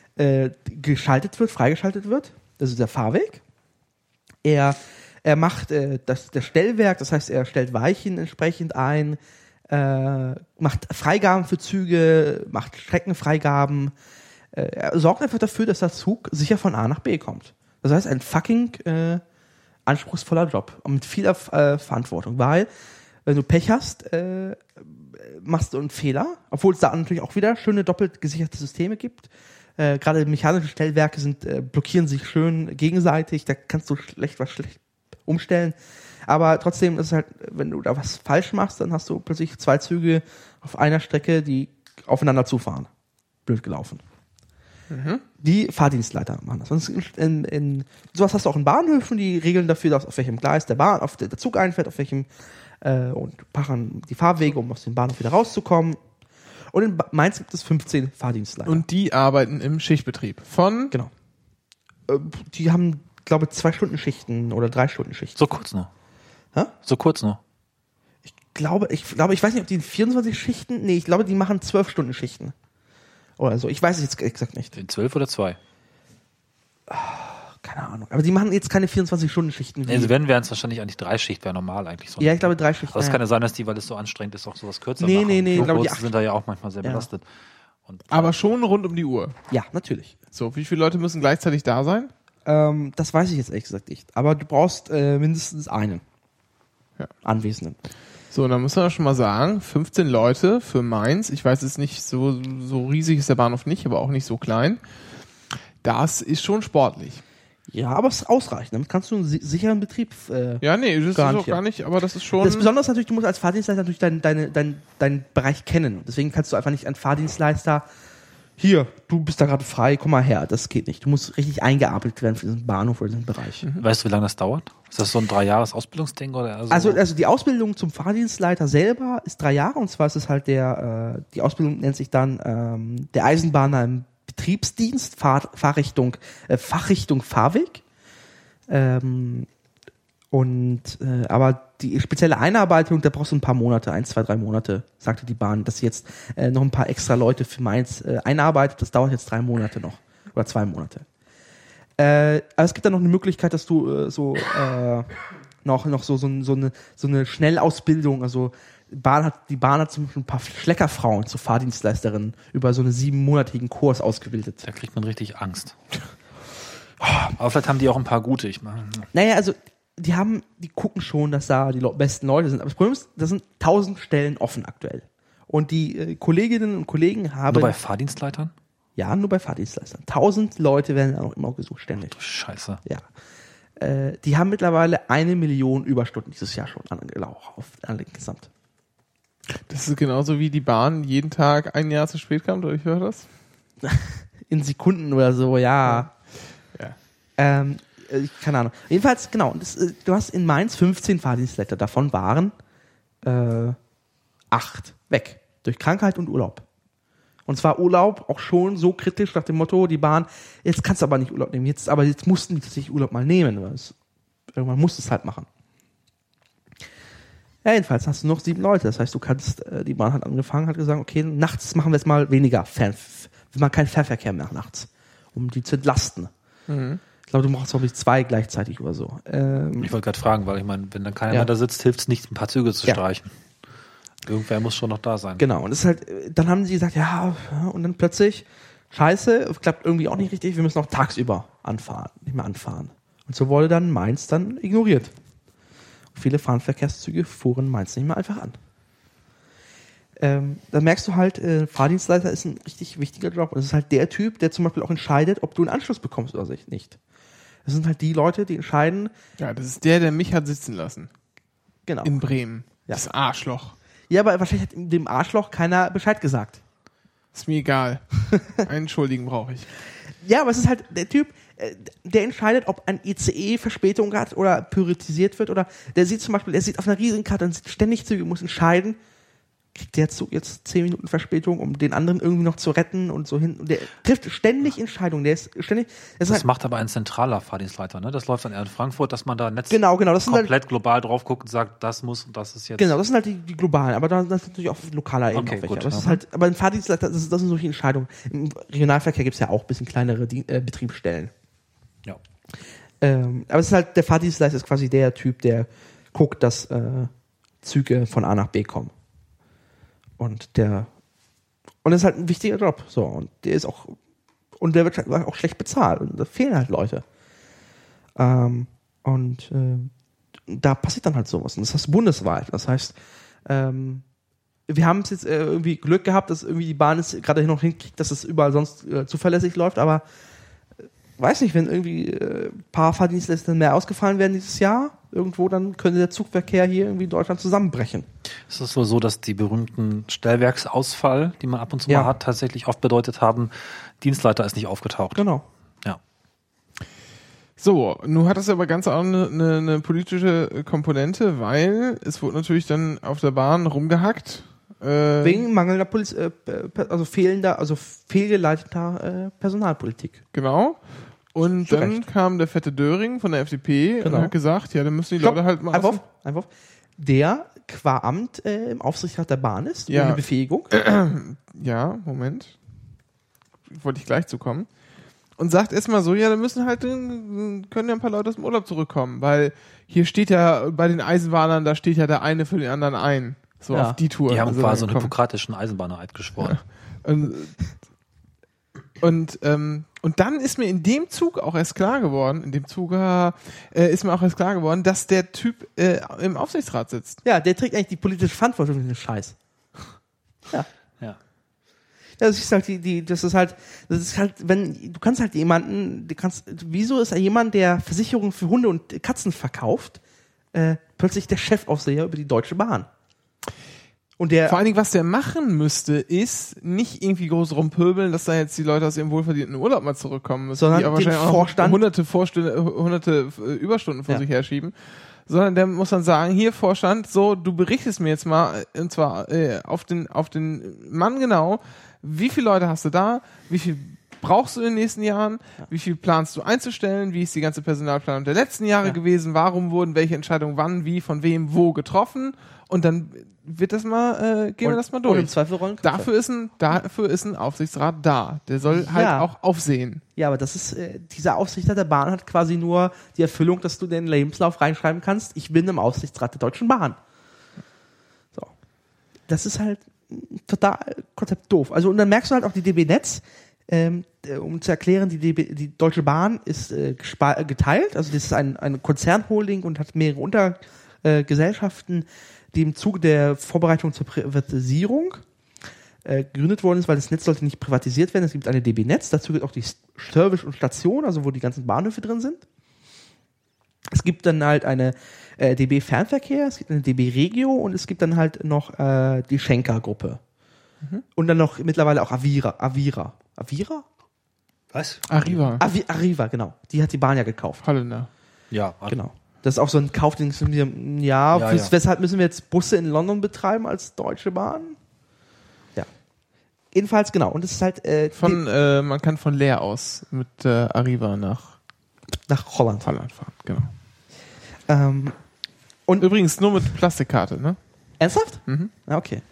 freigeschaltet wird. Das ist der Fahrweg. Er macht das Stellwerk, das heißt, er stellt Weichen entsprechend ein, macht Freigaben für Züge, macht Streckenfreigaben. Er sorgt einfach dafür, dass der Zug sicher von A nach B kommt. Das heißt, ein fucking anspruchsvoller Job und mit viel Verantwortung, weil wenn du Pech hast, machst du einen Fehler, obwohl es da natürlich auch wieder schöne doppelt gesicherte Systeme gibt. Gerade mechanische Stellwerke blockieren sich schön gegenseitig, da kannst du schlecht umstellen. Aber trotzdem ist es halt, wenn du da was falsch machst, dann hast du plötzlich 2 Züge auf einer Strecke, die aufeinander zufahren. Blöd gelaufen. Die Fahrdienstleiter machen das. Und sowas hast du auch in Bahnhöfen, die regeln dafür, dass auf welchem Gleis der Zug einfährt, auf welchem und machen die Fahrwege, um aus dem Bahnhof wieder rauszukommen. Und in Mainz gibt es 15 Fahrdienstleiter. Und die arbeiten im Schichtbetrieb. Genau. Die haben, glaube ich, 2-Stunden-Schichten oder 3-Stunden-Schichten. So kurz nur. Hä? So kurz nur. Ich weiß nicht, ob die 24 Schichten, ich glaube, die machen 12-Stunden-Schichten. Oder so. Ich weiß es jetzt exakt nicht. In 12 oder 2? Keine Ahnung. Aber die machen jetzt keine 24-Stunden-Schichten. Also wenn, wären es wahrscheinlich eigentlich 3 Schicht, wäre normal eigentlich so. Ja, ich glaube 3 Schichten. Aber es kann ja sein, dass die, weil es so anstrengend ist, auch sowas kürzer Nee, machen. nee, ich glaube, die Fluglotsen 8 sind da ja auch manchmal sehr belastet. Und Aber schon rund um die Uhr. Ja, natürlich. So, wie viele Leute müssen gleichzeitig da sein? Das weiß ich jetzt ehrlich gesagt nicht. Aber du brauchst mindestens einen Anwesenden. So, dann muss man schon mal sagen, 15 Leute für Mainz. Ich weiß es nicht, so riesig ist der Bahnhof nicht, aber auch nicht so klein. Das ist schon sportlich. Ja, aber es ist ausreichend. Damit kannst du einen sicheren Betrieb Ja, nee, das ist auch garantieren. gar nicht, aber das ist schon... Das Besondere ist natürlich, du musst als Fahrdienstleister natürlich deinen Bereich kennen. Deswegen kannst du einfach nicht einen Fahrdienstleister, hier, du bist da gerade frei, komm mal her. Das geht nicht. Du musst richtig eingearbeitet werden für diesen Bahnhof oder diesen Bereich. weißt du, wie lange das dauert? Ist das so ein 3-Jahres-Ausbildungsding? Oder Also die Ausbildung zum Fahrdienstleiter selber ist 3 Jahre. Und zwar ist es halt die Ausbildung nennt sich dann der Eisenbahner im Betriebsdienst, Fachrichtung Fahrweg. Aber die spezielle Einarbeitung, da brauchst du ein paar Monate, 1, 2, 3 Monate, sagte die Bahn, dass sie jetzt noch ein paar extra Leute für Mainz einarbeitet. Das dauert jetzt 3 Monate noch oder 2 Monate. Aber es gibt dann noch eine Möglichkeit, dass du noch so eine Schnellausbildung, also die Bahn hat zum Beispiel ein paar Schleckerfrauen zu Fahrdienstleisterinnen über so einen 7-monatigen Kurs ausgebildet. Da kriegt man richtig Angst. Aber vielleicht haben die auch ein paar gute. Naja, also die gucken schon, dass da die besten Leute sind. Aber das Problem ist, da sind 1000 Stellen offen aktuell. Und die Kolleginnen und Kollegen haben... Nur bei Fahrdienstleitern? Ja, nur bei Fahrdienstleistern. 1000 Leute werden auch immer gesucht, ständig. Scheiße. Ja. Die haben mittlerweile 1 Million Überstunden dieses Jahr schon insgesamt. Das ist genauso wie die Bahn jeden Tag ein Jahr zu spät kam, oder ich höre das? In Sekunden oder so, ja. Keine Ahnung. Jedenfalls, genau. Du hast in Mainz 15 Fahrdienstleiter. Davon waren 8 weg. Durch Krankheit und Urlaub. Und zwar Urlaub auch schon so kritisch nach dem Motto, die Bahn, jetzt kannst du aber nicht Urlaub nehmen. Jetzt mussten die sich Urlaub mal nehmen. Irgendwann musst du es halt machen. Ja, jedenfalls hast du noch 7 Leute. Das heißt, die Bahn hat angefangen, hat gesagt, okay, nachts machen wir jetzt mal weniger keinen Fernverkehr mehr nachts, um die zu entlasten. Mhm. Ich glaube, du brauchst glaube ich 2 gleichzeitig oder so. Ich wollte gerade fragen, weil ich meine, wenn dann keiner mehr da sitzt, hilft es nicht, ein paar Züge zu streichen. Irgendwer muss schon noch da sein. Genau, und das ist halt, dann haben sie gesagt, ja, und dann plötzlich, scheiße, klappt irgendwie auch nicht richtig, wir müssen auch tagsüber nicht mehr anfahren. Und so wurde dann Mainz dann ignoriert. Und viele Fernverkehrszüge fuhren Mainz nicht mehr einfach an. Da merkst du halt, Fahrdienstleiter ist ein richtig wichtiger Job. Und das ist halt der Typ, der zum Beispiel auch entscheidet, ob du einen Anschluss bekommst oder nicht. Das sind halt die Leute, die entscheiden. Ja, das ist der mich hat sitzen lassen. Genau. In Bremen. Ja. Das Arschloch. Ja, aber wahrscheinlich hat dem Arschloch keiner Bescheid gesagt. Ist mir egal. Einen Schuldigen brauche ich. Ja, aber es ist halt der Typ, der entscheidet, ob ein ICE Verspätung hat oder priorisiert wird. Oder der sieht zum Beispiel, auf einer Riesenkarte und sieht ständig Züge, muss entscheiden, kriegt der Zug jetzt 10 Minuten Verspätung, um den anderen irgendwie noch zu retten und so hin. Und der trifft ständig Entscheidungen. Der ist ständig. Das halt, macht aber ein zentraler Fahrdienstleiter, ne? Das läuft dann eher in Frankfurt, dass man da genau, das sind komplett global drauf guckt und sagt, das muss und das ist jetzt. Genau, das sind halt die globalen, aber das ist natürlich auch auf lokaler Ebene okay, auch welche. Gut, das ist halt, aber ein Fahrdienstleiter, das sind solche Entscheidungen. Im Regionalverkehr gibt es ja auch ein bisschen kleinere Betriebsstellen. Ja. Aber es ist halt, der Fahrdienstleister ist quasi der Typ, der guckt, dass Züge von A nach B kommen. Und das ist halt ein wichtiger Job. So, und der ist auch, und der wird halt auch schlecht bezahlt. Und da fehlen halt Leute. Da passiert dann halt sowas. Und das heißt bundesweit. Das heißt, wir haben es jetzt irgendwie Glück gehabt, dass irgendwie die Bahn es gerade noch hinkriegt, dass es überall sonst zuverlässig läuft, aber weiß nicht, wenn irgendwie ein paar Fahrdienstleistungen mehr ausgefallen werden dieses Jahr, irgendwo, dann könnte der Zugverkehr hier irgendwie in Deutschland zusammenbrechen. Es ist wohl so, dass die berühmten Stellwerksausfall, die man ab und zu mal hat, tatsächlich oft bedeutet haben, Dienstleiter ist nicht aufgetaucht. Genau. Ja. So, nun hat das aber ganz auch eine politische Komponente, weil es wurde natürlich dann auf der Bahn rumgehackt. Wegen mangelnder fehlgeleiteter Personalpolitik. Genau. Und dann kam der fette Döring von der FDP und hat gesagt, ja, dann müssen die Leute halt mal... Einfach. Der qua Amt im Aufsichtsrat der Bahn ist, ohne Befähigung. Ja, Moment. Wollte ich gleich zukommen. Und sagt erstmal so, ja, dann können ja ein paar Leute aus dem Urlaub zurückkommen, weil hier steht ja, bei den Eisenbahnern, da steht ja der eine für den anderen ein. So auf die Tour. Die haben quasi einen hippokratischen Eisenbahnereid geschworen. Ja. Und dann ist mir in dem Zug auch erst klar geworden, dass der Typ im Aufsichtsrat sitzt. Ja, der trägt eigentlich die politische Verantwortung für den Scheiß. Ja. Ja. Das ist halt wieso ist jemand, der Versicherungen für Hunde und Katzen verkauft, plötzlich der Chefaufseher über die Deutsche Bahn? Und vor allen Dingen, was der machen müsste, ist nicht irgendwie groß rumpöbeln, dass da jetzt die Leute aus ihrem wohlverdienten Urlaub mal zurückkommen müssen, sondern die aber wahrscheinlich auch hunderte Überstunden vor sich herschieben, sondern der muss dann sagen, hier Vorstand, so, du berichtest mir jetzt mal, und zwar auf den Mann genau, wie viele Leute hast du da, wie viel brauchst du in den nächsten Jahren? Wie viel planst du einzustellen? Wie ist die ganze Personalplanung der letzten Jahre gewesen? Warum wurden welche Entscheidungen wann, wie, von wem, wo getroffen? Und dann wird das mal, gehen wir das mal durch. Und im Zweifel rollen Dafür ist ein Aufsichtsrat da. Der soll halt auch aufsehen. Ja, aber das ist, dieser Aufsichtsrat der Bahn hat quasi nur die Erfüllung, dass du den Lebenslauf reinschreiben kannst, ich bin im Aufsichtsrat der Deutschen Bahn. So. Das ist halt total Konzept doof. Also, und dann merkst du halt auch die DB Netz, um zu erklären, die Deutsche Bahn ist geteilt, also das ist eine Konzernholding und hat mehrere Untergesellschaften, die im Zuge der Vorbereitung zur Privatisierung gegründet worden ist, weil das Netz sollte nicht privatisiert werden. Es gibt eine DB Netz, dazu gibt auch die Service und Station, also wo die ganzen Bahnhöfe drin sind. Es gibt dann halt eine DB Fernverkehr, es gibt eine DB Regio und es gibt dann halt noch die Schenker-Gruppe. Und dann noch mittlerweile auch Avira? Was? Arriva, genau. Die hat die Bahn ja gekauft. Holländer. Ja. Genau. Das ist auch so ein Kauf, den wir, weshalb müssen wir jetzt Busse in London betreiben als Deutsche Bahn? Ja. Jedenfalls, genau. Und es ist halt, man kann von Leer aus mit Arriva nach Holland fahren, genau. Und übrigens nur mit Plastikkarte, ne? Ernsthaft? Ja, okay.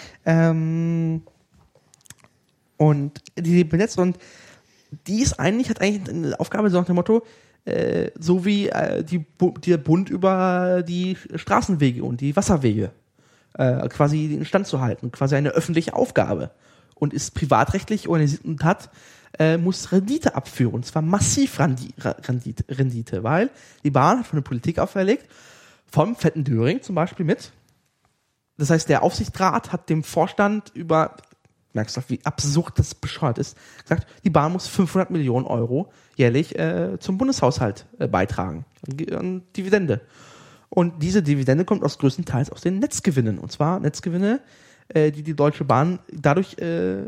Und die DB-Netz, und die hat eigentlich eine Aufgabe, so nach dem Motto, so wie der Bund über die Straßenwege und die Wasserwege quasi in Stand zu halten, quasi eine öffentliche Aufgabe, und ist privatrechtlich organisiert und muss Rendite abführen, und zwar massiv Rendite, weil die Bahn hat von der Politik auferlegt, vom fetten Döring zum Beispiel mit. Das heißt, der Aufsichtsrat hat dem Vorstand merkst du, wie absurd das bescheuert ist, gesagt, die Bahn muss 500 Millionen Euro jährlich zum Bundeshaushalt beitragen, an Dividende. Und diese Dividende kommt größtenteils aus den Netzgewinnen, und zwar Netzgewinne, die Deutsche Bahn dadurch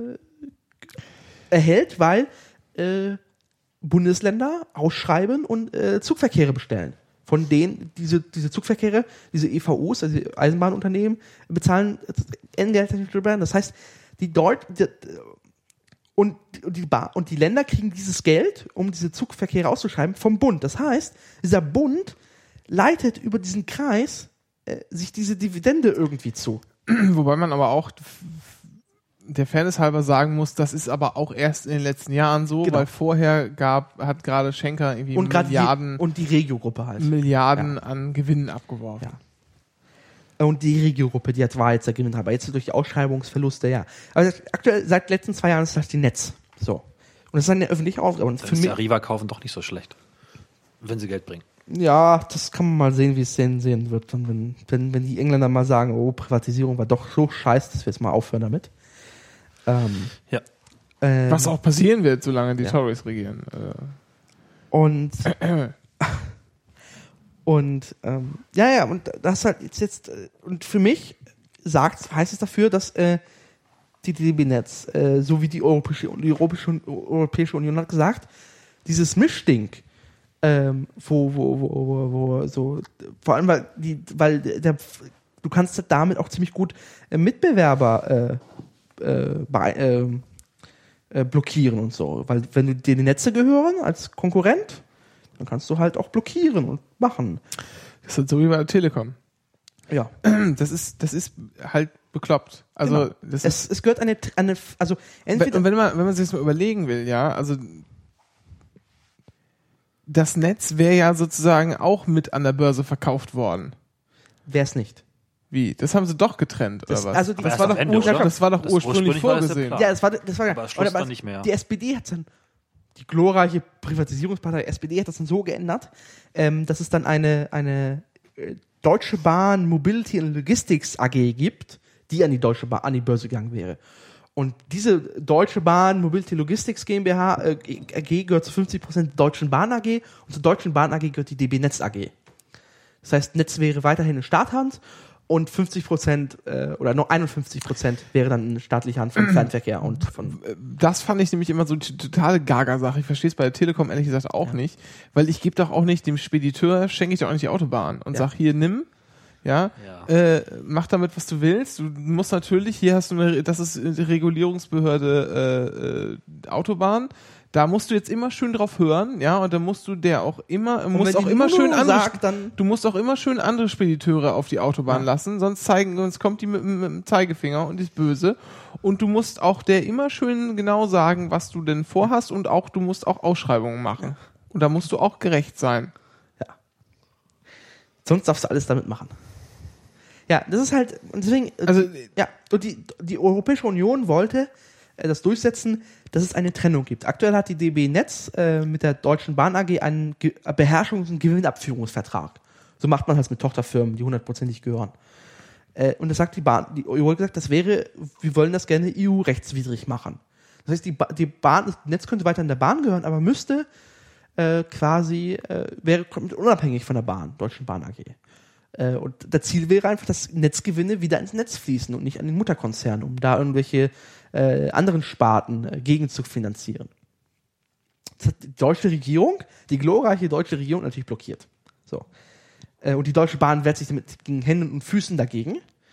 erhält, weil Bundesländer ausschreiben und Zugverkehre bestellen. Von denen diese Zugverkehre, diese EVUs, also die Eisenbahnunternehmen, bezahlen Entgelt. Das heißt, die Länder kriegen dieses Geld, um diese Zugverkehre auszuschreiben, vom Bund. Das heißt, dieser Bund leitet über diesen Kreis sich diese Dividende irgendwie zu. Wobei man aber auch der Fairness halber sagen muss, das ist aber auch erst in den letzten Jahren so, weil vorher hat gerade Schenker irgendwie und Milliarden und die Regio-Gruppe halt. Milliarden an Gewinnen abgeworfen. Ja. Und die Regio-Gruppe, die war jetzt der Gewinntreiber. Jetzt durch die Ausschreibungsverluste, ja. Aber aktuell, seit den letzten 2 Jahren ist das die Netz. So. Und das ist eine öffentliche Aufgabe. Und dann ist die Arriva kaufen doch nicht so schlecht, wenn sie Geld bringen. Ja, das kann man mal sehen, wie es sehen wird. Und wenn die Engländer mal sagen, oh, Privatisierung war doch so scheiße, dass wir jetzt mal aufhören damit. Was auch passieren wird, solange die Tories regieren. Und das halt jetzt und für mich heißt es dafür, dass die DB-Netz, so wie die Europäische Union hat gesagt, dieses Mischding, wo so, vor allem weil du kannst damit auch ziemlich gut Mitbewerber blockieren und so, weil wenn dir die Netze gehören als Konkurrent, dann kannst du halt auch blockieren und machen. Das ist halt so wie bei der Telekom. Ja. Das ist halt bekloppt. Also genau. Es gehört also entweder und wenn man sich das mal überlegen will, ja, also das Netz wäre ja sozusagen auch mit an der Börse verkauft worden. Wäre es nicht. Wie? Das haben sie doch getrennt, oder was? Also das war doch ursprünglich vorgesehen. Ja, das war aber Schluss dann nicht mehr. Die SPD hat dann, die glorreiche Privatisierungspartei SPD hat das dann so geändert, dass es dann eine Deutsche Bahn Mobility and Logistics AG gibt, die an die Deutsche Bahn, an die Börse gegangen wäre. Und diese Deutsche Bahn Mobility Logistics GmbH AG gehört zu 50% der Deutschen Bahn AG, und zur Deutschen Bahn AG gehört die DB Netz AG. Das heißt, Netz wäre weiterhin in Staatshand, und 50% oder nur 51% wäre dann in staatlicher Hand vom Fernverkehr und von. Das fand ich nämlich immer so eine totale Gaga-Sache. Ich verstehe es bei der Telekom ehrlich gesagt auch nicht, weil ich gebe doch auch nicht dem Spediteur, schenke ich doch auch nicht die Autobahn und sag hier, nimm, Ja, mach damit, was du willst. Du musst natürlich, hier hast du das ist die Regulierungsbehörde Autobahn. Da musst du jetzt immer schön drauf hören, ja, und dann musst du du musst auch immer schön andere Spediteure auf die Autobahn lassen, sonst kommt die mit dem Zeigefinger und ist böse. Und du musst auch der immer schön genau sagen, was du denn vorhast, und auch du musst auch Ausschreibungen machen. Und da musst du auch gerecht sein. Ja. Sonst darfst du alles damit machen. Ja, das ist halt, und deswegen, und die Europäische Union wollte das durchsetzen, dass es eine Trennung gibt. Aktuell hat die DB Netz mit der Deutschen Bahn AG einen Beherrschungs- und Gewinnabführungsvertrag. So macht man das mit Tochterfirmen, die 100%ig gehören. Und das sagt die Bahn, die EU hat gesagt, wir wollen das gerne EU-rechtswidrig machen. Das heißt, das Netz könnte weiter in der Bahn gehören, aber müsste wäre komplett unabhängig von der Deutschen Bahn AG. Und das Ziel wäre einfach, dass Netzgewinne wieder ins Netz fließen und nicht an den Mutterkonzern, um da irgendwelche anderen Sparten gegen zu finanzieren. Das hat die deutsche Regierung, die glorreiche deutsche Regierung, natürlich blockiert. So. Und die Deutsche Bahn wehrt sich damit gegen Händen und Füßen dagegen.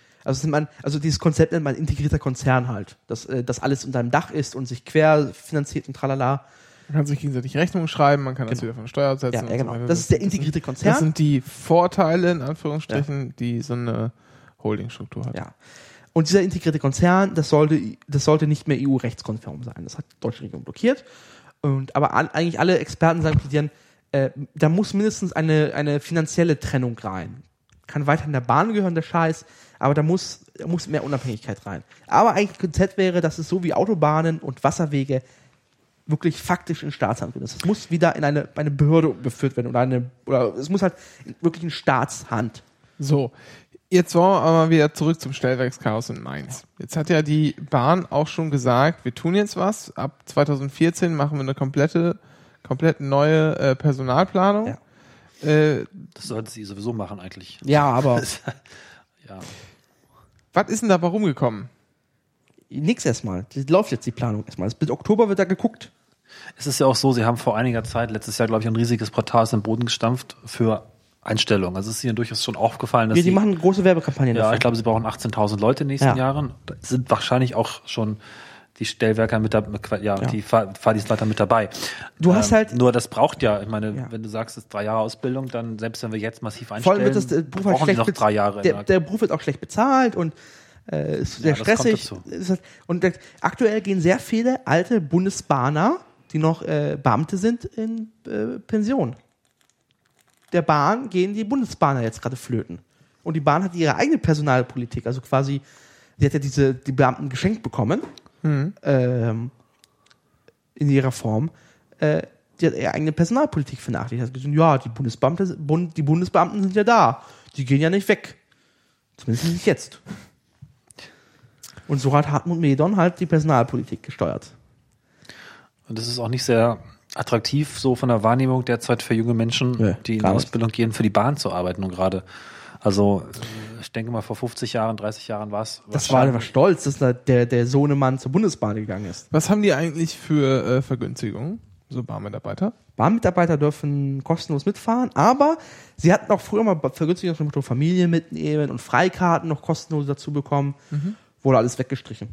Also dieses Konzept nennt man integrierter Konzern halt, dass das alles unter einem Dach ist und sich querfinanziert und tralala. Man kann sich gegenseitig Rechnungen schreiben, man kann das wieder von der Steuer absetzen. Ja, genau. So weiter. Das ist der integrierte Konzern. Das sind die Vorteile, in Anführungsstrichen, die so eine Holdingstruktur hat. Ja. Und dieser integrierte Konzern, das sollte nicht mehr EU-rechtskonform sein. Das hat die deutsche Regierung blockiert. Aber eigentlich alle Experten plädieren, da muss mindestens eine finanzielle Trennung rein. Kann weiter in der Bahn gehören, der Scheiß, aber da muss mehr Unabhängigkeit rein. Aber eigentlich ein Konzept wäre, dass es so wie Autobahnen und Wasserwege wirklich faktisch in Staatshand wird. Es muss wieder in eine Behörde geführt werden oder es muss halt wirklich in Staatshand. So, jetzt wollen wir aber wieder zurück zum Stellwerkschaos in Mainz. Jetzt hat ja die Bahn auch schon gesagt, wir tun jetzt was. Ab 2014 machen wir eine komplett neue Personalplanung. Ja. Das sollte sie sowieso machen eigentlich. Ja, aber Ja. Was ist denn dabei rumgekommen? nix erstmal. Die läuft jetzt die Planung erstmal. Bis Oktober wird da geguckt. Es ist ja auch so, sie haben vor einiger Zeit, letztes Jahr, glaube ich, ein riesiges Portal aus dem Boden gestampft für Einstellungen. Also es ist ihnen durchaus schon aufgefallen, dass Die machen große Werbekampagnen ja, dafür. ich glaube, sie brauchen 18.000 Leute in den nächsten Jahren. Da sind wahrscheinlich auch schon die Stellwerker die Fahrdienstleiter mit dabei. Du hast halt nur das braucht ja, ich meine, wenn du sagst, es ist 3 Jahre Ausbildung, dann selbst wenn wir jetzt massiv einstellen, vor allem wird der Beruf brauchen halt die noch 3 Jahre. Der Beruf wird auch schlecht bezahlt und ist sehr stressig. Und aktuell gehen sehr viele alte Bundesbahner, die noch Beamte sind, in Pension. Der Bahn gehen die Bundesbahner jetzt gerade flöten. Und die Bahn hat ihre eigene Personalpolitik, also quasi, sie hat ja die Beamten geschenkt bekommen, in ihrer Form. Die hat ihre eigene Personalpolitik vernachlässigt. Hat gesagt, ja, die Bundesbeamten sind ja da. Die gehen ja nicht weg. Zumindest nicht jetzt. Und so hat Hartmut Medon halt die Personalpolitik gesteuert. Und das ist auch nicht sehr attraktiv, so von der Wahrnehmung derzeit für junge Menschen, die in die Ausbildung gehen, für die Bahn zu arbeiten. Und gerade, also ich denke mal, vor 50 Jahren, 30 Jahren war es. Das war einfach stolz, dass da der Sohnemann zur Bundesbahn gegangen ist. Was haben die eigentlich für Vergünstigungen, so Bahnmitarbeiter? Bahnmitarbeiter dürfen kostenlos mitfahren, aber sie hatten auch früher mal Vergünstigungen zum Motto Familie mitnehmen und Freikarten noch kostenlos dazu bekommen. Wurde alles weggestrichen.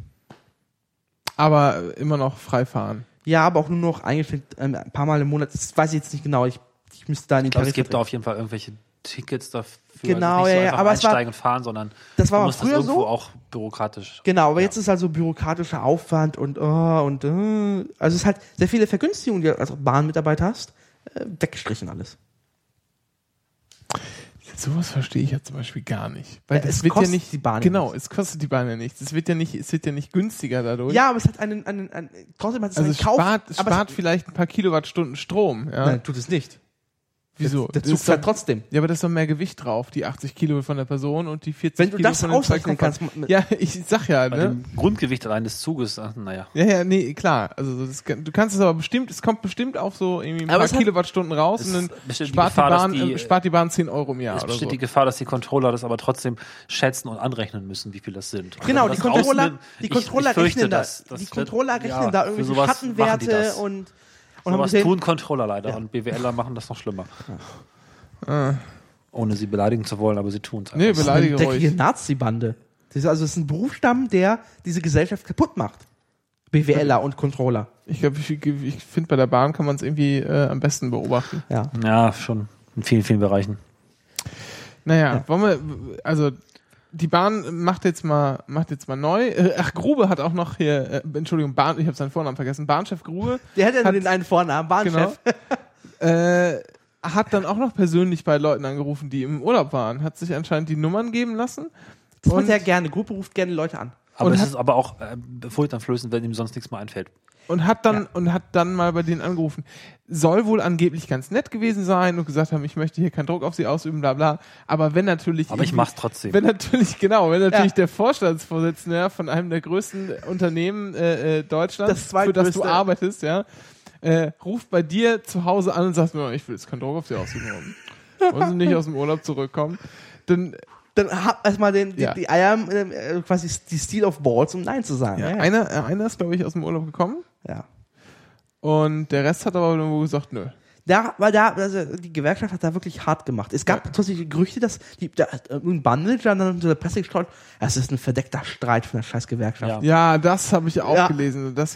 Aber immer noch frei fahren. Ja, aber auch nur noch eingeschränkt ein paar Mal im Monat. Das weiß ich jetzt nicht genau. Ich müsste da in den Tarif. Es gibt da auf jeden Fall irgendwelche Tickets dafür. Genau, also nicht so ja, aber einsteigen und fahren, sondern das war du musst früher das irgendwo so auch bürokratisch. Genau, aber jetzt ist halt so bürokratischer Aufwand und also es ist halt sehr viele Vergünstigungen, die du als Bahnmitarbeiter hast, weggestrichen alles. Sowas verstehe ich ja zum Beispiel gar nicht. Weil Ja, das es wird kostet ja nicht die Bahn genau, nichts. es kostet die Bahn ja nichts. Es wird ja nicht günstiger dadurch. Ja, aber es hat trotzdem hat es also einen Kauf. spart vielleicht ein paar Kilowattstunden Strom. Ja? Nein, tut es nicht. Wieso? Der Zug Das ist fährt doch- trotzdem. Ja, aber da ist doch mehr Gewicht drauf, die 80 Kilo von der Person und die 40 Wenn du Kilo das von den zwei ausrechnen Koffern. kannst, Ja, ich sag ja, Bei ne? dem Grundgewicht allein des Zuges, naja. Ja, nee, klar. Also du kannst es aber bestimmt, es kommt bestimmt auch so irgendwie ein Aber paar es hat- Kilowattstunden raus Es und dann besteht die spart Gefahr, dass die Bahn 10 Euro im Jahr Es oder so. besteht die Gefahr, dass die Controller das aber trotzdem schätzen und anrechnen müssen, wie viel das sind. Und Genau, wenn die man das Controller, rausnimmt, die ich Controller fürchte, rechnen da, dass das die wird- Controller rechnen ja, da für irgendwelche sowas machen die Schattenwerte das. und Sowas haben tun Controller leider Ja. und BWLer machen das noch schlimmer. Ohne sie beleidigen zu wollen, aber sie tun es. Nee, beleidige Eine dreckige ruhig. Nazi-Bande. Das ist ein Berufsstamm, der diese Gesellschaft kaputt macht. BWLer und Controller. Ich glaube, ich finde, bei der Bahn kann man es irgendwie am besten beobachten. Ja. Ja, schon. In vielen, vielen Bereichen. Naja, wollen wir, also die Bahn macht jetzt mal neu. Grube hat auch noch hier, Entschuldigung, ich habe seinen Vornamen vergessen, Bahnchef Grube. Der hat ja nur den einen Vornamen, Bahnchef. Genau. Hat dann auch noch persönlich bei Leuten angerufen, die im Urlaub waren. Hat sich anscheinend die Nummern geben lassen. Das macht er gerne. Gruppe ruft gerne Leute an. Aber Und es hat- ist aber auch furchteinflößend, wenn ihm sonst nichts mehr einfällt. Und hat dann mal bei denen angerufen. Soll wohl angeblich ganz nett gewesen sein und gesagt haben, ich möchte hier keinen Druck auf sie ausüben, bla bla. Aber wenn natürlich... Aber ich mach's trotzdem. Wenn natürlich der Vorstandsvorsitzende von einem der größten Unternehmen Deutschlands, Das für das du zweitgrößte. arbeitest, ruft bei dir zu Hause an und sagt mir, ich will jetzt keinen Druck auf sie ausüben. Wollen sie nicht aus dem Urlaub zurückkommen? Dann Dann erstmal die Eier, quasi die Steel of Balls, um Nein zu sagen. Ja. einer ist, glaube ich, aus dem Urlaub gekommen Ja. und der Rest hat aber irgendwo gesagt, nö. Also die Gewerkschaft hat da wirklich hart gemacht. Es gab tatsächlich Gerüchte, dass ein Bahnmanager dann unter der Presse gestreut, das ist ein verdeckter Streit von der scheiß Gewerkschaft. Ja, das habe ich auch Ja. gelesen. Da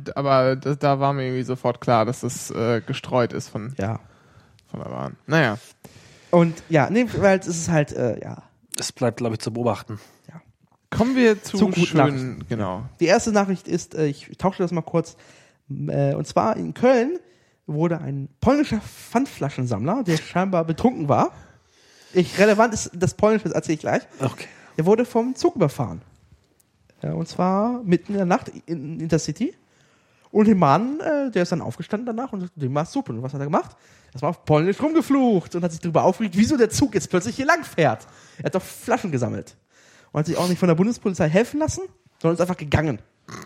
war mir irgendwie sofort klar, dass das gestreut ist von Ja. der Bahn. Naja. Und ja, nee, weil es ist halt, ja. Das bleibt, glaube ich, zu beobachten. Kommen wir zu guten schönen, Nachrichten. genau. Die erste Nachricht ist, ich tausche das mal kurz, und zwar in Köln wurde ein polnischer Pfandflaschensammler, der scheinbar betrunken war. Relevant ist das Polnische, das erzähle ich gleich. Okay. Der wurde vom Zug überfahren. Ja, und zwar mitten in der Nacht in Intercity. Und der Mann, der ist dann aufgestanden danach und dem war es super. Und was hat er gemacht? Erstmal auf Polnisch rumgeflucht und hat sich darüber aufgeregt, wieso der Zug jetzt plötzlich hier lang fährt. Er hat doch Flaschen gesammelt. Und hat sich auch nicht von der Bundespolizei helfen lassen, sondern ist einfach gegangen.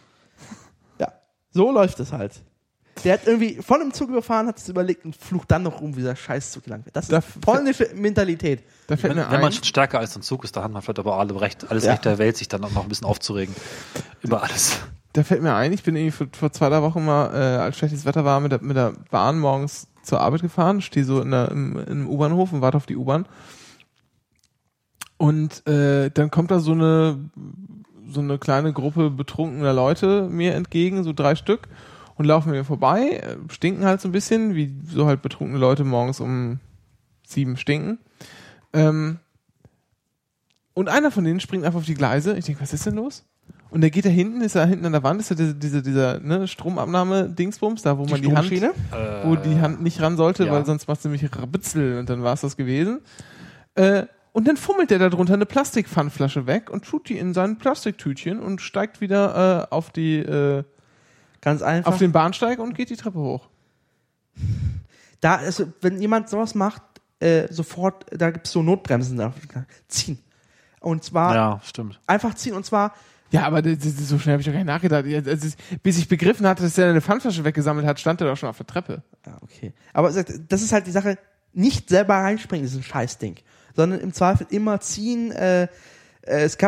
Ja, so läuft es halt. Der hat irgendwie von dem Zug überfahren, hat es überlegt und flucht dann noch rum, wie der Scheißzug lang wird. Das ist polnische Mentalität. Da fällt Wenn mir ein, man schon stärker als ein Zug ist, da hat man vielleicht aber alles Recht der Welt, sich dann auch noch ein bisschen aufzuregen. Über alles. Da fällt mir ein, ich bin irgendwie vor 2-3 Wochen mal, als schlechtes Wetter war, mit der Bahn morgens zur Arbeit gefahren, stehe so im U-Bahnhof und warte auf die U-Bahn. Und dann kommt da so eine kleine Gruppe betrunkener Leute mir entgegen, so 3 Stück, und laufen mir vorbei, stinken halt so ein bisschen, wie so halt betrunkene Leute morgens um 7 stinken. Und einer von denen springt einfach auf die Gleise. Ich denke, was ist denn los? Und der geht da hinten, ist da hinten an der Wand, ist da dieser Stromabnahme-Dingsbums, da wo man die Hand nicht ran sollte, ja. weil sonst macht es nämlich Rabitzel und dann war es das gewesen. Und dann fummelt der da drunter eine Plastikpfandflasche weg und tut die in sein Plastiktütchen und steigt wieder auf Ganz einfach. den Bahnsteig und geht die Treppe hoch. Da ist, wenn jemand sowas macht, sofort, da gibt es so Notbremsen, da ziehen. Und zwar Ja, stimmt. einfach ziehen und zwar Ja, aber so schnell habe ich doch gar nicht nachgedacht. Bis ich begriffen hatte, dass er eine Pfandflasche weggesammelt hat, stand er doch schon auf der Treppe. Ja, okay. Aber das ist halt die Sache, nicht selber reinspringen, diesen Scheißding, sondern im Zweifel immer ziehen. Es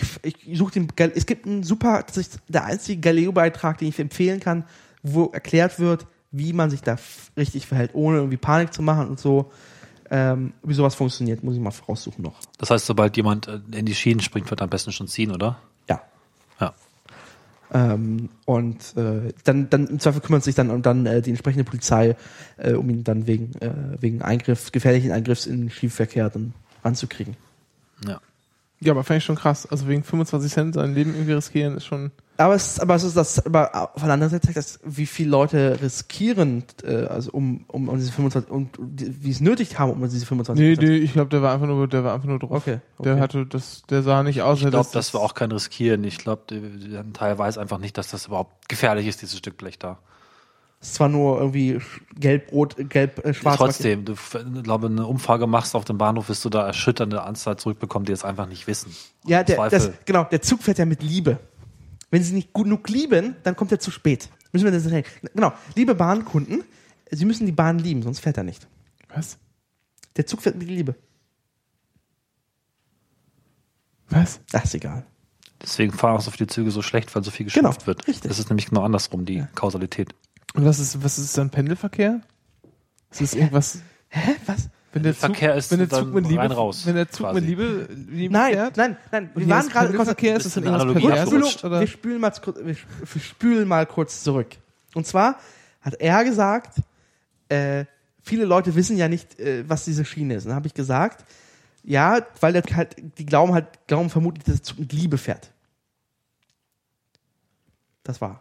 gibt einen super, tatsächlich der einzige Galileo-Beitrag, den ich empfehlen kann, wo erklärt wird, wie man sich da richtig verhält, ohne irgendwie Panik zu machen und so. Wie sowas funktioniert, muss ich mal raussuchen noch. Das heißt, sobald jemand in die Schienen springt, wird er am besten schon ziehen, oder? Ja. Ja. Dann im Zweifel kümmert sich dann die entsprechende Polizei, um ihn dann wegen gefährlichen Eingriffs in den Schienenverkehr dann ranzukriegen. Ja. Ja, aber fand ich schon krass. Also wegen 25 Cent sein Leben irgendwie riskieren ist schon... Aber von der anderen Seite zeigt das, wie viele Leute riskieren, also um diese 25 und wie es nötig haben, um diese 25 Nee, ich glaube, der war einfach nur drauf. Okay. Der sah nicht aus. Ich glaube, das war auch kein Riskieren. Ich glaube, der Teil weiß einfach nicht, dass das überhaupt gefährlich ist, dieses Stück Blech da. Es ist zwar nur irgendwie schwarz. Trotzdem, ich glaube, eine Umfrage machst auf dem Bahnhof, wirst du da erschütternde Anzahl zurückbekommen, die es einfach nicht wissen. Ja, der Zweifel. Zug fährt ja mit Liebe. Wenn sie nicht gut genug lieben, dann kommt er zu spät. Müssen wir das regeln. Genau, liebe Bahnkunden, Sie müssen die Bahn lieben, sonst fährt er nicht. Was? Der Zug fährt mit Liebe. Was? Ach, ist egal. Deswegen fahren auch so viele Züge so schlecht, weil so viel geschimpft wird. richtig. Das ist nämlich genau andersrum, die Kausalität. Und was ist dann Pendelverkehr? Ist das irgendwas... Hä? Was? Wenn der Zug, Verkehr ist, wenn der dann Zug mit Liebe, rein raus, wenn der Zug quasi. mit Liebe Nein. fährt. Wir waren gerade Verkehr, ist das dann Bisschen irgendwas Analogie pervers? abgerutscht. Oder? Wir spülen mal kurz zurück. Und zwar hat er gesagt, viele Leute wissen ja nicht, was diese Schiene ist. Und dann habe ich gesagt, ja, weil die glauben vermutlich, dass der Zug mit Liebe fährt. Das war.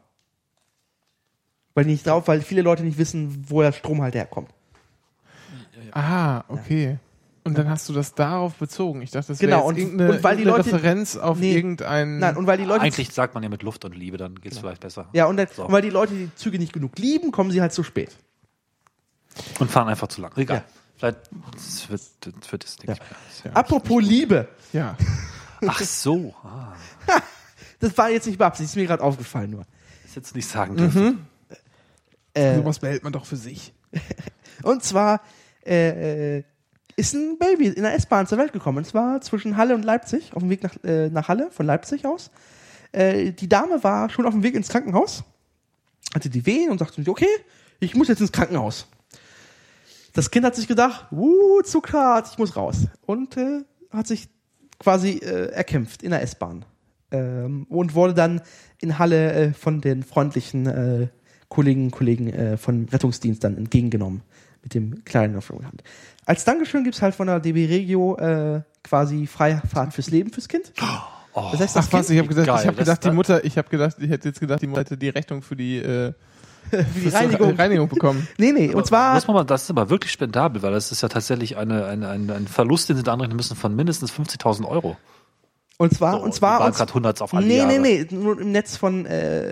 Weil viele Leute nicht wissen, wo der Strom halt herkommt. Ah, okay. Und dann hast du das darauf bezogen. Ich dachte, das wäre Genau, jetzt und irgendeine, weil die Leute- Referenz auf irgendein... Nein, und weil die Leute Eigentlich sagt man ja mit Luft und Liebe, dann geht's vielleicht besser. ja, und So. weil die Leute die Züge nicht genug lieben, kommen sie halt zu spät. Und fahren einfach zu lang. Egal. Ja. Vielleicht wird es nichts mehr. Apropos Liebe. Ja. Ach so. Ah. Das war jetzt nicht beabsichtigt, ist mir gerade aufgefallen nur. Das jetzt nicht sagen dürfen. Sowas behält man doch für sich. Und zwar ist ein Baby in der S-Bahn zur Welt gekommen. Und zwar zwischen Halle und Leipzig, auf dem Weg nach Halle, von Leipzig aus. Die Dame war schon auf dem Weg ins Krankenhaus, hatte die Wehen und sagte, okay, ich muss jetzt ins Krankenhaus. Das Kind hat sich gedacht, Zugfahrt, ich muss raus. Und hat sich quasi erkämpft in der S-Bahn. Und wurde dann in Halle von den freundlichen Kollegen vom Rettungsdienst dann entgegengenommen. Mit dem kleinen auf der Hand. Als Dankeschön gibt's halt von der DB Regio quasi Freifahrt fürs Leben fürs Kind. Das heißt, das Ach was, Kind, ich habe Geil, gedacht, das- ich hätte jetzt gedacht, die Mutter hätte die Rechnung für die die Reinigung. Reinigung bekommen. Nee, und zwar, Muss man mal, das ist aber wirklich spendabel, weil das ist ja tatsächlich ein Verlust, den sie da anrechnen müssen von mindestens 50.000 Euro. und zwar, Die waren gerade 100 auf alle Jahre. nee, nur im Netz von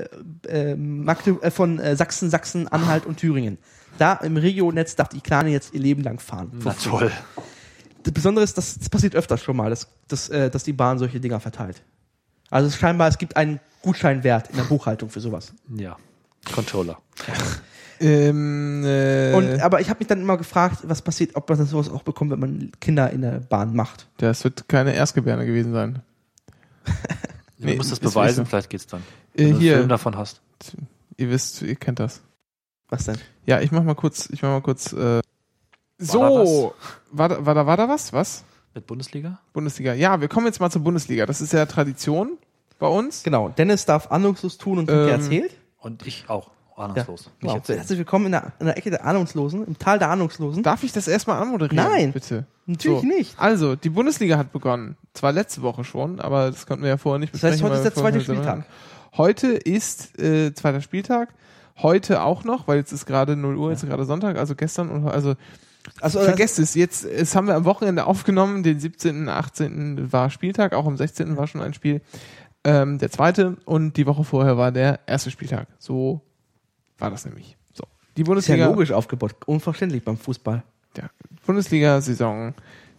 Sachsen, Sachsen-Anhalt und Thüringen. Da im Regio-Netz darf die Kleine jetzt ihr Leben lang fahren. Na toll. Das Besondere ist, das passiert öfters schon mal, dass die Bahn solche Dinger verteilt. Also es gibt einen Gutscheinwert in der Buchhaltung für sowas. Ja. Controller. Aber ich habe mich dann immer gefragt, was passiert, ob man das sowas auch bekommt, wenn man Kinder in der Bahn macht. Das wird keine Erstgebärde gewesen sein. Du musst das ist beweisen, nicht so. vielleicht geht's dann. Wenn du einen Hier, Film davon hast. ihr kennt das. Was denn? Ja, ich mach mal kurz. da War da was? Was? Mit Bundesliga? Bundesliga. Ja, wir kommen jetzt mal zur Bundesliga. Das ist ja Tradition bei uns. Genau, Dennis darf ahnungslos tun und Kike erzählt. Und ich auch. Ahnungslos. Ja, Nicht genau. erzählen. Herzlich willkommen in der Ecke der Ahnungslosen, im Tal der Ahnungslosen. Darf ich das erstmal anmoderieren? Nein. Bitte. Natürlich nicht. Also, die Bundesliga hat begonnen. Zwar letzte Woche schon, aber das konnten wir ja vorher nicht Das heißt, besprechen. heute ist der weil wir zweite vorher- Spieltag. Heute ist zweiter Spieltag. Heute auch noch, weil jetzt ist gerade 0 Uhr, jetzt ist gerade Sonntag, also gestern und also vergesst es, es haben wir am Wochenende aufgenommen, den 17., 18. war Spieltag, auch am 16. war schon ein Spiel, der zweite und die Woche vorher war der erste Spieltag. So war das nämlich. So. Die Ist ja Bundesliga, logisch aufgebaut. Unverständlich beim Fußball. der Bundesliga-Saison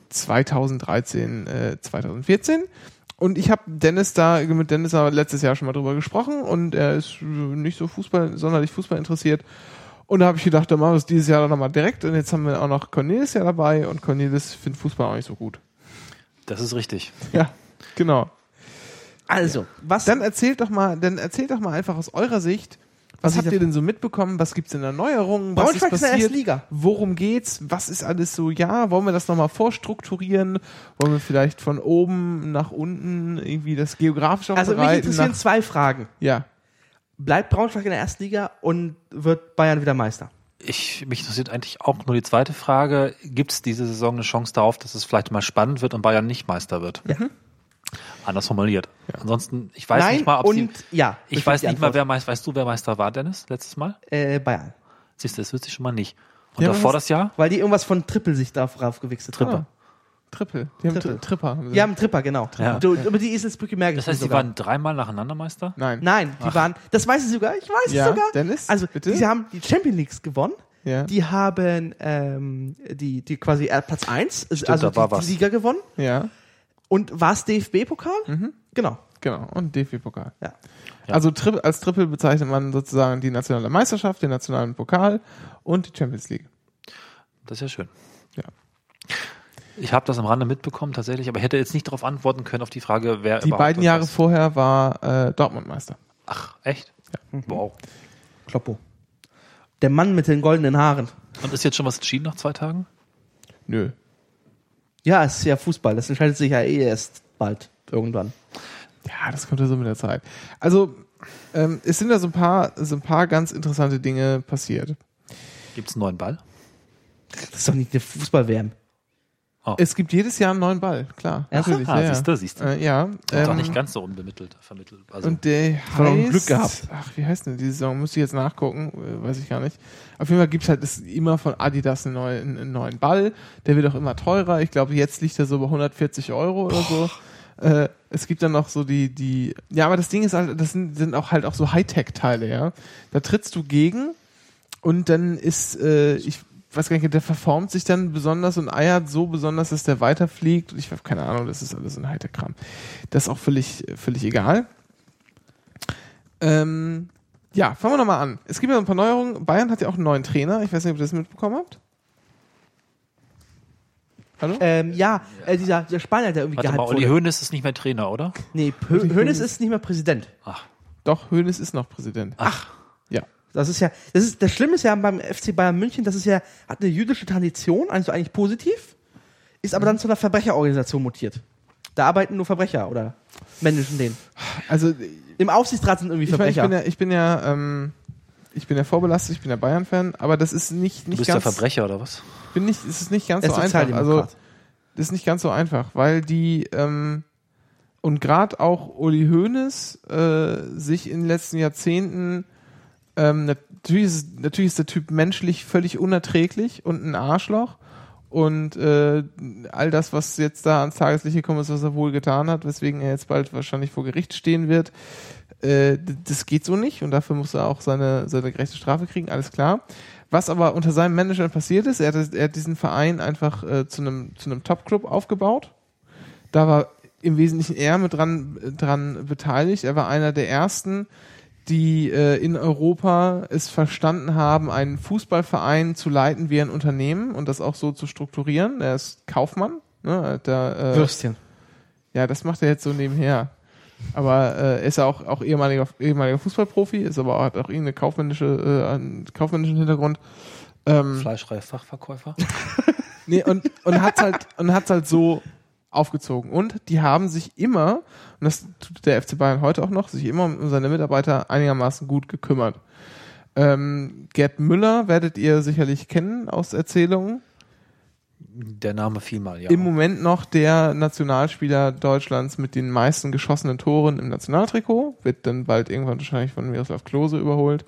2013, 2014. Und ich habe mit Dennis letztes Jahr schon mal drüber gesprochen und er ist nicht so sonderlich Fußball interessiert. Und da habe ich gedacht, dann machen wir es dieses Jahr dann nochmal direkt. Und jetzt haben wir auch noch Cornelis ja dabei und Cornelis findet Fußball auch nicht so gut. Das ist richtig. Ja, genau. Also, was? Dann erzählt doch mal einfach aus eurer Sicht, was habt ihr denn so mitbekommen? Was gibt's in der Neuerung? Was ist Braunschweig ist in der passiert? ersten Liga. Worum geht's? Was ist alles so? Ja, wollen wir das nochmal vorstrukturieren? Wollen wir vielleicht von oben nach unten irgendwie das geografisch Also mich aufbereiten? interessieren zwei Fragen. Ja. Bleibt Braunschweig in der ersten Liga und wird Bayern wieder Meister? Mich interessiert eigentlich auch nur die zweite Frage. Gibt es diese Saison eine Chance darauf, dass es vielleicht mal spannend wird und Bayern nicht Meister wird? Ja. Anders formuliert. Ansonsten, ich weiß nicht mal, ob sie... ja. Ich weiß nicht mal, wer Meister... Weißt du, wer Meister war, Dennis, letztes Mal? Bayern. Siehst du, das wüsste ich schon mal nicht. Und Ja, davor was- das Jahr? Weil die irgendwas von Triple sich darauf gewichst haben. Triple. Die haben Triple. Tripper. Haben sie. Die haben Tripper, genau. Ja. Über die Eselsbrücke mehr Das heißt, sie sogar. waren dreimal nacheinander Meister? Nein. Nein, die waren, das weiß ich sogar, ich weiß Ja, es sogar. Dennis, Also, bitte? die haben die Champions League gewonnen. Ja. Die haben die quasi Platz 1, Stimmt, also da war die was. Liga gewonnen. Ja, Und war es DFB-Pokal? Genau. genau. Und DFB-Pokal. Ja. Ja. Also als Triple bezeichnet man sozusagen die nationale Meisterschaft, den nationalen Pokal und die Champions League. Das ist ja schön. Ja. Ich habe das am Rande mitbekommen tatsächlich, aber ich hätte jetzt nicht darauf antworten können auf die Frage, wer Die überhaupt beiden das Jahre ist. vorher war Dortmund Meister. Ach, echt? Wow. Kloppo. Der Mann mit den goldenen Haaren. Und ist jetzt schon was entschieden nach 2 Tagen? Nö. Ja, es ist ja Fußball. Das entscheidet sich ja erst bald irgendwann. Ja, das kommt ja so mit der Zeit. Also, es sind da so ein paar ganz interessante Dinge passiert. Gibt es einen neuen Ball? Das ist doch nicht eine Fußball-WM. Es gibt jedes Jahr einen neuen Ball, klar. Ernsthaft? Natürlich. Siehst du. Ja. Doch nicht ganz so vermittelt. Also, Und der Hat auch heißt, Glück gehabt. wie heißt denn die Saison? Muss ich jetzt nachgucken, weiß ich gar nicht. Auf jeden Fall gibt es halt immer von Adidas einen neuen Ball. Der wird auch immer teurer. Ich glaube, jetzt liegt er so bei 140 € oder so. Es gibt dann noch so ja, aber das Ding ist halt, das sind auch halt auch so Hightech-Teile, ja. Da trittst du gegen und dann ist, ich weiß gar nicht, der verformt sich dann besonders und eiert so besonders, dass der weiterfliegt. Ich habe keine Ahnung, das ist alles ein Hightech-Kram. Das ist auch völlig egal. Ja, fangen wir nochmal an. Es gibt ja ein paar Neuerungen. Bayern hat ja auch einen neuen Trainer. Ich weiß nicht, ob ihr das mitbekommen habt. Hallo? Der Spanier, der irgendwie warte mal, gehypt Uli wurde. Hoeneß ist nicht mehr Trainer, oder? Nee, Hoeneß ist nicht mehr Präsident. Doch, Hoeneß ist noch Präsident. Ach. Ja. Das Schlimme ist ja beim FC Bayern München, das ist ja, hat eine jüdische Tradition, also eigentlich positiv, ist aber dann zu einer Verbrecherorganisation mutiert. Da arbeiten nur Verbrecher oder Menschen denen. Also, Im Aufsichtsrat sind irgendwie Verbrecher. Ich bin ja vorbelastet, ich bin ja Bayern-Fan, aber das ist nicht Du bist ganz... der Verbrecher, oder was? Es ist nicht ganz Er so ist einfach. Also, Sozialdemokrat. das ist nicht ganz so einfach, weil die und gerade auch Uli Hoeneß sich in den letzten Jahrzehnten natürlich ist der Typ menschlich völlig unerträglich und ein Arschloch und all das, was jetzt da ans Tageslicht gekommen ist, was er wohl getan hat, weswegen er jetzt bald wahrscheinlich vor Gericht stehen wird, das geht so nicht und dafür muss er auch seine gerechte Strafe kriegen, alles klar. Was aber unter seinem Management passiert ist, er hat diesen Verein einfach zu einem Top-Club aufgebaut. Da war im Wesentlichen er mit dran beteiligt. Er war einer der ersten, die in Europa es verstanden haben, einen Fußballverein zu leiten wie ein Unternehmen und das auch so zu strukturieren. Er ist Kaufmann. Ne? Würstchen. Ja, das macht er jetzt so nebenher. Aber er ist ja auch ehemaliger Fußballprofi, ist aber hat auch irgendeinen kaufmännischen Hintergrund. Fleischreihe-Fachverkäufer. Nee, und hat's halt so aufgezogen. Und die haben sich immer, und das tut der FC Bayern heute auch noch, sich immer um seine Mitarbeiter einigermaßen gut gekümmert. Gerd Müller werdet ihr sicherlich kennen aus Erzählungen. Der Name fiel mal, ja. Im Moment noch der Nationalspieler Deutschlands mit den meisten geschossenen Toren im Nationaltrikot. Wird dann bald irgendwann wahrscheinlich von Miroslav Klose überholt.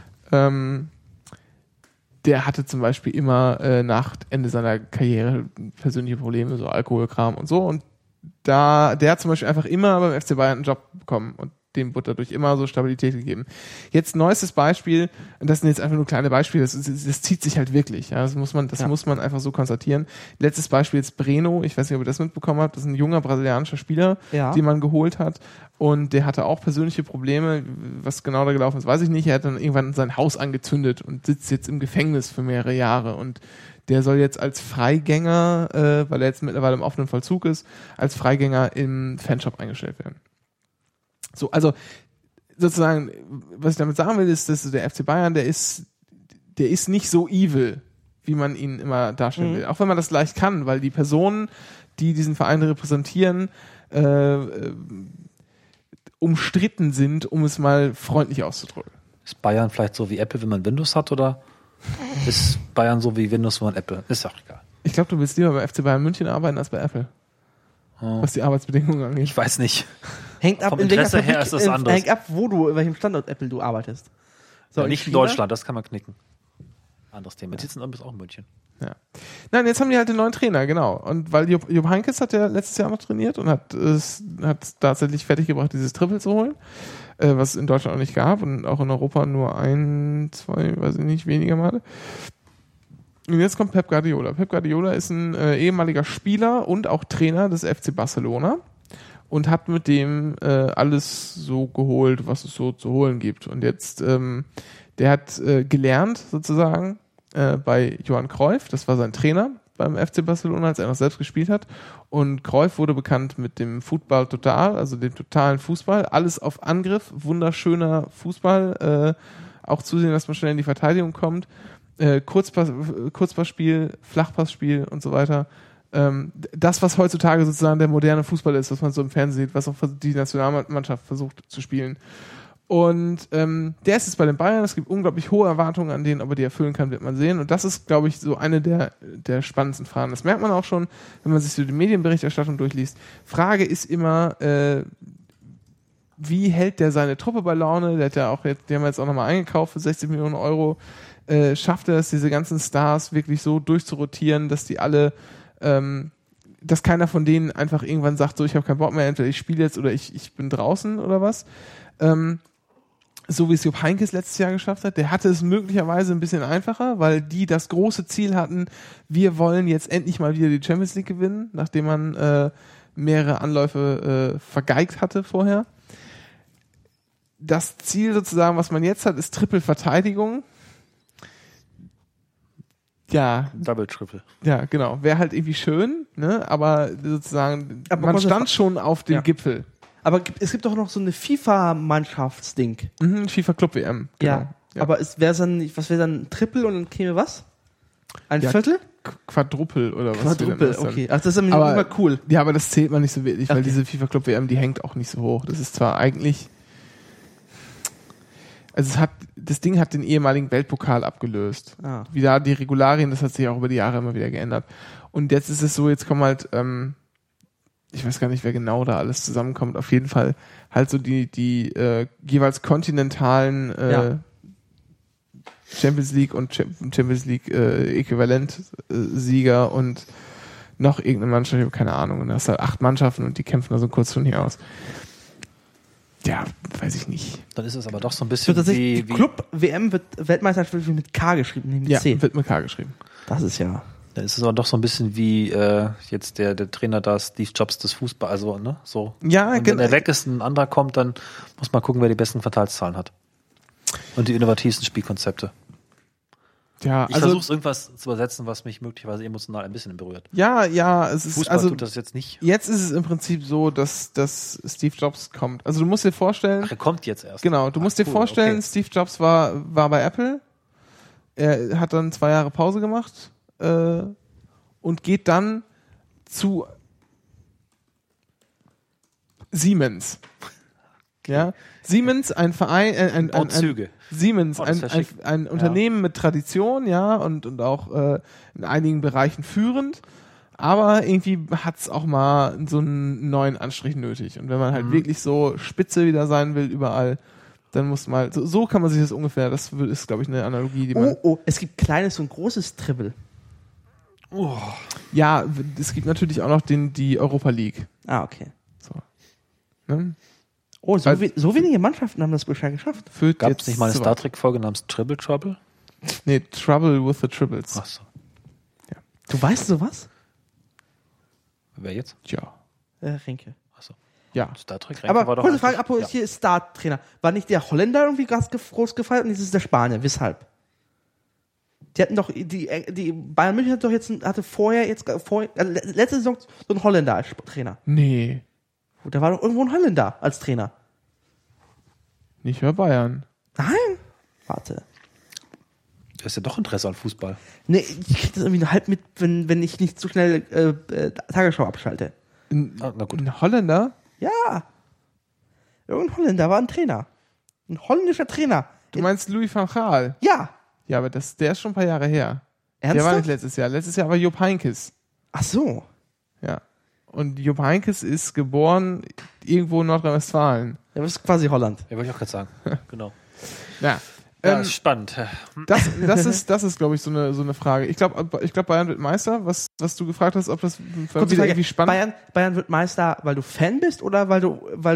Der hatte zum Beispiel immer nach Ende seiner Karriere persönliche Probleme, so Alkoholkram und so. Und der hat zum Beispiel einfach immer beim FC Bayern einen Job bekommen und dem wurde dadurch immer so Stabilität gegeben. Jetzt neuestes Beispiel, und das sind jetzt einfach nur kleine Beispiele, das zieht sich halt wirklich. Ja, das muss man einfach so konstatieren. Letztes Beispiel ist Breno, ich weiß nicht, ob ihr das mitbekommen habt, das ist ein junger brasilianischer Spieler, den man geholt hat und der hatte auch persönliche Probleme, was genau da gelaufen ist, weiß ich nicht. Er hat dann irgendwann sein Haus angezündet und sitzt jetzt im Gefängnis für mehrere Jahre und der soll jetzt als Freigänger, weil er jetzt mittlerweile im offenen Vollzug ist, als Freigänger im Fanshop eingestellt werden. So, also sozusagen, was ich damit sagen will, ist, dass der FC Bayern, der ist nicht so evil, wie man ihn immer darstellen will. Auch wenn man das leicht kann, weil die Personen, die diesen Verein repräsentieren, umstritten sind, um es mal freundlich auszudrücken. Ist Bayern vielleicht so wie Apple, wenn man Windows hat, oder ist Bayern so wie Windows, wenn man Apple? Ist auch egal. Ich glaube, du willst lieber bei FC Bayern München arbeiten als bei Apple. Was die Arbeitsbedingungen angeht. Ich weiß nicht. Hängt ab, Vom Interesse her ist das anders. Hängt ab, in welchem Standort Apple du arbeitest. So, Ja, nicht in Deutschland, das kann man knicken. Anderes Thema. Die sitzen übrigens auch in München. Ja. Nein, jetzt haben die halt den neuen Trainer, genau. Und weil Jupp Heynckes hat ja letztes Jahr noch trainiert und hat tatsächlich fertiggebracht, dieses Triple zu holen, was es in Deutschland auch nicht gab und auch in Europa nur 1, 2, weiß ich nicht, weniger Male. Und jetzt kommt Pep Guardiola. Pep Guardiola ist ein ehemaliger Spieler und auch Trainer des FC Barcelona und hat mit dem alles so geholt, was es so zu holen gibt. Und jetzt, der hat gelernt sozusagen bei Johann Cruyff, das war sein Trainer beim FC Barcelona, als er noch selbst gespielt hat. Und Cruyff wurde bekannt mit dem Football Total, also dem totalen Fußball. Alles auf Angriff, wunderschöner Fußball, auch zusehen, dass man schnell in die Verteidigung kommt. Kurzpassspiel, Flachpassspiel und so weiter. Das, was heutzutage sozusagen der moderne Fußball ist, was man so im Fernsehen sieht, was auch die Nationalmannschaft versucht zu spielen. Und der ist jetzt bei den Bayern. Es gibt unglaublich hohe Erwartungen an den, ob er die erfüllen kann, wird man sehen. Und das ist, glaube ich, so eine der spannendsten Fragen. Das merkt man auch schon, wenn man sich so die Medienberichterstattung durchliest. Frage ist immer, wie hält der seine Truppe bei Laune? Die haben wir jetzt auch nochmal eingekauft für 60 Millionen Euro. Schafft er es, diese ganzen Stars wirklich so durchzurotieren, dass die alle, dass keiner von denen einfach irgendwann sagt, so, ich habe keinen Bock mehr, entweder ich spiele jetzt oder ich bin draußen oder was. So wie es Jupp Heynckes letztes Jahr geschafft hat. Der hatte es möglicherweise ein bisschen einfacher, weil die das große Ziel hatten, wir wollen jetzt endlich mal wieder die Champions League gewinnen, nachdem man mehrere Anläufe vergeigt hatte vorher. Das Ziel sozusagen, was man jetzt hat, ist Triple-Verteidigung. Ja. Double-Triple. Ja, genau. Wäre halt irgendwie schön, ne? Aber sozusagen, man stand schon auf dem Gipfel. Aber es gibt doch noch so eine FIFA-Mannschaftsding. FIFA Club WM. Genau. Ja. Aber was wäre dann ein Triple und dann käme was? Ein Viertel? Quadruple oder was? Quadruple, okay. Ach, das ist immer cool. Ja, aber das zählt man nicht so wirklich, weil diese FIFA Club WM, die hängt auch nicht so hoch. Das ist zwar eigentlich, also das Ding hat den ehemaligen Weltpokal abgelöst. Wie da die Regularien, das hat sich auch über die Jahre immer wieder geändert. Und jetzt ist es so, jetzt kommen halt, ich weiß gar nicht, wer genau da alles zusammenkommt, auf jeden Fall halt so die jeweils kontinentalen Champions League und Champions League Äquivalent-Sieger und noch irgendeine Mannschaft, ich habe keine Ahnung. Und da hast halt 8 Mannschaften und die kämpfen da so kurz von hier aus. Ja, weiß ich nicht. Dann ist es aber doch so ein bisschen wie Club-WM wird Weltmeisterschaft mit K geschrieben, nicht mit C. Ja, wird mit K geschrieben. Das ist ja... Dann ist es aber doch so ein bisschen wie jetzt der Trainer da, Steve Jobs des Fußballs, also ne, so. Ja, und wenn er weg ist, ein anderer kommt, dann muss man gucken, wer die besten Verteilzahlen hat. Und die innovativsten Spielkonzepte. Ja, ich versuche irgendwas zu übersetzen, was mich möglicherweise emotional ein bisschen berührt. Ja, es ist Fußball tut das jetzt nicht. Jetzt ist es im Prinzip so, dass Steve Jobs kommt. Also du musst dir vorstellen. Ach, er kommt jetzt erst. Genau, du musst dir vorstellen, okay. Steve Jobs war bei Apple. Er hat dann 2 Jahre Pause gemacht und geht dann zu Siemens. Okay. Ja, Siemens, ein Verein, ein Unternehmen mit Tradition, ja, und auch in einigen Bereichen führend, aber irgendwie hat's auch mal so einen neuen Anstrich nötig. Und wenn man halt wirklich so spitze wieder sein will überall, dann muss man, so kann man sich das ungefähr, das ist, glaube ich, eine Analogie, die man... es gibt kleines und großes Triple. Oh. Ja, es gibt natürlich auch noch die Europa League. Ah, okay. So. Ne? Oh, so wenige Mannschaften haben das bisher geschafft. Gab es nicht mal eine Star Trek-Folge namens Triple Trouble? Nee, Trouble with the Triples. Ach so. Ja. Du weißt sowas? Wer jetzt? Ja. Renke. Ach so. Ja. Star Trek Renke aber war doch... kurze Frage, hier ist Star-Trainer. War nicht der Holländer irgendwie groß gefeiert und jetzt ist der Spanier? Weshalb? Die hatten doch, die Bayern München hatte vorher letzte Saison so einen Holländer als Trainer. Nee. Da war doch irgendwo ein Holländer als Trainer. Nicht bei Bayern. Nein? Warte. Du hast ja doch Interesse an Fußball. Nee, ich krieg das irgendwie halb mit, wenn ich nicht zu schnell Tagesschau abschalte. Na gut. Ein Holländer? Ja. Irgendein Holländer war ein Trainer. Ein holländischer Trainer. Du meinst Louis van Gaal? Ja. Ja, aber der ist schon ein paar Jahre her. Ernsthaft? Der war nicht letztes Jahr. Letztes Jahr war Jupp Heynckes. Ach so. Ja. Und Jupp Heynckes ist geboren irgendwo in Nordrhein-Westfalen. Ja, das ist quasi Holland. Ja, wollte ich auch gerade sagen. Genau. Ja. Ist spannend. Das ist, glaube ich, so eine Frage. Ich glaube, Bayern wird Meister. Was du gefragt hast, ob das wieder irgendwie spannend. Bayern wird Meister, weil du Fan bist oder weil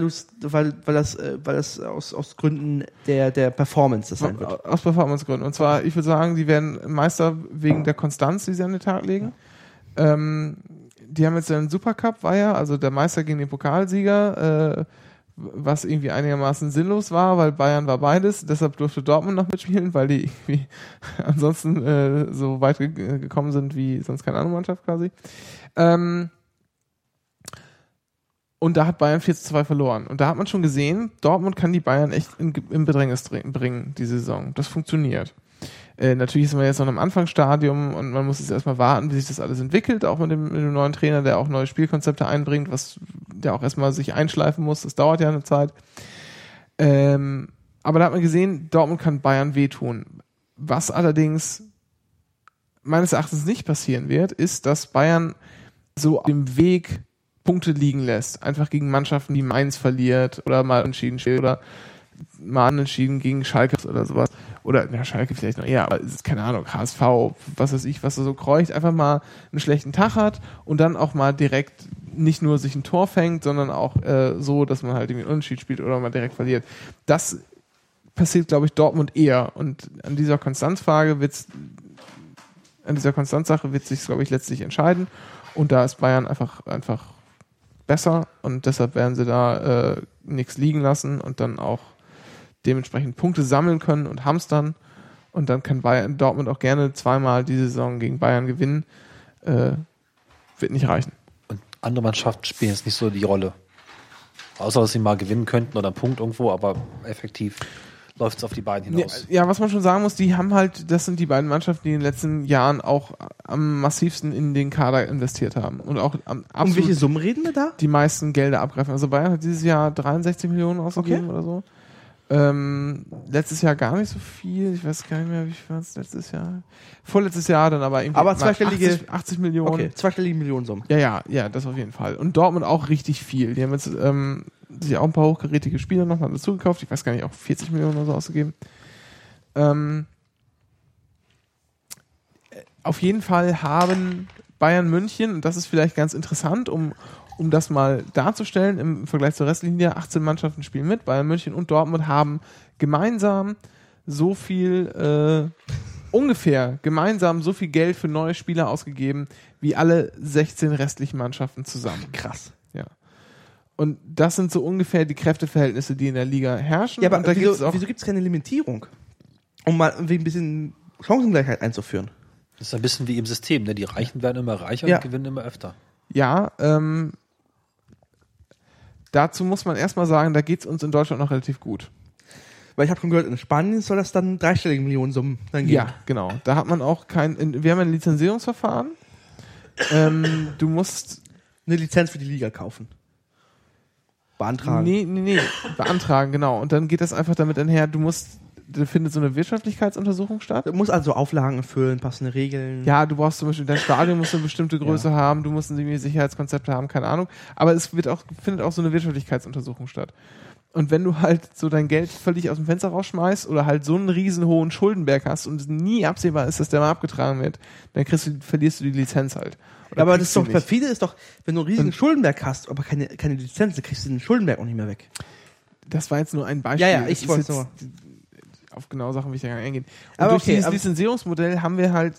das aus Gründen der Performance das sein wird? Aus Performancegründen. Und zwar, ich würde sagen, die werden Meister wegen der Konstanz, die sie an den Tag legen. Die haben jetzt einen Supercup, war ja, also der Meister gegen den Pokalsieger, was irgendwie einigermaßen sinnlos war, weil Bayern war beides, deshalb durfte Dortmund noch mitspielen, weil die irgendwie ansonsten so weit gekommen sind wie sonst keine andere Mannschaft quasi. Und da hat Bayern 4:2 verloren. Und da hat man schon gesehen, Dortmund kann die Bayern echt in Bedrängnis bringen, diese Saison. Das funktioniert. Natürlich ist man jetzt noch im Anfangsstadium und man muss jetzt erstmal warten, wie sich das alles entwickelt, auch mit dem neuen Trainer, der auch neue Spielkonzepte einbringt, der auch erstmal sich einschleifen muss. Das dauert ja eine Zeit. Aber da hat man gesehen, Dortmund kann Bayern wehtun. Was allerdings meines Erachtens nicht passieren wird, ist, dass Bayern so auf dem Weg Punkte liegen lässt. Einfach gegen Mannschaften, die Mainz verliert oder mal entschieden steht oder mal unentschieden gegen Schalke oder sowas. Oder, Schalke vielleicht noch eher, aber es ist keine Ahnung, HSV, was weiß ich, was er so kreucht, einfach mal einen schlechten Tag hat und dann auch mal direkt nicht nur sich ein Tor fängt, sondern auch so, dass man halt irgendwie einen Unentschieden spielt oder mal direkt verliert. Das passiert, glaube ich, Dortmund eher. Und an dieser Konstanzsache wird sich, glaube ich, letztlich entscheiden. Und da ist Bayern einfach besser und deshalb werden sie da nichts liegen lassen und dann auch dementsprechend Punkte sammeln können und hamstern. Und dann kann Dortmund auch gerne zweimal diese Saison gegen Bayern gewinnen. Wird nicht reichen. Und andere Mannschaften spielen jetzt nicht so die Rolle. Außer, dass sie mal gewinnen könnten oder einen Punkt irgendwo, aber effektiv läuft es auf die beiden hinaus. Ja, was man schon sagen muss, die haben halt, das sind die beiden Mannschaften, die in den letzten Jahren auch am massivsten in den Kader investiert haben. Und auch am Um welche Summen reden wir da? die meisten Gelder abgreifen. Also Bayern hat dieses Jahr 63 Millionen ausgegeben oder so. Letztes Jahr gar nicht so viel. Ich weiß gar nicht mehr, wie viel war es letztes Jahr. Vorletztes Jahr dann aber irgendwie Aber zweistellige 80 Millionen. Okay, zweistellige Millionensummen. Ja, das auf jeden Fall. Und Dortmund auch richtig viel. Die haben jetzt sich auch ein paar hochkarätige Spieler nochmal dazu gekauft. Ich weiß gar nicht, auch 40 Millionen oder so ausgegeben. Auf jeden Fall haben Bayern München, und das ist vielleicht ganz interessant, um das mal darzustellen, im Vergleich zur restlichen Liga, 18 Mannschaften spielen mit. Bayern München und Dortmund haben gemeinsam so viel gemeinsam so viel Geld für neue Spieler ausgegeben, wie alle 16 restlichen Mannschaften zusammen. Krass. Ja. Und das sind so ungefähr die Kräfteverhältnisse, die in der Liga herrschen. Ja, aber und da wieso gibt es keine Limitierung? Um mal irgendwie ein bisschen Chancengleichheit einzuführen. Das ist ein bisschen wie im System, ne? Die Reichen werden immer reicher und gewinnen immer öfter. Ja, dazu muss man erstmal sagen, da geht es uns in Deutschland noch relativ gut. Weil ich habe schon gehört, in Spanien soll das dann dreistellige Millionensummen dann geben. Ja, genau. Da hat man auch wir haben ein Lizenzierungsverfahren. Du musst eine Lizenz für die Liga kaufen. Beantragen. Nee. Beantragen, genau. Und dann geht das einfach damit einher, da findet so eine Wirtschaftlichkeitsuntersuchung statt. Du musst also Auflagen erfüllen, passende Regeln. Ja, du brauchst zum Beispiel, dein Stadion muss eine bestimmte Größe haben, du musst irgendwie Sicherheitskonzepte haben, keine Ahnung. Aber es findet auch so eine Wirtschaftlichkeitsuntersuchung statt. Und wenn du halt so dein Geld völlig aus dem Fenster rausschmeißt oder halt so einen riesen hohen Schuldenberg hast und es nie absehbar ist, dass der mal abgetragen wird, dann verlierst du die Lizenz halt. Ja, aber das ist doch perfide, ist doch, wenn du einen riesigen Schuldenberg hast, aber keine Lizenz, dann kriegst du den Schuldenberg auch nicht mehr weg. Das war jetzt nur ein Beispiel. Ja, ich wollte nur. Auf genaue Sachen will ich ja gar nicht eingehen. Und aber durch dieses Lizenzierungsmodell haben wir halt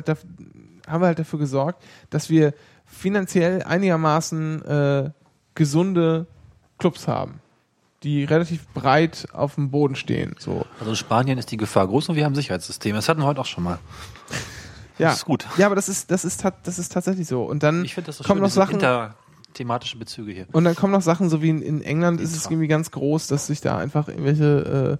dafür gesorgt, dass wir finanziell einigermaßen gesunde Clubs haben, die relativ breit auf dem Boden stehen. So. Also in Spanien ist die Gefahr groß und wir haben ein Sicherheitssystem. Das hatten wir heute auch schon mal. Ja, das ist gut. Ja, aber das ist tatsächlich so. Und dann ich finde das so kommen schön, noch Sachen, thematische Bezüge hier. Und dann kommen noch Sachen, so wie in England ist es irgendwie ganz groß, dass sich da einfach irgendwelche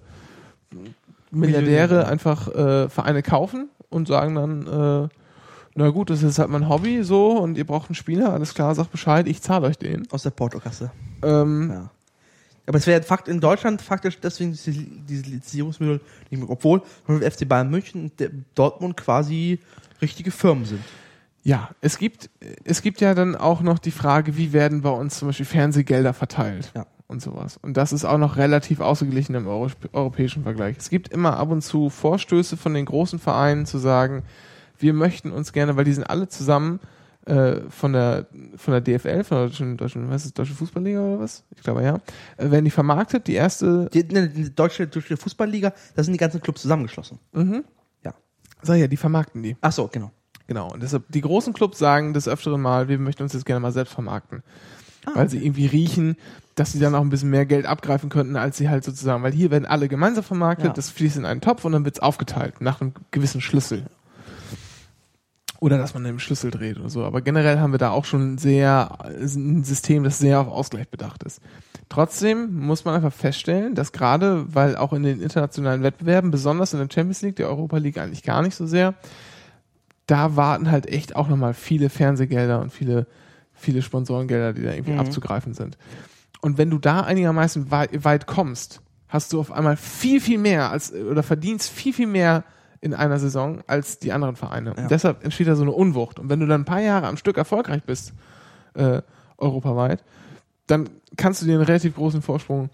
Milliardäre einfach Vereine kaufen und sagen dann, na gut, das ist halt mein Hobby so und ihr braucht einen Spieler, alles klar, sagt Bescheid, ich zahle euch den. Aus der Portokasse. Ja. Aber es wäre Fakt in Deutschland faktisch deswegen diese Lizenzierungsmittel nicht mehr, obwohl FC Bayern München und Dortmund quasi richtige Firmen sind. Ja, es gibt ja dann auch noch die Frage, wie werden bei uns zum Beispiel Fernsehgelder verteilt und sowas. Und das ist auch noch relativ ausgeglichen im europäischen Vergleich. Es gibt immer ab und zu Vorstöße von den großen Vereinen zu sagen, wir möchten uns gerne, weil die sind alle zusammen von der DFL, von der deutschen Fußballliga oder was? Ich glaube ja. Werden die vermarktet, die erste... Die deutsche Fußballliga, da sind die ganzen Clubs zusammengeschlossen. Mhm. Ja. Sag ja, die vermarkten die. Ach so, genau. Genau. Und deshalb, die großen Clubs sagen des Öfteren mal, wir möchten uns jetzt gerne mal selbst vermarkten. Weil sie irgendwie riechen, dass sie dann auch ein bisschen mehr Geld abgreifen könnten, als sie halt sozusagen, weil hier werden alle gemeinsam vermarktet, das fließt in einen Topf und dann wird's aufgeteilt nach einem gewissen Schlüssel. Oder dass man einen Schlüssel dreht oder so. Aber generell haben wir da auch schon ein System, das sehr auf Ausgleich bedacht ist. Trotzdem muss man einfach feststellen, dass gerade, weil auch in den internationalen Wettbewerben, besonders in der Champions League, der Europa League eigentlich gar nicht so sehr, da warten halt echt auch nochmal viele Fernsehgelder und viele Sponsorengelder, die da irgendwie abzugreifen sind. Und wenn du da einigermaßen weit kommst, hast du auf einmal viel, viel mehr oder verdienst viel, viel mehr in einer Saison als die anderen Vereine. Und deshalb entsteht da so eine Unwucht. Und wenn du dann ein paar Jahre am Stück erfolgreich bist, europaweit, dann kannst du dir einen relativ großen Vorsprung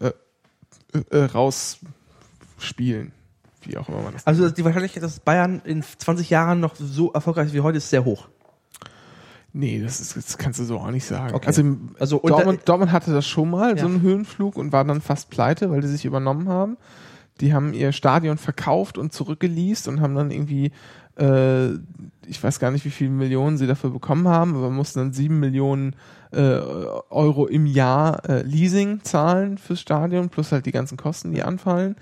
rausspielen. Wie auch immer man das Also die Wahrscheinlichkeit, dass Bayern in 20 Jahren noch so erfolgreich ist wie heute, ist sehr hoch. Nee, das kannst du so auch nicht sagen. Okay. Also Dortmund hatte das schon mal, so einen Höhenflug, und war dann fast pleite, weil die sich übernommen haben. Die haben ihr Stadion verkauft und zurückgeleast und haben dann irgendwie, ich weiß gar nicht, wie viele Millionen sie dafür bekommen haben, aber mussten dann 7 Millionen Euro im Jahr Leasing zahlen fürs Stadion, plus halt die ganzen Kosten, die anfallen.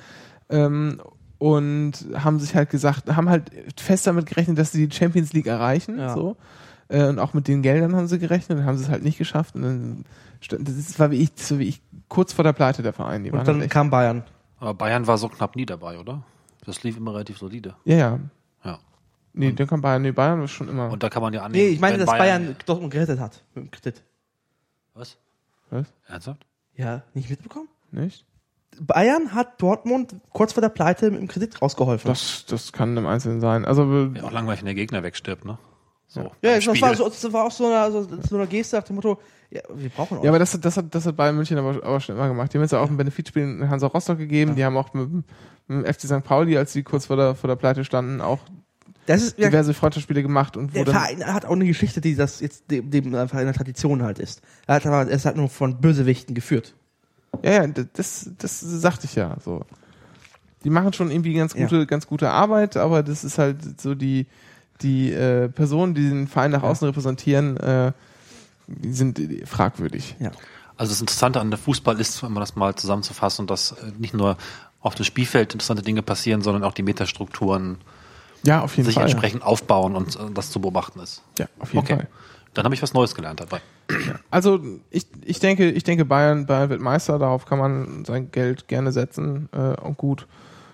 Und haben sich halt gesagt, haben halt fest damit gerechnet, dass sie die Champions League erreichen, so. Und auch mit den Geldern haben sie gerechnet, dann haben sie es halt nicht geschafft. Und dann das war wie ich kurz vor der Pleite der Verein. Und dann kam Bayern. Aber Bayern war so knapp nie dabei, oder? Das lief immer relativ solide. Ja. Ja. Nee, dann kam Bayern. Nee, Bayern war schon immer. Und da kann man ja annehmen. Nee, ich meine, dass Bayern Dortmund gerettet hat. Mit dem Kredit. Was? Was? Ernsthaft? Ja, nicht mitbekommen? Nicht? Bayern hat Dortmund kurz vor der Pleite mit dem Kredit rausgeholfen. Das kann im Einzelnen sein. Also Ja, auch langweilig, wenn der Gegner wegstirbt, ne? So. Ja, das war auch so eine Geste nach dem Motto, ja, wir brauchen euch. Ja, aber das hat Bayern München aber schon immer gemacht. Die haben jetzt ja auch ein Benefitspiel in Hansa Rostock gegeben. Ja. Die haben auch mit dem FC St. Pauli, als die kurz vor der Pleite standen, auch diverse Freundschaftsspiele gemacht. Und der Verein hat auch eine Geschichte, die das jetzt dem einfach in der Tradition halt ist. Er ist halt nur von Bösewichten geführt. Ja, das sagte ich ja so. Die machen schon irgendwie ganz gute Arbeit, aber das ist halt so die Personen, die den Verein nach außen repräsentieren, die sind fragwürdig. Ja. Also das Interessante an der Fußball ist, wenn man das mal zusammenzufassen, dass nicht nur auf dem Spielfeld interessante Dinge passieren, sondern auch die Metastrukturen auf jeden sich Fall, entsprechend aufbauen und das zu beobachten ist. Ja, auf jeden Fall. Dann habe ich was Neues gelernt dabei. Also ich denke Bayern wird Meister, darauf kann man sein Geld gerne setzen und gut.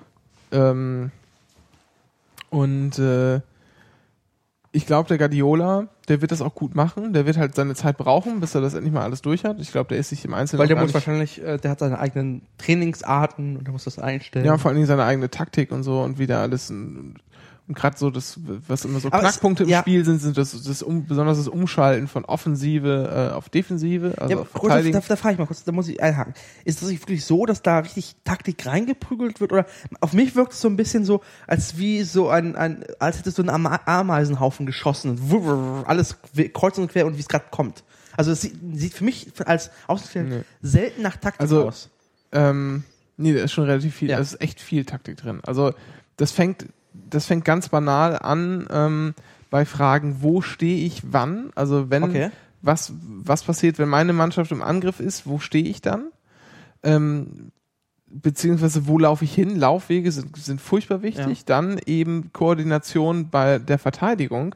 Ich glaube, der Guardiola, der wird das auch gut machen. Der wird halt seine Zeit brauchen, bis er das endlich mal alles durch hat. Ich glaube, der ist sich im Einzelnen. Weil der muss wahrscheinlich, der hat seine eigenen Trainingsarten und der muss das einstellen. Ja, vor allen Dingen seine eigene Taktik und so und wie der alles. Und gerade so das, was immer so Knackpunkte im Spiel sind besonders das Umschalten von Offensive auf Defensive. Also auf Verteidigung. Da frage ich mal kurz, da muss ich einhaken. Ist das wirklich so, dass da richtig Taktik reingeprügelt wird? Oder auf mich wirkt es so ein bisschen so, als hättest du einen Ameisenhaufen geschossen und alles kreuz und quer und wie es gerade kommt. Also es sieht für mich als Außenstehender selten nach Taktik aus. Nee, da ist schon relativ viel, da ist echt viel Taktik drin. Also das fängt ganz banal an bei Fragen, wo stehe ich wann? Also wenn was passiert, wenn meine Mannschaft im Angriff ist, wo stehe ich dann? Beziehungsweise wo laufe ich hin? Laufwege sind furchtbar wichtig. Ja. Dann eben Koordination bei der Verteidigung.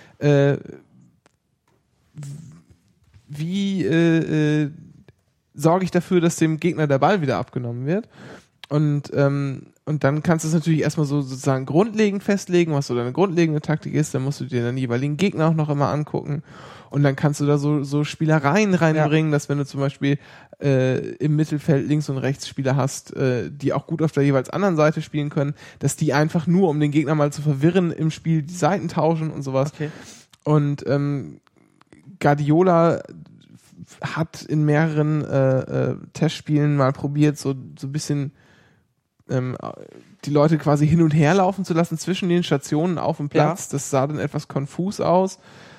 Wie sorge ich dafür, dass dem Gegner der Ball wieder abgenommen wird? Und dann kannst du es natürlich erstmal so sozusagen grundlegend festlegen, was so deine grundlegende Taktik ist. Dann musst du dir den jeweiligen Gegner auch noch immer angucken. Und dann kannst du da so Spielereien reinbringen, dass wenn du zum Beispiel im Mittelfeld links und rechts Spieler hast, die auch gut auf der jeweils anderen Seite spielen können, dass die einfach nur, um den Gegner mal zu verwirren, im Spiel die Seiten tauschen und sowas. Okay. Und Guardiola hat in mehreren Testspielen mal probiert, so ein bisschen die Leute quasi hin und her laufen zu lassen zwischen den Stationen auf dem Platz. Ja. Das sah dann etwas konfus aus.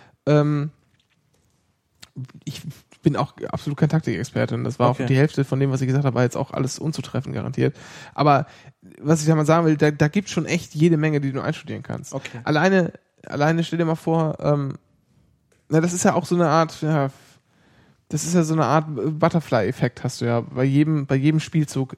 Ich bin auch absolut kein Taktikexperte und das war auch die Hälfte von dem, was ich gesagt habe, war jetzt auch alles unzutreffend garantiert. Aber was ich da mal sagen will, da gibt es schon echt jede Menge, die du einstudieren kannst. Okay. Alleine stell dir mal vor, das ist ja auch so eine Art, das ist ja so eine Art Butterfly-Effekt hast du ja bei jedem Spielzug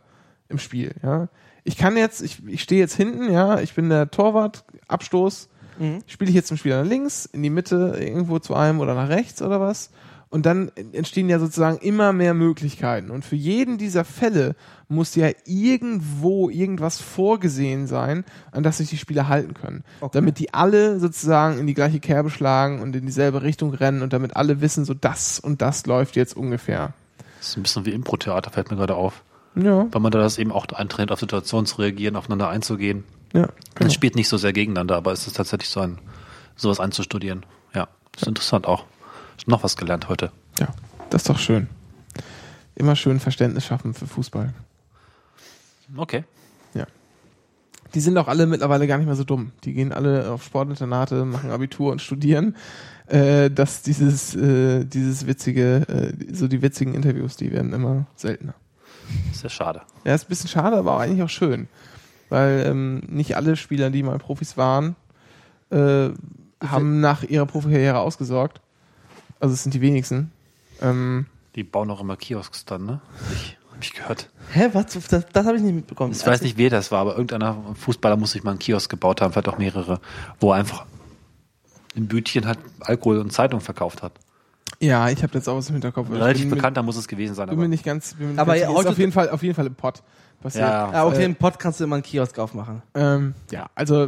im Spiel, ja. Ich stehe jetzt hinten, ja, ich bin der Torwart, Abstoß, Spiele ich jetzt einen Spieler nach links, in die Mitte, irgendwo zu einem oder nach rechts oder was? Und dann entstehen ja sozusagen immer mehr Möglichkeiten. Und für jeden dieser Fälle muss ja irgendwo irgendwas vorgesehen sein, an das sich die Spieler halten können. Okay. Damit die alle sozusagen in die gleiche Kerbe schlagen und in dieselbe Richtung rennen und damit alle wissen, so das und das läuft jetzt ungefähr. Das ist ein bisschen wie Impro-Theater, fällt mir gerade auf. Ja. Weil man da das eben auch eintrainiert, auf Situationen zu reagieren, aufeinander einzugehen. Ja. Man spielt nicht so sehr gegeneinander, aber es ist tatsächlich sowas einzustudieren. Ja, das ist interessant auch. Ich habe noch was gelernt heute. Ja, das ist doch schön. Immer schön Verständnis schaffen für Fußball. Okay. Ja. Die sind auch alle mittlerweile gar nicht mehr so dumm. Die gehen alle auf Sportinternate, machen Abitur und studieren. Dass dieses witzige, so die witzigen Interviews, die werden immer seltener. Sehr schade. Ja, ist ein bisschen schade, aber eigentlich auch schön. Weil nicht alle Spieler, die mal Profis waren, haben nach ihrer Profikarriere ausgesorgt. Also es sind die wenigsten. Die bauen auch immer Kiosks dann, ne? Hab ich gehört. Hä, was? Das habe ich nicht mitbekommen. Ich weiß nicht, wer das war, aber irgendeiner Fußballer muss sich mal einen Kiosk gebaut haben, vielleicht auch mehrere, wo er einfach im Bütchen halt Alkohol und Zeitung verkauft hat. Ja, ich habe jetzt auch was im Hinterkopf. Relativ bekannter muss es gewesen sein. Bin mir nicht ganz aber ist heute auf jeden Fall im Pott passiert. Ja, okay, im Pod kannst du immer einen Kiosk aufmachen. Ja, also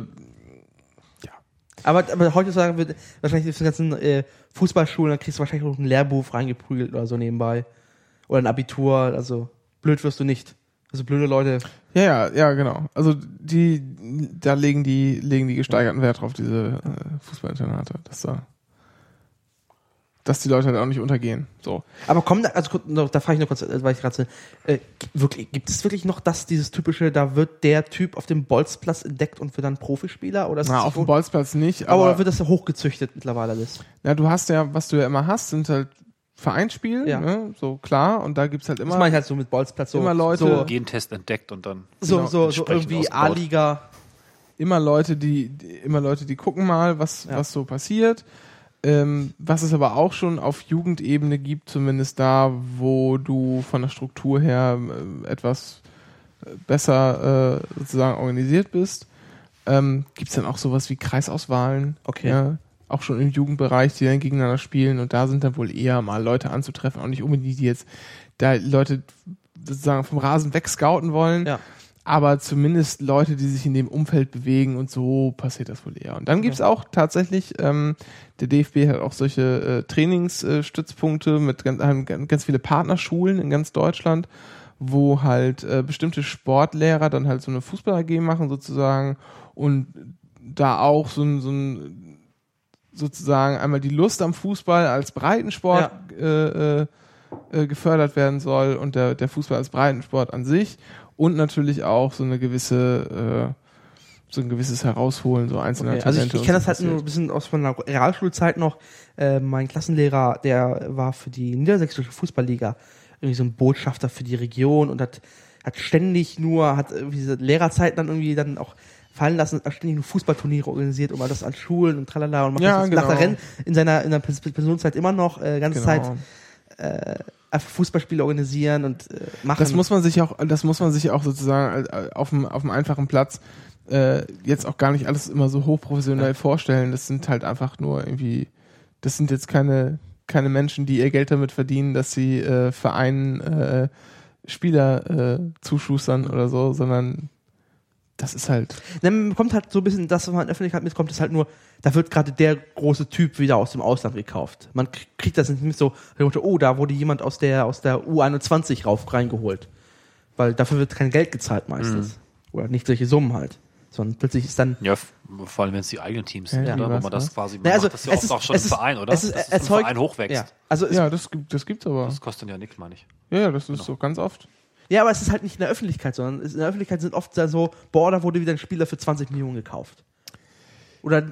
Aber heutzutage wird wahrscheinlich auf den ganzen Fußballschulen, dann kriegst du wahrscheinlich noch ein Lehrbuch reingeprügelt oder so nebenbei. Oder ein Abitur, also blöd wirst du nicht. Also blöde Leute. Ja, genau. Also da legen die gesteigerten Wert drauf, diese Fußballinternate, dass die Leute halt auch nicht untergehen. So. Aber da frage ich noch kurz, weil ich gerade gibt es wirklich noch dieses typische, da wird der Typ auf dem Bolzplatz entdeckt und wird dann Profispieler? Oder ist Na, das auf dem Bolzplatz nicht. aber wird das hochgezüchtet mittlerweile alles? Ja, du hast ja, was du ja immer hast, sind halt Vereinsspiele, Ja. ne? So klar, und da gibt's halt immer. Das meine ich halt so mit Bolzplatz. So, immer Leute- So, Gentest entdeckt und dann so entsprechend irgendwie ausgebaut. A-Liga. Immer Leute, die gucken mal, was so passiert. Was es aber auch schon auf Jugendebene gibt, zumindest da, wo du von der Struktur her etwas besser sozusagen organisiert bist, gibt's dann auch sowas wie Kreisauswahlen. Okay. Ja, auch schon im Jugendbereich, die dann gegeneinander spielen, und da sind dann wohl eher mal Leute anzutreffen, auch nicht unbedingt, die jetzt da Leute sozusagen vom Rasen weg scouten wollen. Ja. Aber zumindest Leute, die sich in dem Umfeld bewegen, und so passiert das wohl eher. Und dann gibt's auch tatsächlich, der DFB hat auch solche Trainingsstützpunkte mit ganz viele Partnerschulen in ganz Deutschland, wo halt bestimmte Sportlehrer dann halt so eine Fußball-AG machen sozusagen und da auch so ein sozusagen einmal die Lust am Fußball als Breitensport gefördert werden soll und der Fußball als Breitensport an sich. Und natürlich auch so ein gewisses Herausholen so einzelner Okay. Also Talente. ich kenne das halt nur ein bisschen aus meiner Realschulzeit noch. Mein Klassenlehrer, der war für die niedersächsische Fußballliga irgendwie so ein Botschafter für die Region und hat ständig hat irgendwie diese Lehrerzeiten dann irgendwie dann auch fallen lassen, hat ständig nur Fußballturniere organisiert und mal das an Schulen und tralala und macht das nach der Rennen in seiner Pensionszeit immer noch ganze Zeit einfach Fußballspiele organisieren und machen. Das muss man sich auch sozusagen auf dem einfachen Platz jetzt auch gar nicht alles immer so hochprofessionell vorstellen. Das sind halt einfach nur irgendwie, das sind jetzt keine Menschen, die ihr Geld damit verdienen, dass sie Vereinen Spieler zuschustern oder so, sondern das ist halt. Man bekommt halt so ein bisschen das, was man in der Öffentlichkeit mitbekommt, ist halt nur, da wird gerade der große Typ wieder aus dem Ausland gekauft. Man kriegt das nicht so, da wurde jemand aus der U21 reingeholt. Weil dafür wird kein Geld gezahlt meistens. Oder nicht solche Summen halt. Sondern plötzlich ist dann. Ja, vor allem wenn es die eigenen Teams sind, Ja, oder? Wo was, man das ne? quasi Na, also, macht. Das ist ja oft auch schon ein Verein, oder? Es ist dass erzeugt, ein Verein hochwächst. Ja, also Ja, das gibt's aber. Das kostet ja nichts, meine ich. Ja, das ist so ganz oft. ja, aber es ist halt nicht in der Öffentlichkeit, sondern in der Öffentlichkeit sind oft so, da wurde wieder ein Spieler für 20 Millionen gekauft. Aber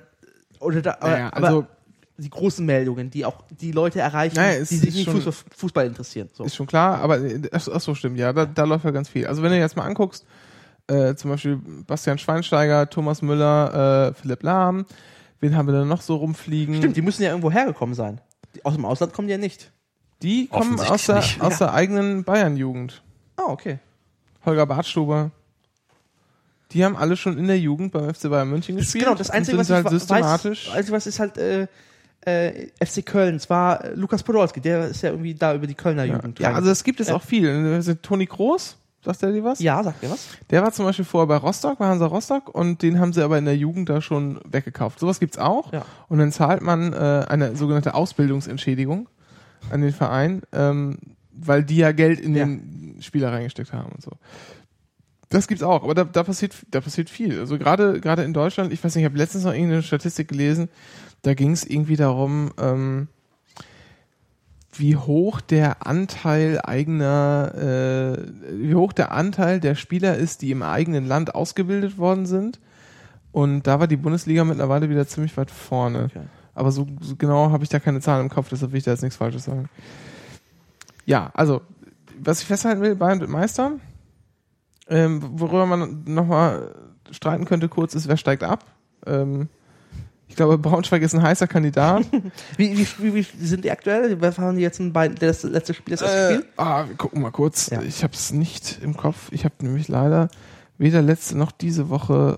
die großen Meldungen, die auch die Leute erreichen, Naja, die sich nicht für Fußball interessieren. So. Ist schon klar, aber ach so, stimmt, ja, da läuft ja ganz viel. Also wenn du jetzt mal anguckst, zum Beispiel Bastian Schweinsteiger, Thomas Müller, Philipp Lahm, wen haben wir da noch so rumfliegen? Stimmt, die müssen ja irgendwo hergekommen sein. Aus dem Ausland kommen die ja nicht. Die kommen Offensichtlich aus der eigenen Bayern-Jugend. Ah, okay. Holger Bartstuber. die haben alle schon in der Jugend beim FC Bayern München gespielt. Genau, das Einzige, und was sind ich halt systematisch. weiß, also was ist halt FC Köln. Zwar Lukas Podolski, der ist ja irgendwie da über die Kölner Jugend. Ja, also das gibt es auch viel. Also Toni Kroos, sagt er dir was? Ja, sagt er was? Der war zum Beispiel vorher bei Rostock, bei Hansa Rostock, und den haben sie aber in der Jugend da schon weggekauft. Sowas gibt's auch. Ja. Und dann zahlt man eine sogenannte Ausbildungsentschädigung an den Verein, weil die ja Geld in den Spieler reingesteckt haben und so. Das gibt's auch, aber da passiert viel. Also gerade in Deutschland, ich weiß nicht, ich habe letztens noch irgendeine Statistik gelesen, da ging es irgendwie darum, wie hoch der Anteil der Spieler ist, die im eigenen Land ausgebildet worden sind. Und da war die Bundesliga mittlerweile wieder ziemlich weit vorne. Okay. Aber so genau habe ich da keine Zahlen im Kopf, deshalb will ich da jetzt nichts Falsches sagen. Ja, also, was ich festhalten will, Bayern wird Meister. Worüber man nochmal streiten könnte kurz ist, wer steigt ab. Ich glaube, Braunschweig ist ein heißer Kandidat. Wie sind die aktuell? Wir fahren die jetzt das letzte Spiel, das erste Spiel? Wir gucken mal kurz. Ja. Ich habe es nicht im Kopf. Ich habe nämlich leider weder letzte noch diese Woche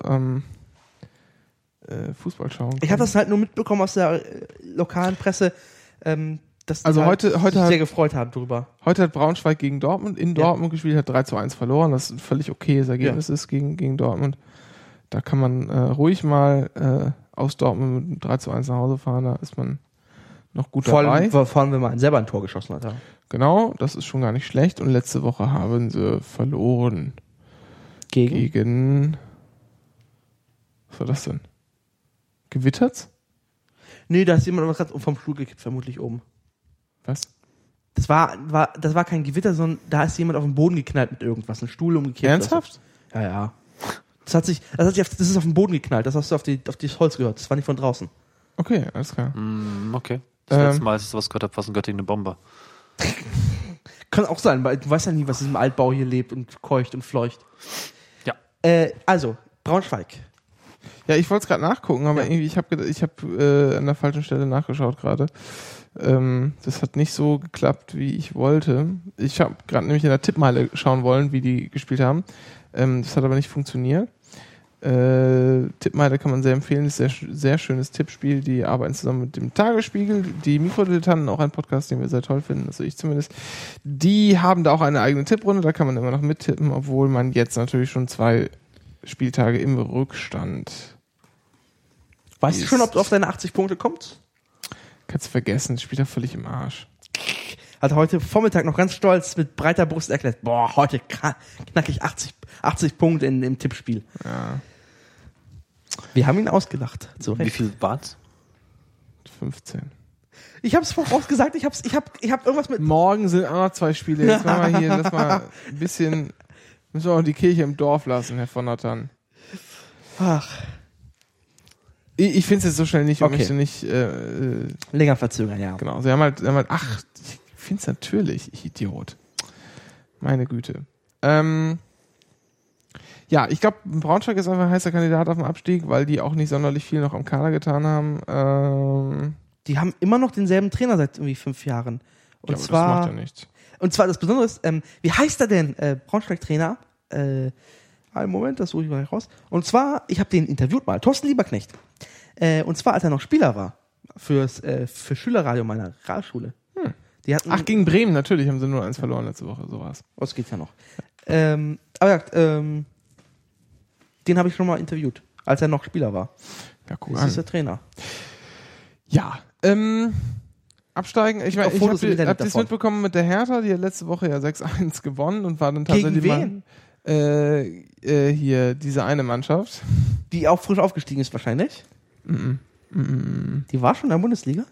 Fußball schauen. Ich habe das halt nur mitbekommen aus der lokalen Presse, dass die Also heute sich sehr gefreut haben drüber. Heute hat Braunschweig gegen Dortmund in Dortmund gespielt, hat 3-1 verloren. Das ein völlig okayes Ergebnis ist gegen Dortmund. Da kann man ruhig mal aus Dortmund mit 3-1 nach Hause fahren. Da ist man noch gut dabei. Vor allem, wenn man selber ein Tor geschossen hat. Ja. Genau, das ist schon gar nicht schlecht. Und letzte Woche haben sie verloren. Gegen was war das denn? Gewittert's? Nee, da ist jemand aber gerade vom Stuhl gekippt, vermutlich oben. Was? Das war kein Gewitter, sondern da ist jemand auf den Boden geknallt mit irgendwas, ein Stuhl umgekippt. Ernsthaft? Ja. Das ist auf den Boden geknallt, das hast du auf das Holz gehört, das war nicht von draußen. Okay, alles klar. Okay. Das letzte Mal, als ich sowas gehört habe, war es in Göttingen eine Bombe. Kann auch sein, weil du weißt ja nie, was in diesem Altbau hier lebt und keucht und fleucht. Ja. Also, Braunschweig. Ja, ich wollte es gerade nachgucken, aber irgendwie, ich habe an der falschen Stelle nachgeschaut gerade. Das hat nicht so geklappt, wie ich wollte. Ich habe gerade nämlich in der Tippmeile schauen wollen, wie die gespielt haben. Das hat aber nicht funktioniert. Tippmeile kann man sehr empfehlen, ist ein sehr, sehr schönes Tippspiel. Die arbeiten zusammen mit dem Tagesspiegel, die Mikrodilettanten, auch ein Podcast, den wir sehr toll finden, also ich zumindest. Die haben da auch eine eigene Tipprunde, da kann man immer noch mittippen, obwohl man jetzt natürlich schon 2 Spieltage im Rückstand. Weißt du schon, ob du auf deine 80 Punkte kommst? Kannst du vergessen, spielt er völlig im Arsch. Hat heute Vormittag noch ganz stolz mit breiter Brust erklärt, heute knack ich 80 Punkte im Tippspiel. Ja. Wir haben ihn ausgelacht. So Wie viel war's? 15. Ich hab's vorausgesagt, ich hab irgendwas mit... Morgen sind auch noch 2 Spiele. Jetzt machen wir hier, lass mal ein bisschen, müssen wir auch die Kirche im Dorf lassen, Herr von Nattern. Ach. Ich finde es jetzt so schnell nicht, Okay. möchte nicht, Länger verzögern, ja. genau. Sie haben halt, ich finde es natürlich, ich Idiot. Meine Güte. Ja, ich glaube, Braunschweig ist einfach ein heißer Kandidat auf den Abstieg, weil die auch nicht sonderlich viel noch am Kader getan haben. Die haben immer noch denselben Trainer seit irgendwie 5 Jahren. Und Ja, aber zwar, das macht ja nichts. Und zwar das Besondere ist, wie heißt er denn? Braunschweig-Trainer. Einen Moment, das suche ich mal raus. Und zwar, ich habe den interviewt mal, Thorsten Lieberknecht. Und zwar, als er noch Spieler war für Schülerradio meiner Realschule. Die hatten, Gegen Bremen, natürlich, haben sie nur 1 verloren letzte Woche, sowas. das geht ja noch. Aber ja, den habe ich schon mal interviewt, als er noch Spieler war. Ja, guck Das ist an. der Trainer. Ja, absteigen. Ich meine, auch ich Fotos im habe Internet das davon. mitbekommen mit der Hertha, die hat letzte Woche ja 6-1 gewonnen und war dann Gegen tatsächlich wen? mal hier diese eine Mannschaft. Die auch frisch aufgestiegen ist wahrscheinlich. Die war schon in der Bundesliga?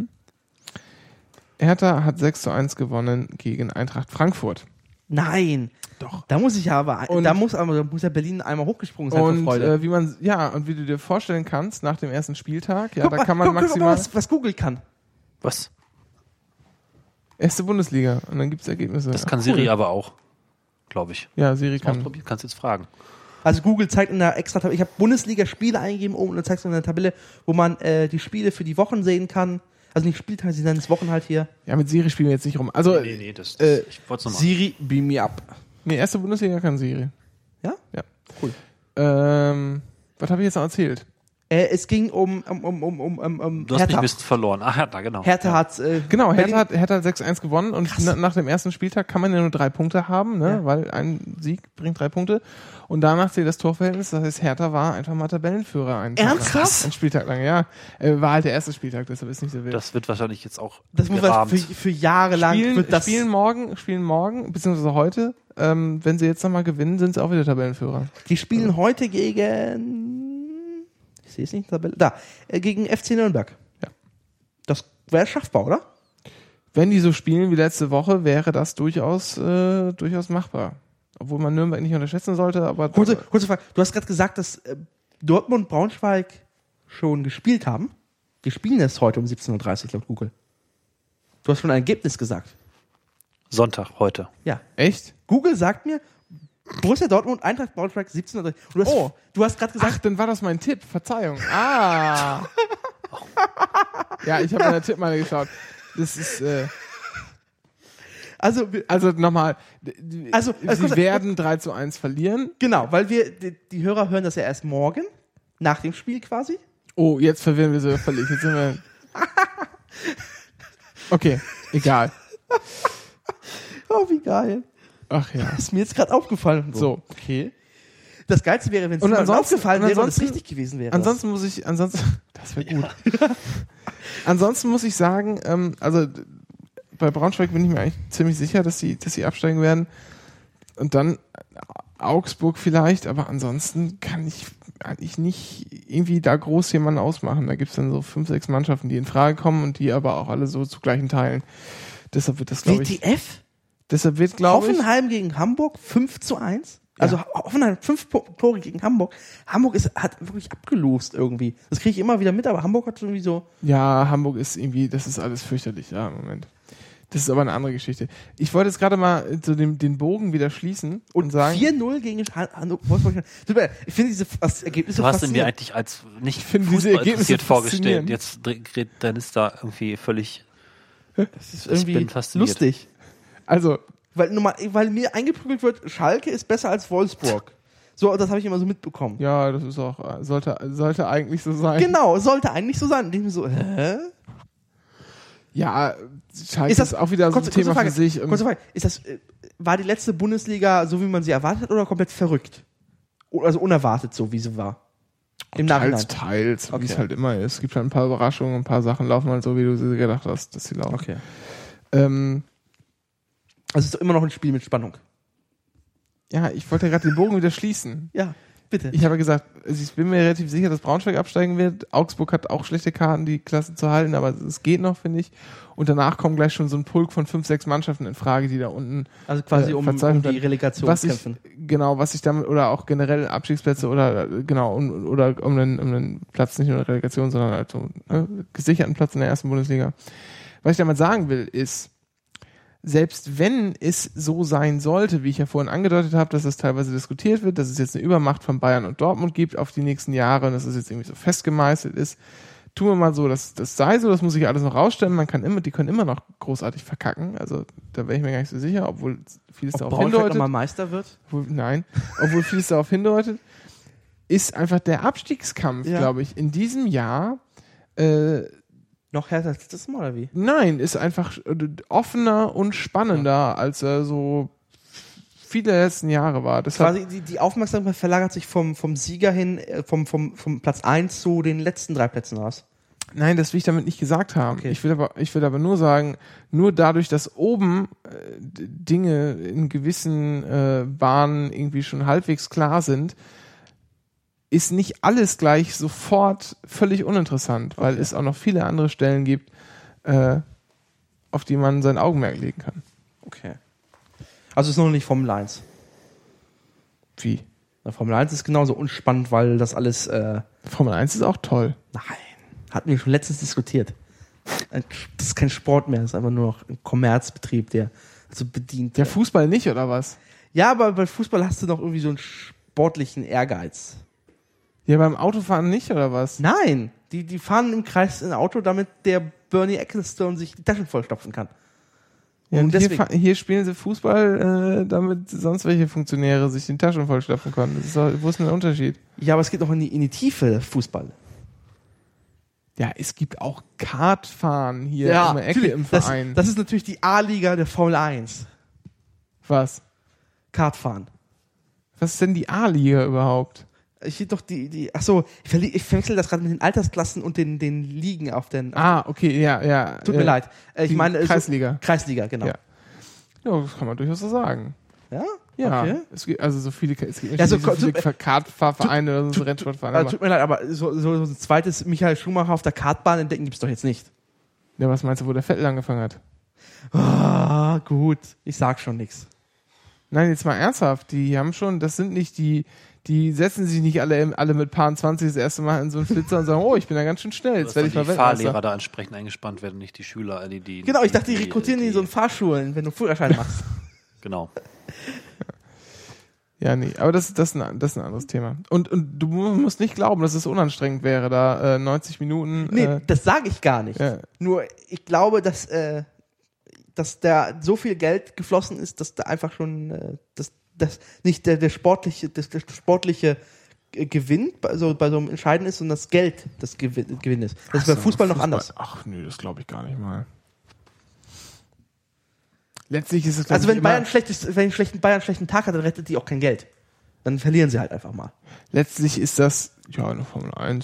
Hertha hat 6-1 gewonnen gegen Eintracht Frankfurt. Nein. Doch. Da muss ich ja aber, Und- da muss ja Berlin einmal hochgesprungen sein vor Und Freude. wie du dir vorstellen kannst, nach dem ersten Spieltag, ja, Guck da mal, kann man guck mal, maximal was Google kann. Was? erste Bundesliga und dann gibt's Ergebnisse. Das kann Cool. Siri aber auch, glaube ich. Ja, Siri kann. Ausprobiert, kannst jetzt fragen. Also Google zeigt in der Extra-Tabelle, ich habe Bundesliga-Spiele eingegeben oben und dann zeigt es in der Tabelle, wo man die Spiele für die Wochen sehen kann. Also nicht Spieltage, sie nennen es Wochen halt hier. Ja, mit Siri spielen wir jetzt nicht rum. Also, Nee, ich wollte es nochmal. Siri, beam me up. erste Bundesliga kann Siri. Ja? Ja. Cool. Was habe ich jetzt noch erzählt? Es ging um Du hast mich ein bisschen verloren. Ach, Hertha, genau. Hertha hat Genau, Hertha hat 6-1 gewonnen und nach dem ersten Spieltag kann man ja nur 3 Punkte haben, ne? Ja. Weil ein Sieg bringt 3 Punkte. Und danach zählt das Torverhältnis, das heißt, Hertha war einfach mal Tabellenführer. Ernsthaft? Ein Spieltag lang, ja. War halt der erste Spieltag, deshalb ist nicht so wild. Das wird wahrscheinlich jetzt auch das muss gerahmt. für Jahre lang wird das Spielen morgen, beziehungsweise heute. Wenn sie jetzt nochmal gewinnen, sind sie auch wieder Tabellenführer. Die spielen heute gegen ich sehe es nicht, Tabelle. Da, gegen FC Nürnberg. Ja. Das wäre schaffbar, oder? Wenn die so spielen wie letzte Woche, wäre das durchaus machbar. Obwohl man Nürnberg nicht unterschätzen sollte, aber... Kurze Frage. Du hast gerade gesagt, dass Dortmund und Braunschweig schon gespielt haben. Die spielen es heute um 17.30 Uhr laut Google. Du hast schon ein Ergebnis gesagt. Sonntag, heute. Ja. Echt? Google sagt mir, Borussia Dortmund, Eintracht Braunschweig 17.30 Uhr. Du hast gerade gesagt... Ach, dann war das mein Tipp. Verzeihung. Ah. Ja, ich habe in der Tippmeile geschaut. Das ist... Also nochmal, sie werden 3-1 verlieren. Genau, weil die Hörer hören das ja erst morgen, nach dem Spiel quasi. Oh, jetzt verwirren wir sie völlig. Jetzt sind wir... Okay, egal. Oh, wie geil. Ach ja. Ist mir jetzt gerade aufgefallen. So. Okay. Das Geilste wäre, wenn es Und mir ansonsten- aufgefallen und wäre und es ansonsten- richtig gewesen wäre. Das wäre gut. Ansonsten muss ich sagen, also bei Braunschweig bin ich mir eigentlich ziemlich sicher, dass sie absteigen werden. Und dann Augsburg vielleicht, aber ansonsten kann ich eigentlich nicht irgendwie da groß jemanden ausmachen. Da gibt es dann so 5, 6 Mannschaften, die in Frage kommen und die aber auch alle so zu gleichen Teilen. Deshalb wird das, glaube ich... WTF? Deshalb wird, glaube ich... Hoffenheim gegen Hamburg 5-1. Also Hoffenheim 5 Tore gegen Hamburg. Hamburg hat wirklich abgelost irgendwie. Das kriege ich immer wieder mit, aber Hamburg hat irgendwie so... Ja, Hamburg ist irgendwie, das ist alles fürchterlich, ja, im Moment. Das ist aber eine andere Geschichte. Ich wollte jetzt gerade mal so den Bogen wieder schließen und sagen... 4-0 gegen Wolfsburg. Ich finde diese Ergebnisse Du hast ihn mir faszinierend. eigentlich als nicht finde diese Fußball Ergebnisse interessiert vorgestellt. faszinierend. Jetzt dreht Dennis da irgendwie völlig... Das ist irgendwie bin fasziniert. lustig. Also, Weil mir eingeprügelt wird, Schalke ist besser als Wolfsburg. So, das habe ich immer so mitbekommen. ja, das ist auch, sollte eigentlich so sein. Genau, sollte eigentlich so sein. Und ich mir so, hä? Ja, Schalke ist auch wieder so ein Thema für sich. Kurze Frage. War die letzte Bundesliga so, wie man sie erwartet hat, oder komplett verrückt? Also unerwartet so, wie sie war? Im Nachhinein. Teils, wie Okay. es halt immer ist. Es gibt halt ein paar Überraschungen, ein paar Sachen laufen halt so, wie du sie gedacht hast, dass sie laufen. Okay. Ähm, Also es ist immer noch ein Spiel mit Spannung. ja, ich wollte gerade den Bogen wieder schließen. Ja, bitte. Ich habe gesagt, also ich bin mir relativ sicher, dass Braunschweig absteigen wird. Augsburg hat auch schlechte Karten, die Klasse zu halten, aber es geht noch, finde ich. Und danach kommen gleich schon so ein Pulk von 5, 6 Mannschaften in Frage, die da unten Also quasi um verzeichnet die werden. Relegation was kämpfen. ich damit, oder auch generell Abstiegsplätze oder oder um einen Platz, nicht nur eine Relegation, sondern halt so gesicherten Platz in der ersten Bundesliga. Was ich damit sagen will, ist, selbst wenn es so sein sollte, wie ich ja vorhin angedeutet habe, dass es teilweise diskutiert wird, dass es jetzt eine Übermacht von Bayern und Dortmund gibt auf die nächsten Jahre und dass es jetzt irgendwie so festgemeißelt ist, tun wir mal so, das sei so, das muss ich alles noch rausstellen, die können immer noch großartig verkacken, also da wäre ich mir gar nicht so sicher, obwohl vieles darauf Braunschweig hindeutet. nochmal Meister wird? Obwohl vieles darauf hindeutet, ist einfach der Abstiegskampf, Ja. glaube ich, in diesem Jahr Noch härter als das Mal, oder wie? nein, ist einfach offener und spannender, als er so viele der letzten Jahre war. Deshalb, Quasi die Aufmerksamkeit verlagert sich vom Sieger hin, vom Platz 1 zu den letzten 3 Plätzen aus. nein, das will ich damit nicht gesagt haben. Okay. Ich will aber nur sagen, nur dadurch, dass oben Dinge in gewissen Bahnen irgendwie schon halbwegs klar sind, ist nicht alles gleich sofort völlig uninteressant, weil es auch noch viele andere Stellen gibt, auf die man sein Augenmerk legen kann. Okay. Also es ist noch nicht Formel 1. Wie? Na, Formel 1 ist genauso unspannend, weil das alles... Formel 1 ist auch toll. Nein. Hatten wir schon letztens diskutiert. Das ist kein Sport mehr, das ist einfach nur noch ein Kommerzbetrieb, der also bedient. Der Fußball nicht, oder was? Ja, aber bei Fußball hast du noch irgendwie so einen sportlichen Ehrgeiz. Ja, beim Autofahren nicht, oder was? Nein, die fahren im Kreis ein Auto, damit der Bernie Ecclestone sich die Taschen vollstopfen kann. Ja, Und und deswegen, hier spielen sie Fußball, damit sonst welche Funktionäre sich den Taschen vollstopfen können. Das ist doch, wo ist denn der Unterschied? ja, aber es geht noch in die Tiefe Fußball. Ja, es gibt auch Kartfahren hier um die Ecke natürlich. im Verein. Das ist natürlich die A-Liga der Formel 1. Was? Kartfahren. Was ist denn die A-Liga überhaupt? Ich sehe doch achso, ich verwechsel das gerade mit den Altersklassen und den Ligen auf den. Ah, okay, ja. Tut mir leid. Ich die meine Kreisliga. Kreisliga, genau. Ja. Ja, das kann man durchaus so sagen. Ja? Ja, Okay. es gibt also so viele, es gibt Ja, so- so viele Kartfahrvereine oder so Rennsportvereine. Tut mir leid, aber so ein zweites Michael Schumacher auf der Kartbahn entdecken gibt's doch jetzt nicht. Ja, was meinst du, wo der Vettel angefangen hat? Ah, gut. Ich sag schon nichts. Nein, jetzt mal ernsthaft, die haben schon, das sind nicht die setzen sich nicht alle mit Paar 20 das erste Mal in so einen Flitzer und sagen, oh, ich bin ja ganz schön schnell, jetzt werde ich mal die Fahrlehrer Weltmeister. da entsprechend eingespannt werden, nicht die Schüler, die Genau, ich dachte, die rekrutieren die in so einen Fahrschulen, wenn du einen Führerschein machst. Genau. Ja, nee, aber das ist ein anderes Thema. Und du musst nicht glauben, dass es unanstrengend wäre, da 90 Minuten. Nee, das sage ich gar nicht. Ja. Nur, ich glaube, dass da so viel Geld geflossen ist, dass da einfach schon das nicht der sportliche Gewinn bei so einem Entscheiden ist, sondern das Geld das Gewinn ist. Das ist bei Fußball noch anders. Ach nö, das glaube ich gar nicht mal. Letztlich ist es, Also wenn einen schlechten Tag hat, dann rettet die auch kein Geld. Dann verlieren sie halt einfach mal. letztlich ist das, ja, eine Formel 1.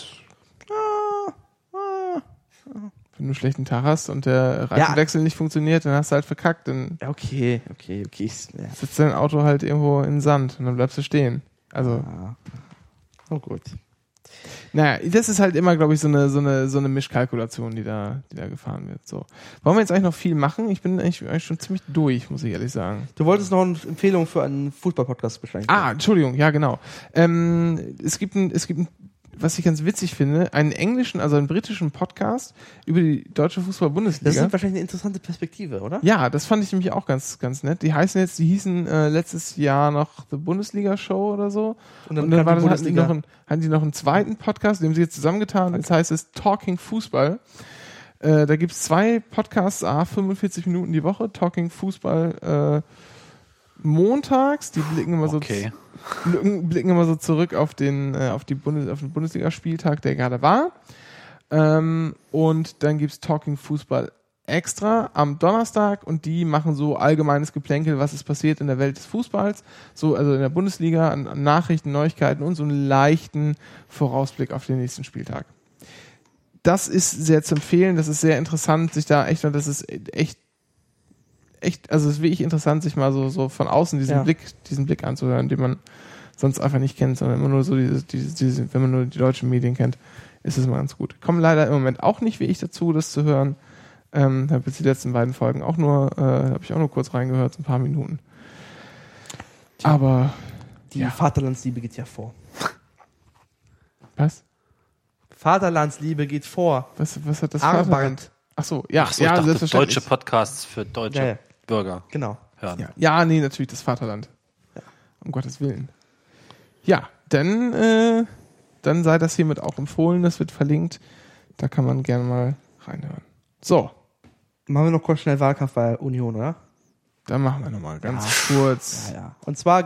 Wenn du einen schlechten Tag hast und der Reifenwechsel nicht funktioniert, dann hast du halt verkackt, dann Ja, okay. Ja. sitzt dein Auto halt irgendwo in den Sand und dann bleibst du stehen. Also, Oh gut. naja, das ist halt immer, glaube ich, so eine Mischkalkulation, die da gefahren wird. So. Wollen wir jetzt eigentlich noch viel machen? Ich bin eigentlich schon ziemlich durch, muss ich ehrlich sagen. Du wolltest noch eine Empfehlung für einen Fußball-Podcast beschränken. Entschuldigung, ja, genau. Es gibt was ich ganz witzig finde, einen britischen Podcast über die deutsche Fußball-Bundesliga. Das ist wahrscheinlich eine interessante Perspektive, oder? Ja, das fand ich nämlich auch ganz, ganz nett. Die hießen letztes Jahr noch The Bundesliga Show oder so. Und dann hatten die noch einen zweiten Podcast, den haben sie jetzt zusammengetan. Jetzt heißt es Talking Fußball. Da gibt's 2 Podcasts, 45 Minuten die Woche. Talking Fußball montags. Die blicken immer so zurück auf den Bundesligaspieltag, der gerade war. Und dann gibt's Talking Fußball extra am Donnerstag und die machen so allgemeines Geplänkel, was ist passiert in der Welt des Fußballs, so also in der Bundesliga, an Nachrichten, Neuigkeiten und so einen leichten Vorausblick auf den nächsten Spieltag. Das ist sehr zu empfehlen, das ist sehr interessant, sich da echt, das ist echt, also es ist wirklich interessant, sich mal so von außen diesen Blick anzuhören, den man sonst einfach nicht kennt, sondern immer nur so diese, wenn man nur die deutschen Medien kennt, ist es mal ganz gut. Kommen leider im Moment auch nicht wie ich dazu, das zu hören. Habe jetzt die letzten beiden Folgen habe ich auch nur kurz reingehört, so ein paar Minuten. Aber Die Vaterlandsliebe geht ja vor. was? Vaterlandsliebe geht vor. Was hat das Armband. Ach so, ja, Ach so, ich dachte, selbstverständlich. deutsche Podcasts für deutsche Bürger Genau. hören. Ja, nee, natürlich das Vaterland. Ja. Um Gottes Willen. Ja, dann sei das hiermit auch empfohlen, das wird verlinkt. Da kann man gerne mal reinhören. So, Machen wir noch kurz schnell Wahlkampf bei Union, oder? dann machen wir nochmal ganz kurz. Ja. Und zwar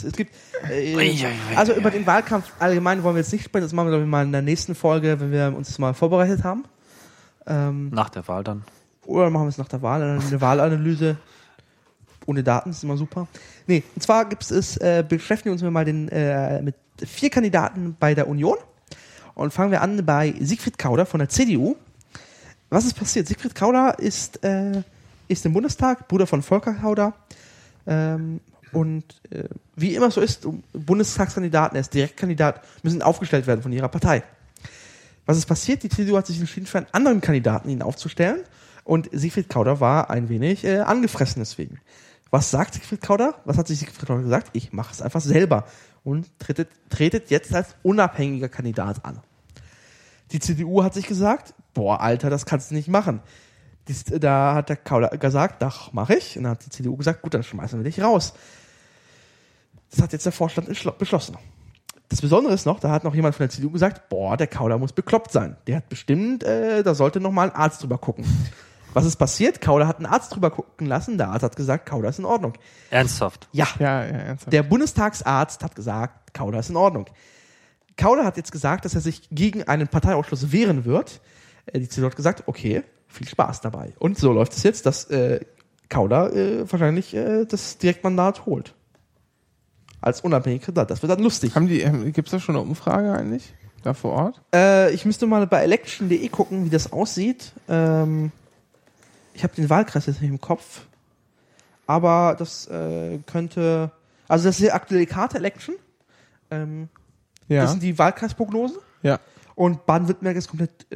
also über den Wahlkampf allgemein wollen wir jetzt nicht sprechen, das machen wir, glaube ich, mal in der nächsten Folge, wenn wir uns mal vorbereitet haben. Nach der Wahl dann. Oder machen wir es nach der Wahl, eine Wahlanalyse. Ohne Daten, das ist immer super. Nee, und zwar beschäftigen uns mal mit 4 Kandidaten bei der Union. Und fangen wir an bei Sigfried Kauder von der CDU. Was ist passiert? Sigfried Kauder ist im Bundestag, Bruder von Volker Kauder. Wie immer so ist, Bundestagskandidaten, er ist Direktkandidat, müssen aufgestellt werden von ihrer Partei. Was ist passiert? Die CDU hat sich entschieden, für einen anderen Kandidaten ihn aufzustellen. Und Sigfried Kauder war ein wenig angefressen deswegen. Was sagt Sigfried Kauder? Was hat sich Sigfried Kauder gesagt? Ich mache es einfach selber und tretet jetzt als unabhängiger Kandidat an. Die CDU hat sich gesagt, boah, Alter, das kannst du nicht machen. Da hat der Kauder gesagt, doch, mache ich. Und dann hat die CDU gesagt, gut, dann schmeißen wir dich raus. Das hat jetzt der Vorstand beschlossen. Das Besondere ist noch, da hat noch jemand von der CDU gesagt, boah, der Kauder muss bekloppt sein. Der hat bestimmt, da sollte noch mal ein Arzt drüber gucken. Was ist passiert? Kauder hat einen Arzt drüber gucken lassen. Der Arzt hat gesagt, Kauder ist in Ordnung. Ernsthaft? Ja, Ja, ernsthaft. der Bundestagsarzt hat gesagt, Kauder ist in Ordnung. Kauder hat jetzt gesagt, dass er sich gegen einen Parteiausschluss wehren wird. Die CDU hat gesagt, okay, viel Spaß dabei. Und so läuft es jetzt, dass Kauder wahrscheinlich das Direktmandat holt. Als unabhängiger Kandidat. Das wird dann lustig. Gibt's da schon eine Umfrage eigentlich? Da vor Ort? Ich müsste mal bei election.de gucken, wie das aussieht. Ich habe den Wahlkreis jetzt nicht im Kopf. Aber das könnte... Also das ist die aktuelle Karte Election. Ja. Das sind die Wahlkreisprognosen. Ja. Und Baden-Württemberg ist komplett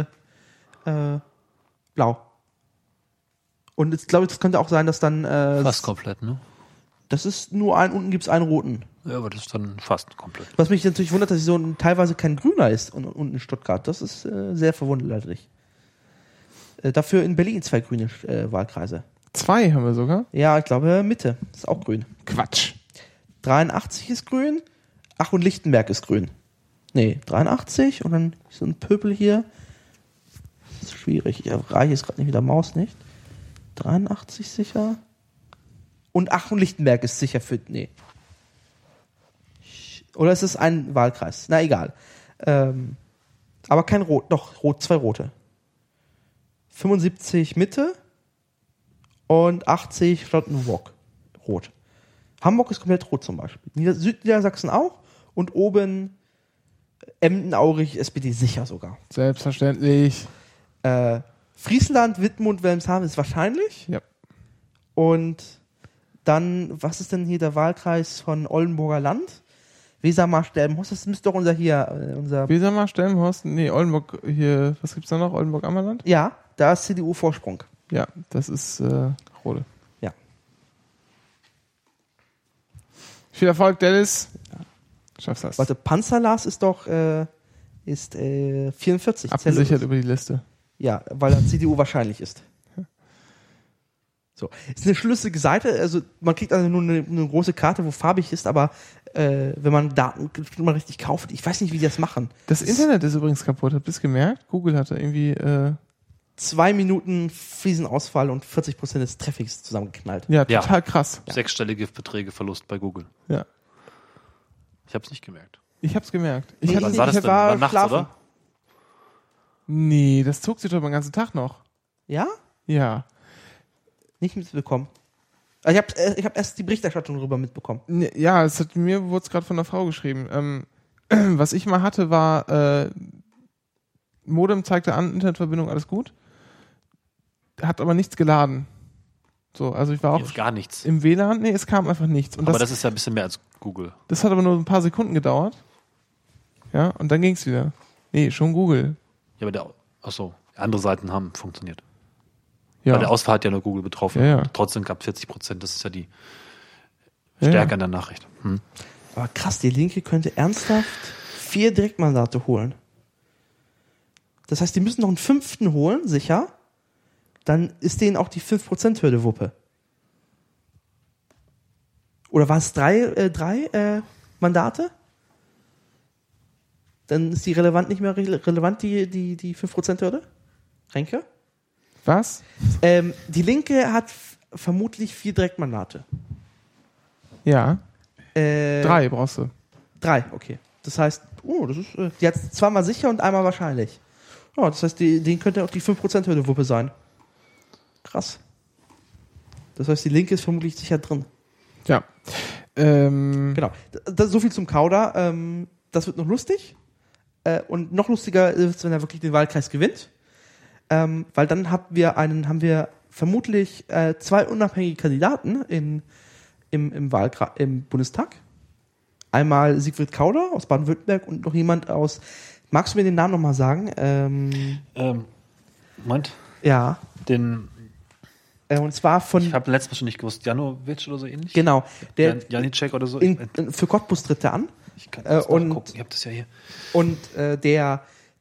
blau. Und ich glaube, das könnte auch sein, dass dann... Fast komplett, ne? Das ist nur unten gibt es einen roten. Ja, aber das ist dann fast komplett. Was mich natürlich wundert, dass so teilweise kein Grüner ist unten in Stuttgart. Das ist sehr verwunderlich. Dafür in Berlin 2 grüne Wahlkreise. 2 haben wir sogar. Ja, ich glaube Mitte ist auch grün. Quatsch. 83 ist grün. Ach, und Lichtenberg ist grün. Nee, 83 und dann so ein Pöbel hier. Das ist schwierig. Ich erreiche jetzt gerade nicht mit der Maus nicht. 83 sicher. Und Ach und Lichtenberg ist sicher für... Nee. Oder ist es ein Wahlkreis? Na, egal. Aber kein Rot. Doch, Rot, 2 rote. 75 Mitte und 80 Charlottenburg. Rot. Hamburg ist komplett rot zum Beispiel. Südniedersachsen auch. Und oben Emden, Aurich, SPD sicher sogar. Selbstverständlich. Friesland, Wittmund, Wilhelmshaven ist wahrscheinlich. Ja. Und dann, was ist denn hier der Wahlkreis von Oldenburger Land? Wesermarsch-Delmenhorst, das müsste doch unser Wesermarsch, Delmenhorst, nee, Oldenburg hier, was gibt's da noch? Oldenburg-Ammerland? Ja, da ist CDU-Vorsprung. Ja, das ist Rode. Ja. Viel Erfolg, Dennis. Schaffst das. Warte, Panzerlas ist doch 44. Abgesichert über die Liste. Ja, weil da CDU wahrscheinlich ist. So, ist eine schlüssige Seite, also man kriegt also nur eine große Karte, wo farbig ist, aber wenn man Daten mal richtig kauft, ich weiß nicht, wie die das machen. Das Internet ist übrigens kaputt, habt ihr es gemerkt? Google hatte irgendwie 2 Minuten Fliesenausfall und 40% des Traffics zusammengeknallt. ja, total krass. Ja. 6-stellige Beträge Verlust bei Google. Ja. Ich habe es nicht gemerkt. Ich hab's gemerkt. Nee, Wann war das denn? War nachts, schlafen. oder? Nee, das zog sich doch den ganzen Tag noch. Ja? Ja. Nicht mitbekommen. Ich hab erst die Berichterstattung darüber mitbekommen. Nee, ja, mir wurde es gerade von einer Frau geschrieben. Was ich mal hatte, war Modem zeigte an, Internetverbindung, alles gut. Hat aber nichts geladen. So, also ich war auch Jetzt gar nichts. im WLAN. Nee, es kam einfach nichts. Und Aber das ist ja ein bisschen mehr als Google. das hat aber nur ein paar Sekunden gedauert. Ja, und dann ging's wieder. Nee, schon Google. Ja, aber andere Seiten haben funktioniert. Ja. Weil der Ausfall hat ja nur Google betroffen. Ja, ja. Trotzdem gab es 40%. Das ist ja die Stärke an der Nachricht. Aber krass, die Linke könnte ernsthaft 4 Direktmandate holen. Das heißt, die müssen noch einen 5. holen, sicher. Dann ist denen auch die 5%-Hürde Wuppe. Oder war es 3 Mandate? Dann ist die relevant nicht mehr relevant, die 5%-Hürde? Renke? Was? Die Linke hat vermutlich 4 Direktmandate. Ja. 3 brauchst du. 3, okay. Das heißt, die hat es zweimal sicher und einmal wahrscheinlich. Ja, das heißt, denen könnte auch die 5%-Hürde Wuppe sein. Krass. Das heißt, die Linke ist vermutlich sicher drin. Ja. Genau. So viel zum Kauder. Das wird noch lustig. Und noch lustiger ist es, wenn er wirklich den Wahlkreis gewinnt. Weil dann haben wir vermutlich 2 unabhängige Kandidaten im Bundestag. Einmal Siegfried Kauder aus Baden-Württemberg und noch jemand aus... Magst du mir den Namen nochmal sagen? Moment. Ja. Und zwar von... Ich habe letztes Mal schon nicht gewusst. Janowitsch oder so ähnlich? Genau. Janicek oder so? Für Cottbus tritt er an. Ich kann das gucken. Ich habe das ja hier. Und der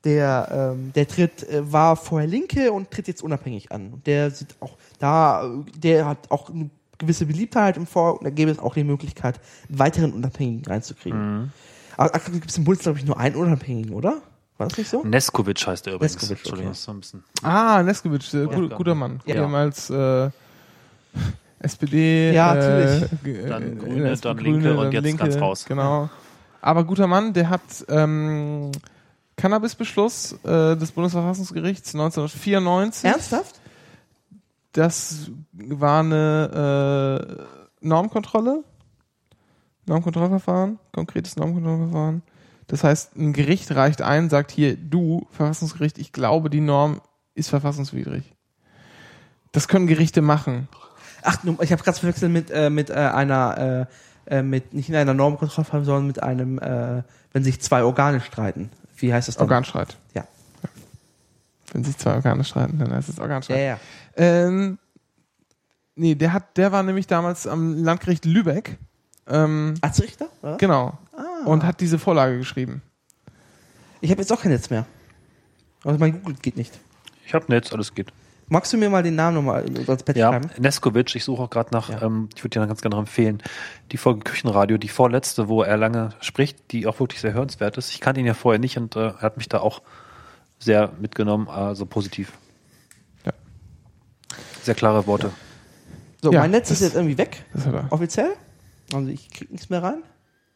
war vorher Linke und tritt jetzt unabhängig an. Und der sieht auch der hat auch eine gewisse Beliebtheit im Vor und da gäbe es auch die Möglichkeit, einen weiteren Unabhängigen reinzukriegen. Aber aktuell gibt es im Bund, glaube ich, nur einen Unabhängigen, oder? War das nicht so? Neskovic heißt er übrigens. Neskovic, Entschuldigung, okay. das ist so ein bisschen. Neskovic, guter Mann. Ja. Ehemals SPD, Ja, natürlich. Dann Grüne, dann Linke und jetzt ganz raus. Genau. Aber guter Mann, der hat Cannabisbeschluss des Bundesverfassungsgerichts 1994. Ernsthaft? Das war eine Normkontrollverfahren, konkretes Normkontrollverfahren. Das heißt, ein Gericht reicht ein, sagt hier, du, Verfassungsgericht, ich glaube, die Norm ist verfassungswidrig. Das können Gerichte machen. Ach, ich habe gerade verwechselt mit einer, nicht in einer Normkontrollverfahren, sondern mit einem, wenn sich zwei Organe streiten. Wie heißt das dann? Organstreit. Ja. Wenn sich zwei Organe streiten, dann heißt es Organstreit. Ja. Nee, der war nämlich damals am Landgericht Lübeck. Als Richter? Oder? Genau. Und hat diese Vorlage geschrieben. Ich habe jetzt auch kein Netz mehr. Also mein Google geht nicht. Ich habe Netz, alles geht. Magst du mir mal den Namen nochmal als Pad Ja, schreiben? Neskovic, ich suche auch gerade nach, ich würde dir ganz gerne noch empfehlen, die Folge Küchenradio, die vorletzte, wo er lange spricht, die auch wirklich sehr hörenswert ist. Ich kannte ihn ja vorher nicht und er hat mich da auch sehr mitgenommen, also positiv. Ja. Sehr klare Worte. So, Ja, mein Netz das- ist jetzt irgendwie weg. Das hat er. Offiziell. Also ich krieg nichts mehr rein.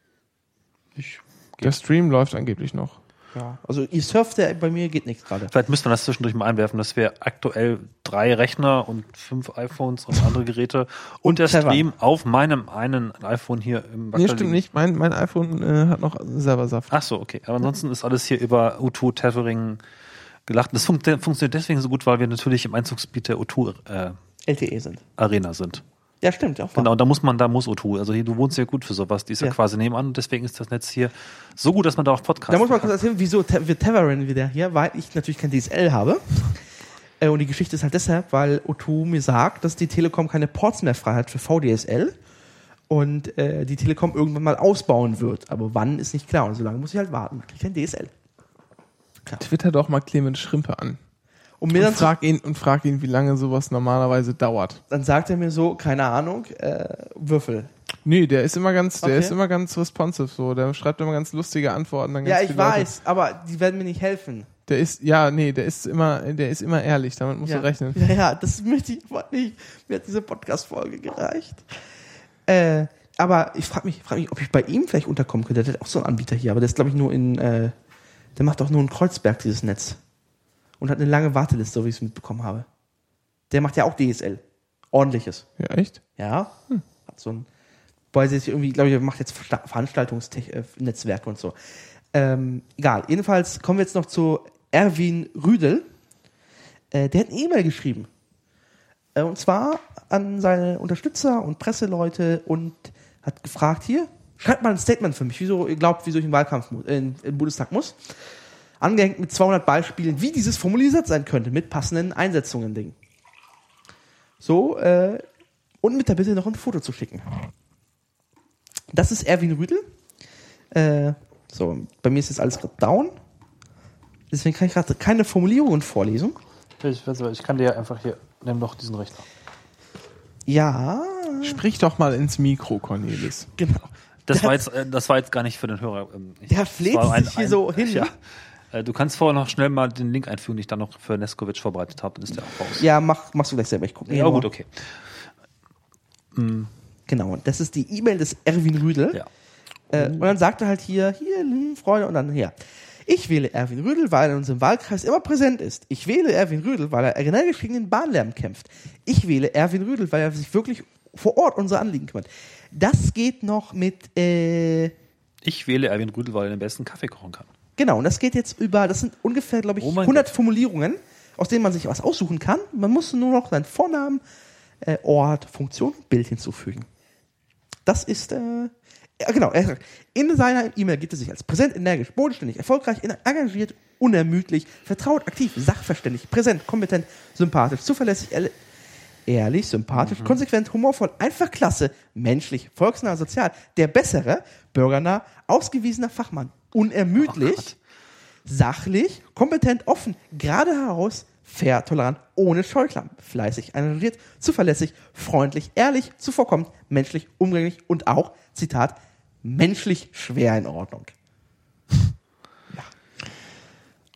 Der Stream läuft angeblich noch. Ja. Also ihr surft, bei mir geht nichts gerade. Vielleicht müsste man das zwischendurch mal einwerfen, dass wir aktuell 3 Rechner und 5 iPhones und andere Geräte und der Clever. Stream auf meinem einen iPhone hier im Nee, stimmt nicht. Mein iPhone hat noch selber Saft. Ach so, okay. Aber ansonsten ist alles hier über O2 Tethering gelacht. Das funktioniert deswegen so gut, weil wir natürlich im Einzugsgebiet der O2 LTE sind. Arena sind. Ja, stimmt. Auch wahr. Genau, da muss O2. Also hier, du wohnst ja gut für sowas. Die ist ja Ja. quasi nebenan und deswegen ist das Netz hier so gut, dass man da auch Podcasts Da muss man kann. kurz erzählen, wieso wir Tethering wieder hier, weil ich natürlich kein DSL habe. Und die Geschichte ist halt deshalb, weil O2 mir sagt, dass die Telekom keine Ports mehr frei hat für VDSL und die Telekom irgendwann mal ausbauen wird. Aber wann ist nicht klar. Und solange muss ich halt warten. Ich kriege kein DSL. Twitter doch mal Clemens Schrimpe an. Und mir Und dann, frag ihn, wie lange sowas normalerweise dauert. dann sagt er mir so, keine Ahnung, Würfel. Nee, der ist immer ganz Okay. responsive so. Der schreibt immer ganz lustige Antworten. Dann Ja, ganz ich viele Leute. weiß, aber die werden mir nicht helfen. Der ist immer ehrlich, damit musst du rechnen. Ja, das möchte ich aber nicht. Mir hat diese Podcast-Folge gereicht. Aber ich frage mich, ob ich bei ihm vielleicht unterkommen könnte. Der hat auch so einen Anbieter hier, aber der ist, glaube ich, nur der macht auch nur in Kreuzberg, dieses Netz. Und hat eine lange Warteliste, so wie ich es mitbekommen habe. Der macht ja auch DSL. Ordentliches. Ja, echt? Ja. Hat so ein, weil sie jetzt irgendwie, glaube ich, er macht jetzt Veranstaltungsnetzwerke und so. Egal. Jedenfalls kommen wir jetzt noch zu Erwin Rüdel. Der hat eine E-Mail geschrieben. Und zwar an seine Unterstützer und Presseleute und hat gefragt, hier, schreibt mal ein Statement für mich, wieso ihr glaubt, wieso ich in den Wahlkampf in den Bundestag muss. Angehängt mit 200 Beispielen, wie dieses formuliert sein könnte, mit passenden Einsetzungen, Ding. So, und mit der Bitte noch ein Foto zu schicken. Das ist Erwin Rüdel. So, bei mir ist jetzt alles gerade down. Deswegen kann ich gerade keine Formulierungen vorlesen. Ich kann dir einfach hier, nimm doch diesen Rechner. Ja, Sprich doch mal ins Mikro, Cornelis. genau. Das war jetzt gar nicht für den Hörer. Der fleht sich hier so hin. Ja. Du kannst vorher noch schnell mal den Link einfügen, den ich dann noch für Neskovic vorbereitet habe, dann ist der auch raus. Ja, machst du gleich selber. Ich gucke. Ja, gut, okay. Genau, das ist die E-Mail des Erwin Rüdel. Ja. Und dann sagt er halt hier, Freunde, und dann hier. Ich wähle Erwin Rüdel, weil er in unserem Wahlkreis immer präsent ist. Ich wähle Erwin Rüdel, weil er energisch gegen den Bahnlärm kämpft. Ich wähle Erwin Rüdel, weil er sich wirklich vor Ort unsere Anliegen kümmert. Das geht noch mit, Ich wähle Erwin Rüdel, weil er den besten Kaffee kochen kann. genau, und das geht jetzt über, das sind ungefähr, glaube ich, Oh mein 100 Formulierungen, aus denen man sich was aussuchen kann. Man muss nur noch seinen Vornamen, Ort, Funktion, Bild hinzufügen. Das ist, genau, er sagt, in seiner E-Mail gibt es sich als präsent, energisch, bodenständig, erfolgreich, engagiert, unermüdlich, vertraut, aktiv, sachverständig, präsent, kompetent, sympathisch, zuverlässig, ehrlich, sympathisch, konsequent, humorvoll, einfach klasse, menschlich, volksnah, sozial, der bessere, bürgernah, ausgewiesener Fachmann, unermüdlich, sachlich, kompetent, offen, gerade heraus, fair, tolerant, ohne Scheuklappen, fleißig, engagiert, zuverlässig, freundlich, ehrlich, zuvorkommend, menschlich, umgänglich und auch, Zitat, menschlich schwer in Ordnung.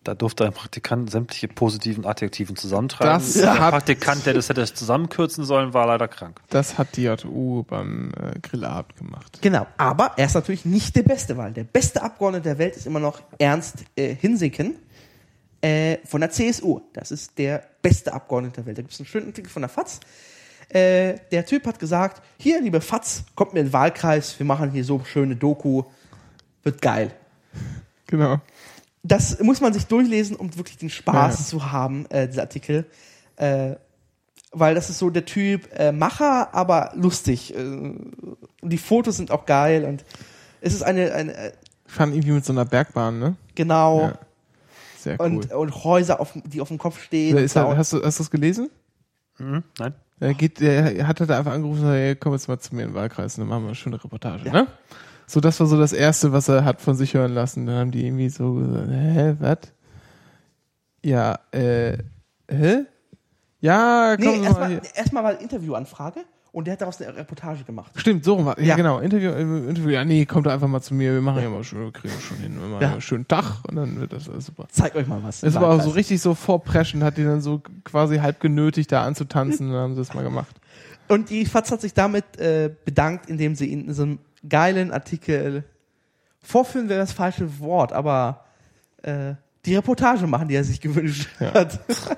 Da durfte ein Praktikant sämtliche positiven Adjektiven zusammentragen. Das Der hat- Praktikant, der das hätte zusammenkürzen sollen, war leider krank. Das hat die JU beim Grillabend gemacht. Genau, aber er ist natürlich nicht der beste Wahl. Der beste Abgeordnete der Welt ist immer noch Ernst Hinsicken von der CSU. Das ist der beste Abgeordnete der Welt. Da gibt es einen schönen Artikel von der FAZ. Der Typ hat gesagt, hier, liebe FAZ, kommt mir in den Wahlkreis, wir machen hier so schöne Doku, wird geil. Genau. Das muss man sich durchlesen, um wirklich den Spaß Ja. zu haben, dieser Artikel. Weil das ist so der Typ Macher, aber lustig. Und die Fotos sind auch geil und es ist eine Ich fand irgendwie mit so einer Bergbahn, ne? genau, Ja. Sehr cool. und Häuser, die auf dem Kopf stehen. Ist hast du das gelesen? Mhm. Nein? Er hat da einfach angerufen und gesagt, hey, komm jetzt mal zu mir in den Wahlkreis und dann machen wir eine schöne Reportage, ne? So, das war so das Erste, was er hat von sich hören lassen. Dann haben die irgendwie so gesagt, was? Ja, hä? Ja, komm Nee, mal hier. erstmal war eine Interviewanfrage und der hat daraus eine Reportage gemacht. Stimmt, so rum war. Ja, Ja. genau. Interview. Ja, nee, kommt doch einfach mal zu mir. Wir machen ja mal schon, wir kriegen schon hin. Wir machen Ja. einen schönen Tag und dann wird das alles super. Zeig euch mal was. Es war auch so richtig so vorpreschen, hat die dann so quasi halb genötigt, da anzutanzen und dann haben sie das mal gemacht. Und die FAZ hat sich damit bedankt, indem sie ihn in so einem geilen Artikel vorführen wäre das falsche Wort, aber die Reportage machen, die er sich gewünscht hat.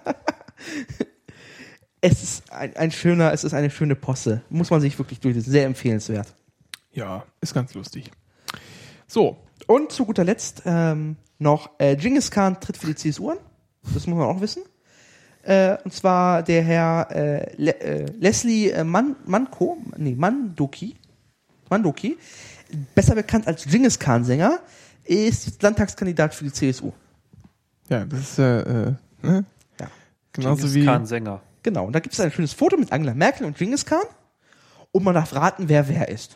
Es ist es ist eine schöne Posse. Muss man sich wirklich durchlesen. Sehr empfehlenswert. Ja, ist ganz lustig. So, Und zu guter Letzt noch Genghis Khan tritt für die CSU an. Das muss man auch wissen. Und zwar der Herr Leslie Mandoki, besser bekannt als Genghis Khan-Sänger, ist Landtagskandidat für die CSU. ja, das ist ne? Ja. Genauso wie Kein Sänger. Genau. Und da gibt es ein schönes Foto mit Angela Merkel und Genghis Khan. Und man darf raten, wer ist.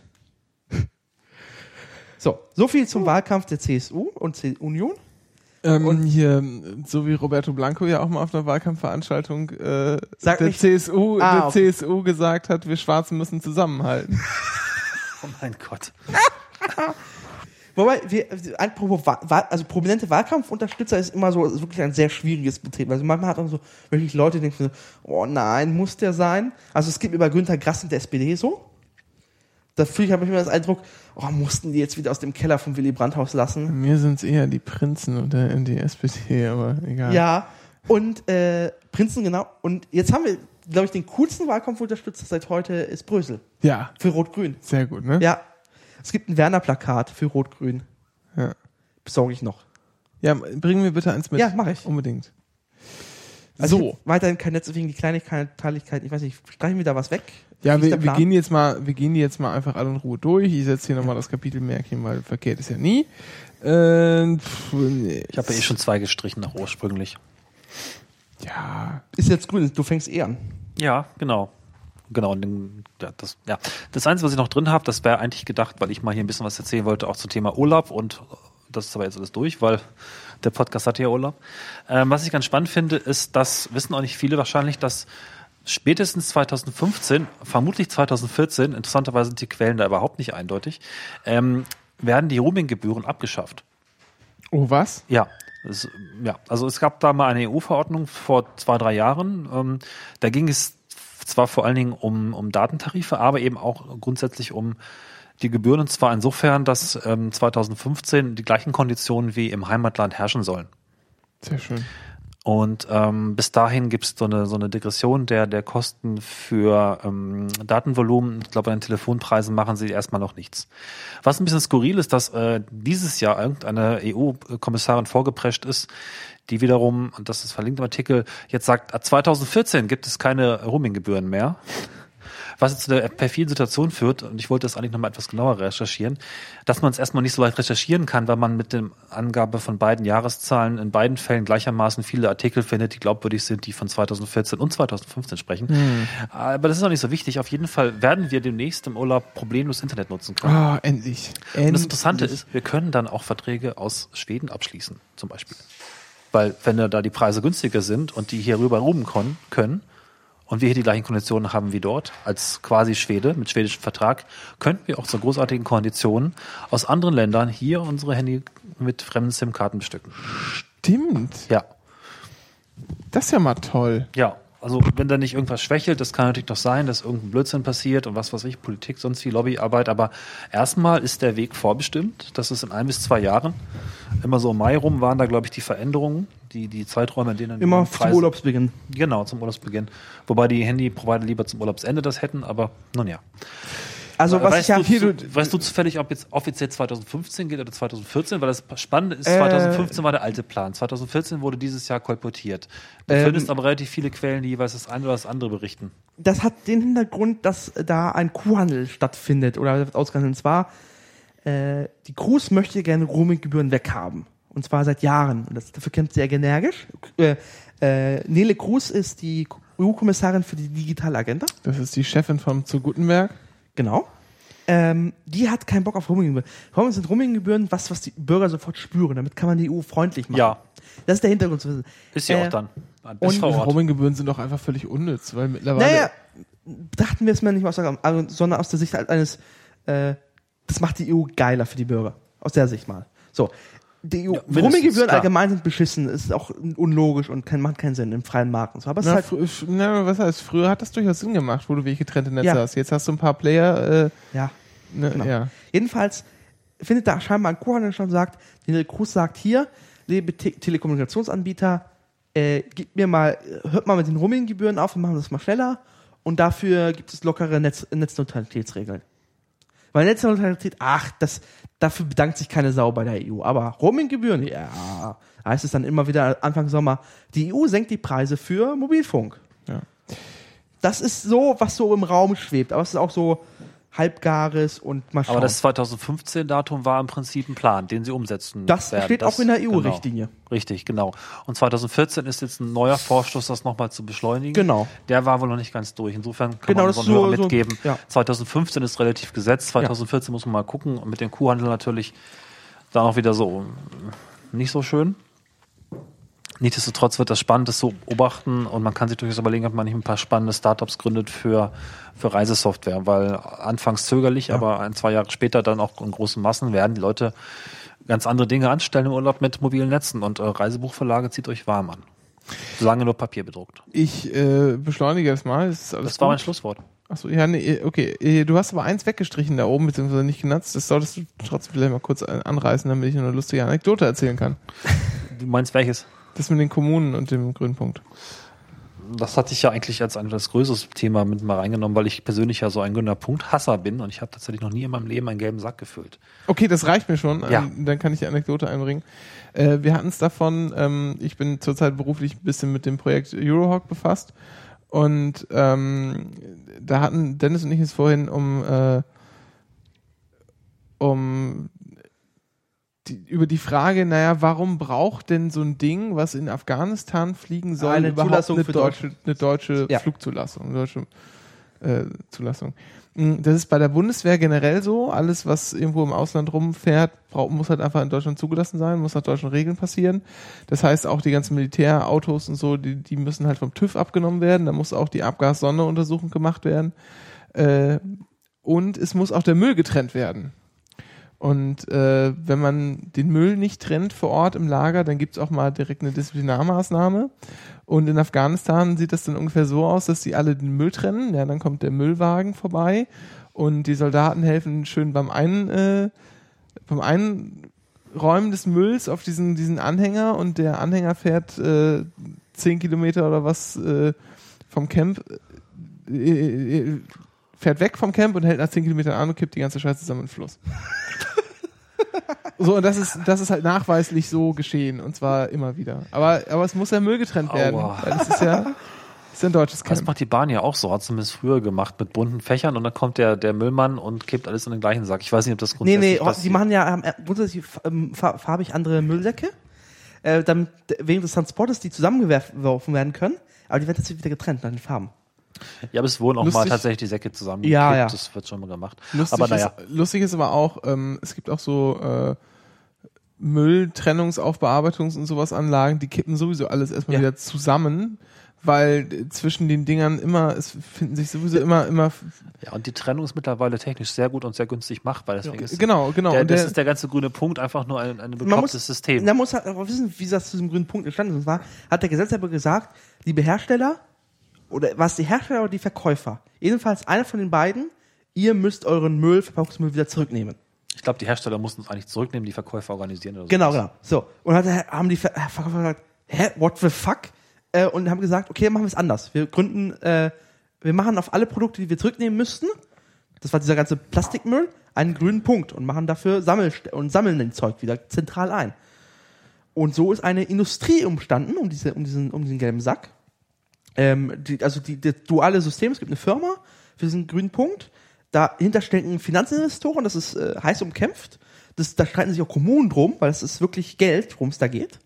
So viel zum Wahlkampf der CSU und Union. hier, so wie Roberto Blanco ja auch mal auf einer Wahlkampfveranstaltung Sag der nicht- CSU okay. gesagt hat, wir Schwarzen müssen zusammenhalten. Oh mein Gott. Wobei, also prominente Wahlkampfunterstützer ist immer so ist wirklich ein sehr schwieriges Betrieb. Also manchmal hat man so wirklich Leute, die denken so, oh nein, muss der sein? Also es gibt über Günter Grass und der SPD so. Da habe ich immer das Eindruck, oh, mussten die jetzt wieder aus dem Keller vom Willy Brandt-Haus lassen? Mir sind es eher die Prinzen und die SPD, aber egal. Ja, und Prinzen, genau. Und jetzt haben wir, glaube ich, den coolsten Wahlkampfunterstützer seit heute ist Brösel. Ja, Für Rot-Grün. sehr gut, ne? Ja. Es gibt ein Werner-Plakat für Rot-Grün. Ja. Besorge ich noch. Ja, bring mir bitte eins mit. Ja, mach ich. Unbedingt. Also ich So. hab weiterhin kein Netz wegen die Kleinigkeiten. Ich weiß nicht, streichen wir da was weg? Ja, Wie ist der wir Plan? gehen die jetzt mal einfach alle in Ruhe durch. Ich setze hier nochmal das Kapitelmärkchen, weil verkehrt ist ja nie. Nee. Ich habe ja schon 2 gestrichen nach ursprünglich. Ja, Ist jetzt grün, du fängst eh an. Ja, genau. Genau. Und das Einzige, was ich noch drin habe, das wäre eigentlich gedacht, weil ich mal hier ein bisschen was erzählen wollte, auch zum Thema Urlaub. Und das ist aber jetzt alles durch, weil der Podcast hat ja Urlaub. Was ich ganz spannend finde, ist, das wissen auch nicht viele wahrscheinlich, dass spätestens 2015, vermutlich 2014, interessanterweise sind die Quellen da überhaupt nicht eindeutig, werden die Roaming-Gebühren abgeschafft. oh was? Ja, also es gab da mal eine EU-Verordnung vor 2-3 Jahren. Da ging es zwar vor allen Dingen um Datentarife, aber eben auch grundsätzlich um die Gebühren. Und zwar insofern, dass 2015 die gleichen Konditionen wie im Heimatland herrschen sollen. Sehr schön. Und bis dahin gibt es so eine Degression der Kosten für Datenvolumen. Ich glaube, an den Telefonpreisen machen sie erstmal noch nichts. Was ein bisschen skurril ist, dass dieses Jahr irgendeine EU-Kommissarin vorgeprescht ist, die wiederum, und das ist verlinkt im Artikel, jetzt sagt, ab 2014 gibt es keine Roaminggebühren mehr. Was jetzt zu der perfiden Situation führt, und ich wollte das eigentlich nochmal etwas genauer recherchieren, dass man es erstmal nicht so leicht recherchieren kann, weil man mit der Angabe von beiden Jahreszahlen in beiden Fällen gleichermaßen viele Artikel findet, die glaubwürdig sind, die von 2014 und 2015 sprechen. Aber das ist auch nicht so wichtig. Auf jeden Fall werden wir demnächst im Urlaub problemlos Internet nutzen können. Ah, endlich. Und das Interessante ist, wir können dann auch Verträge aus Schweden abschließen, zum Beispiel. Weil wenn da die Preise günstiger sind und die hier rüber roamen können und wir hier die gleichen Konditionen haben wie dort, als quasi Schwede mit schwedischem Vertrag, könnten wir auch zu großartigen Konditionen aus anderen Ländern hier unsere Handy mit fremden SIM-Karten bestücken. Stimmt. Ja. Das ist ja mal toll. Ja, also wenn da nicht irgendwas schwächelt, das kann natürlich doch sein, dass irgendein Blödsinn passiert und was weiß ich, Politik, sonst wie Lobbyarbeit, aber erstmal ist der Weg vorbestimmt, das ist in 1 bis 2 Jahren, immer so im Mai rum waren da, glaube ich, die Veränderungen, die Zeiträume, in denen... Immer zum Urlaubsbeginn. Genau, zum Urlaubsbeginn. Wobei die Handy-Provider lieber zum Urlaubsende das hätten, aber nun ja. Also was ich ja weißt du zufällig, ob jetzt offiziell 2015 geht oder 2014? Weil das Spannende ist, 2015 war der alte Plan. 2014 wurde dieses Jahr kolportiert. Du findest aber relativ viele Quellen, die jeweils das eine oder das andere berichten. Das hat den Hintergrund, dass da ein Kuhhandel stattfindet oder wird ausgehandelt. Und zwar, die Crews möchte gerne Roaminggebühren weghaben. Und zwar seit Jahren. Und dafür kämpft sie sehr energisch. Nele Cruz ist die EU-Kommissarin für die digitale Agenda. Das ist die Chefin von zu Gutenberg. Genau. Die hat keinen Bock auf Roaminggebühren. Warum sind Roaminggebühren was die Bürger sofort spüren? Damit kann man die EU freundlich machen. Ja. Das ist der Hintergrund zu wissen. Ist sie auch dann. Und vor Ort. Roaminggebühren sind doch einfach völlig unnütz, weil mittlerweile... Naja, dachten wir es mal nicht aus, sondern aus der Sicht eines, das macht die EU geiler für die Bürger. Aus der Sicht mal. So. Die EU, Ja, Roaminggebühren klar. allgemein sind beschissen, ist auch unlogisch und macht keinen Sinn im freien Markt und so. Aber es ist halt, was heißt, früher hat das durchaus Sinn gemacht, wo du wirklich getrennte Netze Ja. hast. Jetzt hast du ein paar Player, ja. Genau. ja. Jedenfalls findet da scheinbar ein Kuhhandel schon sagt, die Cruz sagt hier, liebe Telekommunikationsanbieter, hört mal mit den Roaminggebühren auf, wir machen das mal schneller und dafür gibt es lockere Netzneutralitätsregeln. Weil Netzneutralität, dafür bedankt sich keine Sau bei der EU. Aber Roaminggebühren, ja, heißt es dann immer wieder Anfang Sommer, die EU senkt die Preise für Mobilfunk. Ja. Das ist so, was so im Raum schwebt, aber es ist auch so halbgares und mal schauen. Aber das 2015-Datum war im Prinzip ein Plan, den sie umsetzen Das werden. steht auch in der EU-Richtlinie. Genau, richtig, genau. Und 2014 ist jetzt ein neuer Vorstoß, das nochmal zu beschleunigen. Genau. Der war wohl noch nicht ganz durch. Insofern kann Genau, man das unseren ist Hörern so- mitgeben. ja. 2015 ist relativ gesetzt. 2014 muss man mal gucken. Und mit dem Kuhhandel natürlich da noch wieder so nicht so schön. Nichtsdestotrotz wird das spannend, das zu beobachten und man kann sich durchaus überlegen, ob man nicht ein paar spannende Startups gründet für Reisesoftware, weil anfangs zögerlich, aber 1-2 Jahre später dann auch in großen Massen werden die Leute ganz andere Dinge anstellen im Urlaub mit mobilen Netzen und Reisebuchverlage zieht euch warm an. Solange nur Papier bedruckt. Ich beschleunige das mal. Ist alles Das war mein gut? Schlusswort. Achso, ja, nee, okay. Du hast aber eins weggestrichen da oben, beziehungsweise nicht genutzt. Das solltest du trotzdem vielleicht mal kurz anreißen, damit ich eine lustige Anekdote erzählen kann. Du meinst welches? Das mit den Kommunen und dem Grünpunkt. Das hatte ich ja eigentlich als ein das größtes Thema mit mal reingenommen, weil ich persönlich ja so ein grüner Punkt-Hasser bin und ich habe tatsächlich noch nie in meinem Leben einen gelben Sack gefüllt. Okay, das reicht mir schon. Ja. Dann kann ich die Anekdote einbringen. Wir hatten es davon, ich bin zurzeit beruflich ein bisschen mit dem Projekt Eurohawk befasst und da hatten Dennis und ich es vorhin über die Frage, warum braucht denn so ein Ding, was in Afghanistan fliegen soll, Eine überhaupt Zulassung eine für deutsche Ja. Flugzulassung, eine deutsche Zulassung. Das ist bei der Bundeswehr generell so. Alles, was irgendwo im Ausland rumfährt, muss halt einfach in Deutschland zugelassen sein, muss nach deutschen Regeln passieren. Das heißt, auch die ganzen Militärautos und so, die müssen halt vom TÜV abgenommen werden. Da muss auch die Abgassonderuntersuchung gemacht werden. Und es muss auch der Müll getrennt werden. Und wenn man den Müll nicht trennt vor Ort im Lager, dann gibt's auch mal direkt eine Disziplinarmaßnahme. Und in Afghanistan sieht das dann ungefähr so aus, dass die alle den Müll trennen. Ja, dann kommt der Müllwagen vorbei und die Soldaten helfen schön beim Einräumen des Mülls auf diesen Anhänger und der Anhänger fährt 10 Kilometer oder was vom Camp, fährt weg vom Camp und hält nach 10 Kilometern an und kippt die ganze Scheiße zusammen in den Fluss. So, und das ist halt nachweislich so geschehen, und zwar immer wieder. Aber es muss ja Müll getrennt werden, Aua. weil das ist ja ein deutsches Das Camp. macht die Bahn ja auch so, hat zumindest früher gemacht, mit bunten Fächern und dann kommt der Müllmann und kippt alles in den gleichen Sack. Ich weiß nicht, ob das grundsätzlich passiert. die machen ja grundsätzlich farbig andere Müllsäcke, damit während des Transportes die zusammengeworfen werden können, aber die werden tatsächlich wieder getrennt nach den Farben. Ja, aber es wurden auch Lustig. mal tatsächlich die Säcke zusammengekippt, Ja. das wird schon mal gemacht. Lustig ist aber auch, es gibt auch so Mülltrennungs-, Aufbearbeitungs- und sowas Anlagen, die kippen sowieso alles erstmal Ja. wieder zusammen, weil zwischen den Dingern es finden sich sowieso immer. Ja, und die Trennung ist mittlerweile technisch sehr gut und sehr günstig machbar. Deswegen ist Genau. das ist der ganze grüne Punkt einfach nur ein beklopptes System. Man muss halt auch wissen, wie das zu diesem grünen Punkt entstanden ist. Und zwar hat der Gesetzgeber gesagt, liebe Hersteller, oder was die Hersteller oder die Verkäufer, jedenfalls einer von den beiden, ihr müsst euren Verpackungsmüll wieder zurücknehmen. Ich glaube, die Hersteller mussten es eigentlich zurücknehmen, die Verkäufer organisieren oder so. Genau. So. Und haben die Verkäufer gesagt, what the fuck? Und haben gesagt, okay, machen wir es anders. Wir machen auf alle Produkte, die wir zurücknehmen müssten, das war dieser ganze Plastikmüll, einen grünen Punkt und machen dafür sammeln den Zeug wieder zentral ein. Und so ist eine Industrie umstanden um diesen gelben Sack. Das duale System, es gibt eine Firma für diesen grünen Punkt. Dahinter stecken Finanzinvestoren, das ist heiß umkämpft. Da streiten sich auch Kommunen drum, weil es ist wirklich Geld, worum es da geht.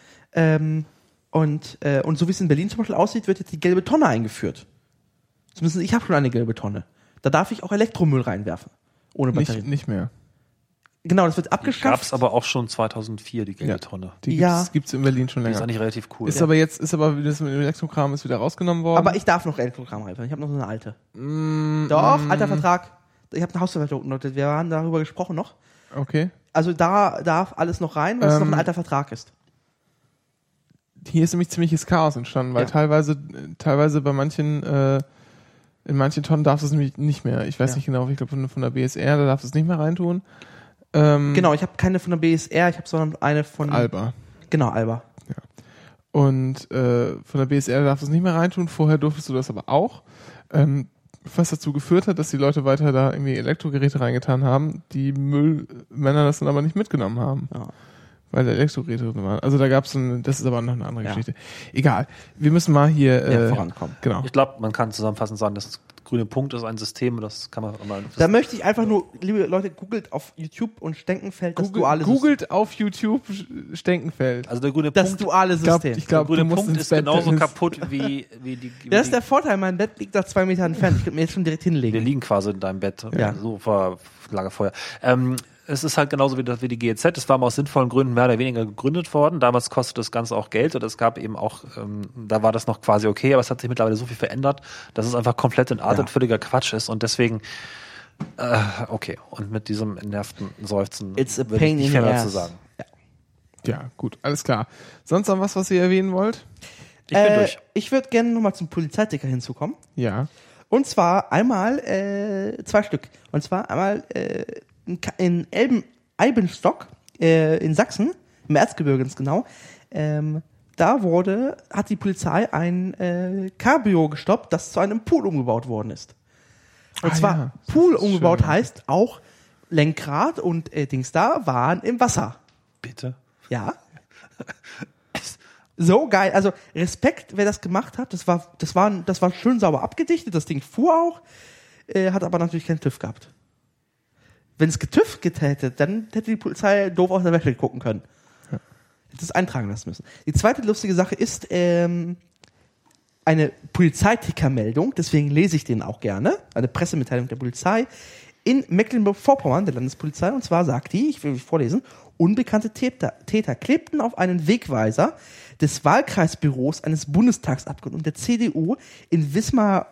Und so wie es in Berlin zum Beispiel aussieht, wird jetzt die gelbe Tonne eingeführt. Zumindest ich habe schon eine gelbe Tonne. Da darf ich auch Elektromüll reinwerfen. Ohne Batterien. Nicht mehr. Genau, das wird abgeschafft. Gab es aber auch schon 2004, die gelbe Tonne. Die gibt's in Berlin schon Die länger. ist eigentlich relativ cool. Ist aber das mit dem Elektrokram ist wieder rausgenommen worden. Aber ich darf noch Elektrokram reinwerfen. Ich habe noch so eine alte. Doch, alter Vertrag. Ich habe eine Hausverwaltung. Wir haben darüber gesprochen noch. Okay. Also da darf alles noch rein, weil es noch ein alter Vertrag ist. Hier ist nämlich ziemliches Chaos entstanden, weil teilweise bei manchen in manchen Tonnen darfst du es nämlich nicht mehr. Ich weiß nicht genau, ich glaube von der BSR, da darfst du es nicht mehr reintun. Genau, ich habe keine von der BSR, ich habe sondern eine von Alba. Genau, Alba. Ja. Und von der BSR darfst du es nicht mehr reintun, vorher durftest du das aber auch. Was dazu geführt hat, dass die Leute weiter da irgendwie Elektrogeräte reingetan haben, die Müllmänner das dann aber nicht mitgenommen haben. Ja. Weil da Elektrogeräte drin waren. Also da gab es das ist aber noch eine andere Geschichte. Egal. Wir müssen mal hier vorankommen. Genau. Ich glaube, man kann zusammenfassend sagen, das grüne Punkt ist ein System, das kann man immer. Da möchte ich einfach nur, liebe Leute, googelt auf YouTube und Stenkenfeld das duale System. Googelt auf YouTube Stenkenfeld. Also der grüne das Punkt. Duale System. Ich glaube, der grüne Punkt ist genauso kaputt wie die. Das ist der Vorteil, mein Bett liegt da 2 Meter entfernt. Ich könnte mir jetzt schon direkt hinlegen. Wir liegen quasi in deinem Bett. Ja. So vor Lagerfeuer. Es ist halt genauso wie die GEZ. Es war mal aus sinnvollen Gründen mehr oder weniger gegründet worden. Damals kostete das Ganze auch Geld und es gab eben auch, da war das noch quasi okay, aber es hat sich mittlerweile so viel verändert, dass es einfach komplett entartet, völliger Quatsch ist und deswegen, okay. Und mit diesem nervten Seufzen würde ich nicht mehr dazu sagen. Ja, gut, alles klar. Sonst noch was ihr erwähnen wollt? Ich bin durch. Ich würde gerne nochmal zum Polizeiticker hinzukommen. Ja. Und zwar einmal 2 Stück. Und zwar einmal in Eibenstock in Sachsen, im Erzgebirge ganz genau, da hat die Polizei ein Cabrio gestoppt, das zu einem Pool umgebaut worden ist. Und zwar Pool umgebaut schön, heißt auch Lenkrad und Dings da waren im Wasser. Bitte? Ja. So geil. Also Respekt, wer das gemacht hat. Das war schön sauber abgedichtet. Das Ding fuhr auch, hat aber natürlich keinen TÜV gehabt. Wenn es getüftelt hätte, dann hätte die Polizei doof aus der Wäsche gucken können. Ja. Hätte es eintragen lassen müssen. Die zweite lustige Sache ist eine Polizeitickermeldung, deswegen lese ich den auch gerne, eine Pressemitteilung der Polizei in Mecklenburg-Vorpommern, der Landespolizei, und zwar sagt die, ich will mich vorlesen, unbekannte Täter klebten auf einen Wegweiser des Wahlkreisbüros eines Bundestagsabgeordneten der CDU in Wismar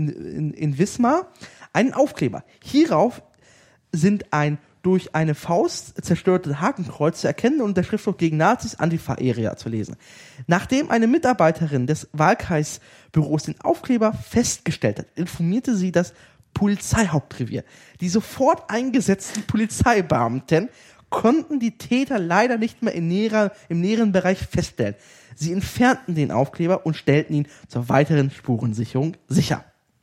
einen Aufkleber. Hierauf sind ein durch eine Faust zerstörte Hakenkreuz zu erkennen und der Schriftzug gegen Nazis Antifa-Area zu lesen. Nachdem eine Mitarbeiterin des Wahlkreisbüros den Aufkleber festgestellt hat, informierte sie das Polizeihauptrevier. Die sofort eingesetzten Polizeibeamten konnten die Täter leider nicht mehr im näheren Bereich feststellen. Sie entfernten den Aufkleber und stellten ihn zur weiteren Spurensicherung sicher.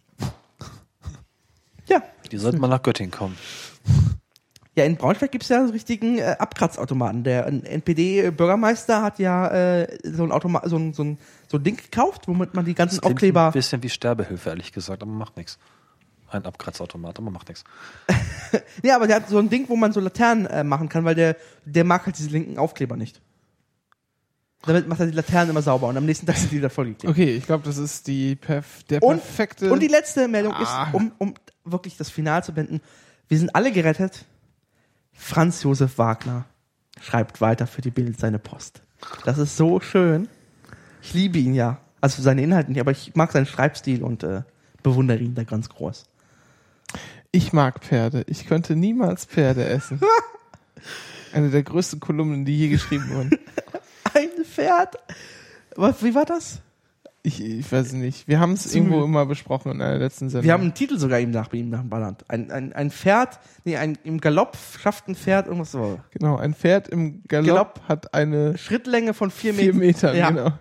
Ja. Die sollten mal nach Göttingen kommen. Ja, in Braunschweig gibt es ja einen richtigen Abkratzautomaten. Der NPD-Bürgermeister hat ja so ein Ding gekauft, womit man die ganzen das Aufkleber... Ein bisschen wie Sterbehilfe, ehrlich gesagt, aber macht nichts. Ein Abkratzautomat, aber macht nichts. Ja, aber der hat so ein Ding, wo man so Laternen machen kann, weil der mag halt diese linken Aufkleber nicht. Damit macht er die Laternen immer sauber und am nächsten Tag sind die wieder vollgeklebt. Okay, ich glaube, das ist der perfekte... Und die letzte Meldung ist, um wirklich das Final zu beenden, wir sind alle gerettet. Franz Josef Wagner schreibt weiter für die Bild seine Post. Das ist so schön. Ich liebe ihn ja. Also seine Inhalte nicht, aber ich mag seinen Schreibstil und bewundere ihn da ganz groß. Ich mag Pferde. Ich könnte niemals Pferde essen. Eine der größten Kolumnen, die je geschrieben wurden. Ein Pferd? Wie war das? Ich weiß nicht. Wir haben es irgendwo immer besprochen in einer letzten Sendung. Wir haben einen Titel sogar ihm nach dem Balland. Ein Pferd, im Galopp schafft ein Pferd irgendwas so. Genau, ein Pferd im Galopp hat eine Schrittlänge von 4 Metern. Ja. Genau.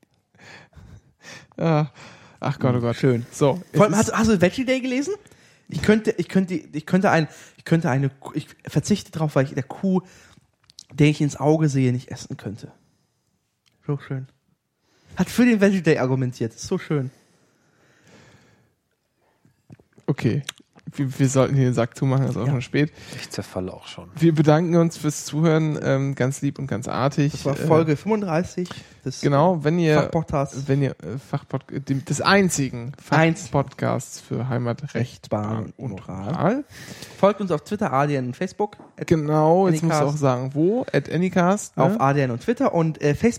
Ja. Ach Gott, oh Gott. Schön. So. Vor allem, hast du Veggie Day gelesen? Ich verzichte drauf, weil ich der Kuh, der ich ins Auge sehe, nicht essen könnte. So schön. Hat für den Veggie Day argumentiert. Ist so schön. Okay. Wir sollten hier den Sack zumachen, ist auch schon spät. Ich zerfalle auch schon. Wir bedanken uns fürs Zuhören, ganz lieb und ganz artig. Das war Folge 35 des genau, wenn ihr Fachpodcasts. Des einzigen Fachpodcasts für Heimatrecht, Bahn und Moral. Folgt uns auf Twitter, ADN und Facebook. Genau, jetzt Anycast. musst du auch sagen, wo? @Anycast. Ne? Auf ADN und Twitter und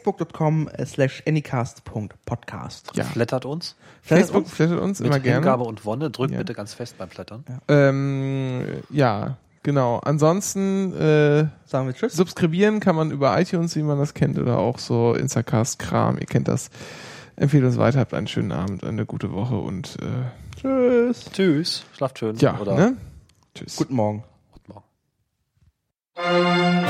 facebook.com/anycast.podcast. Ja. Flattert uns. Facebook flattert uns Mit immer gerne. Hingabe und Wonne. Drückt Ja. bitte ganz fest beim Flattern. Ja, genau. Ansonsten Sagen wir Tschüss. subskribieren kann man über iTunes, wie man das kennt, oder auch so Instacast-Kram. Ihr kennt das. Empfehlt uns weiter. Habt einen schönen Abend, eine gute Woche und Tschüss. Tschüss. Schlaft schön. ja, Oder ne? Tschüss. Guten Morgen. Guten Morgen.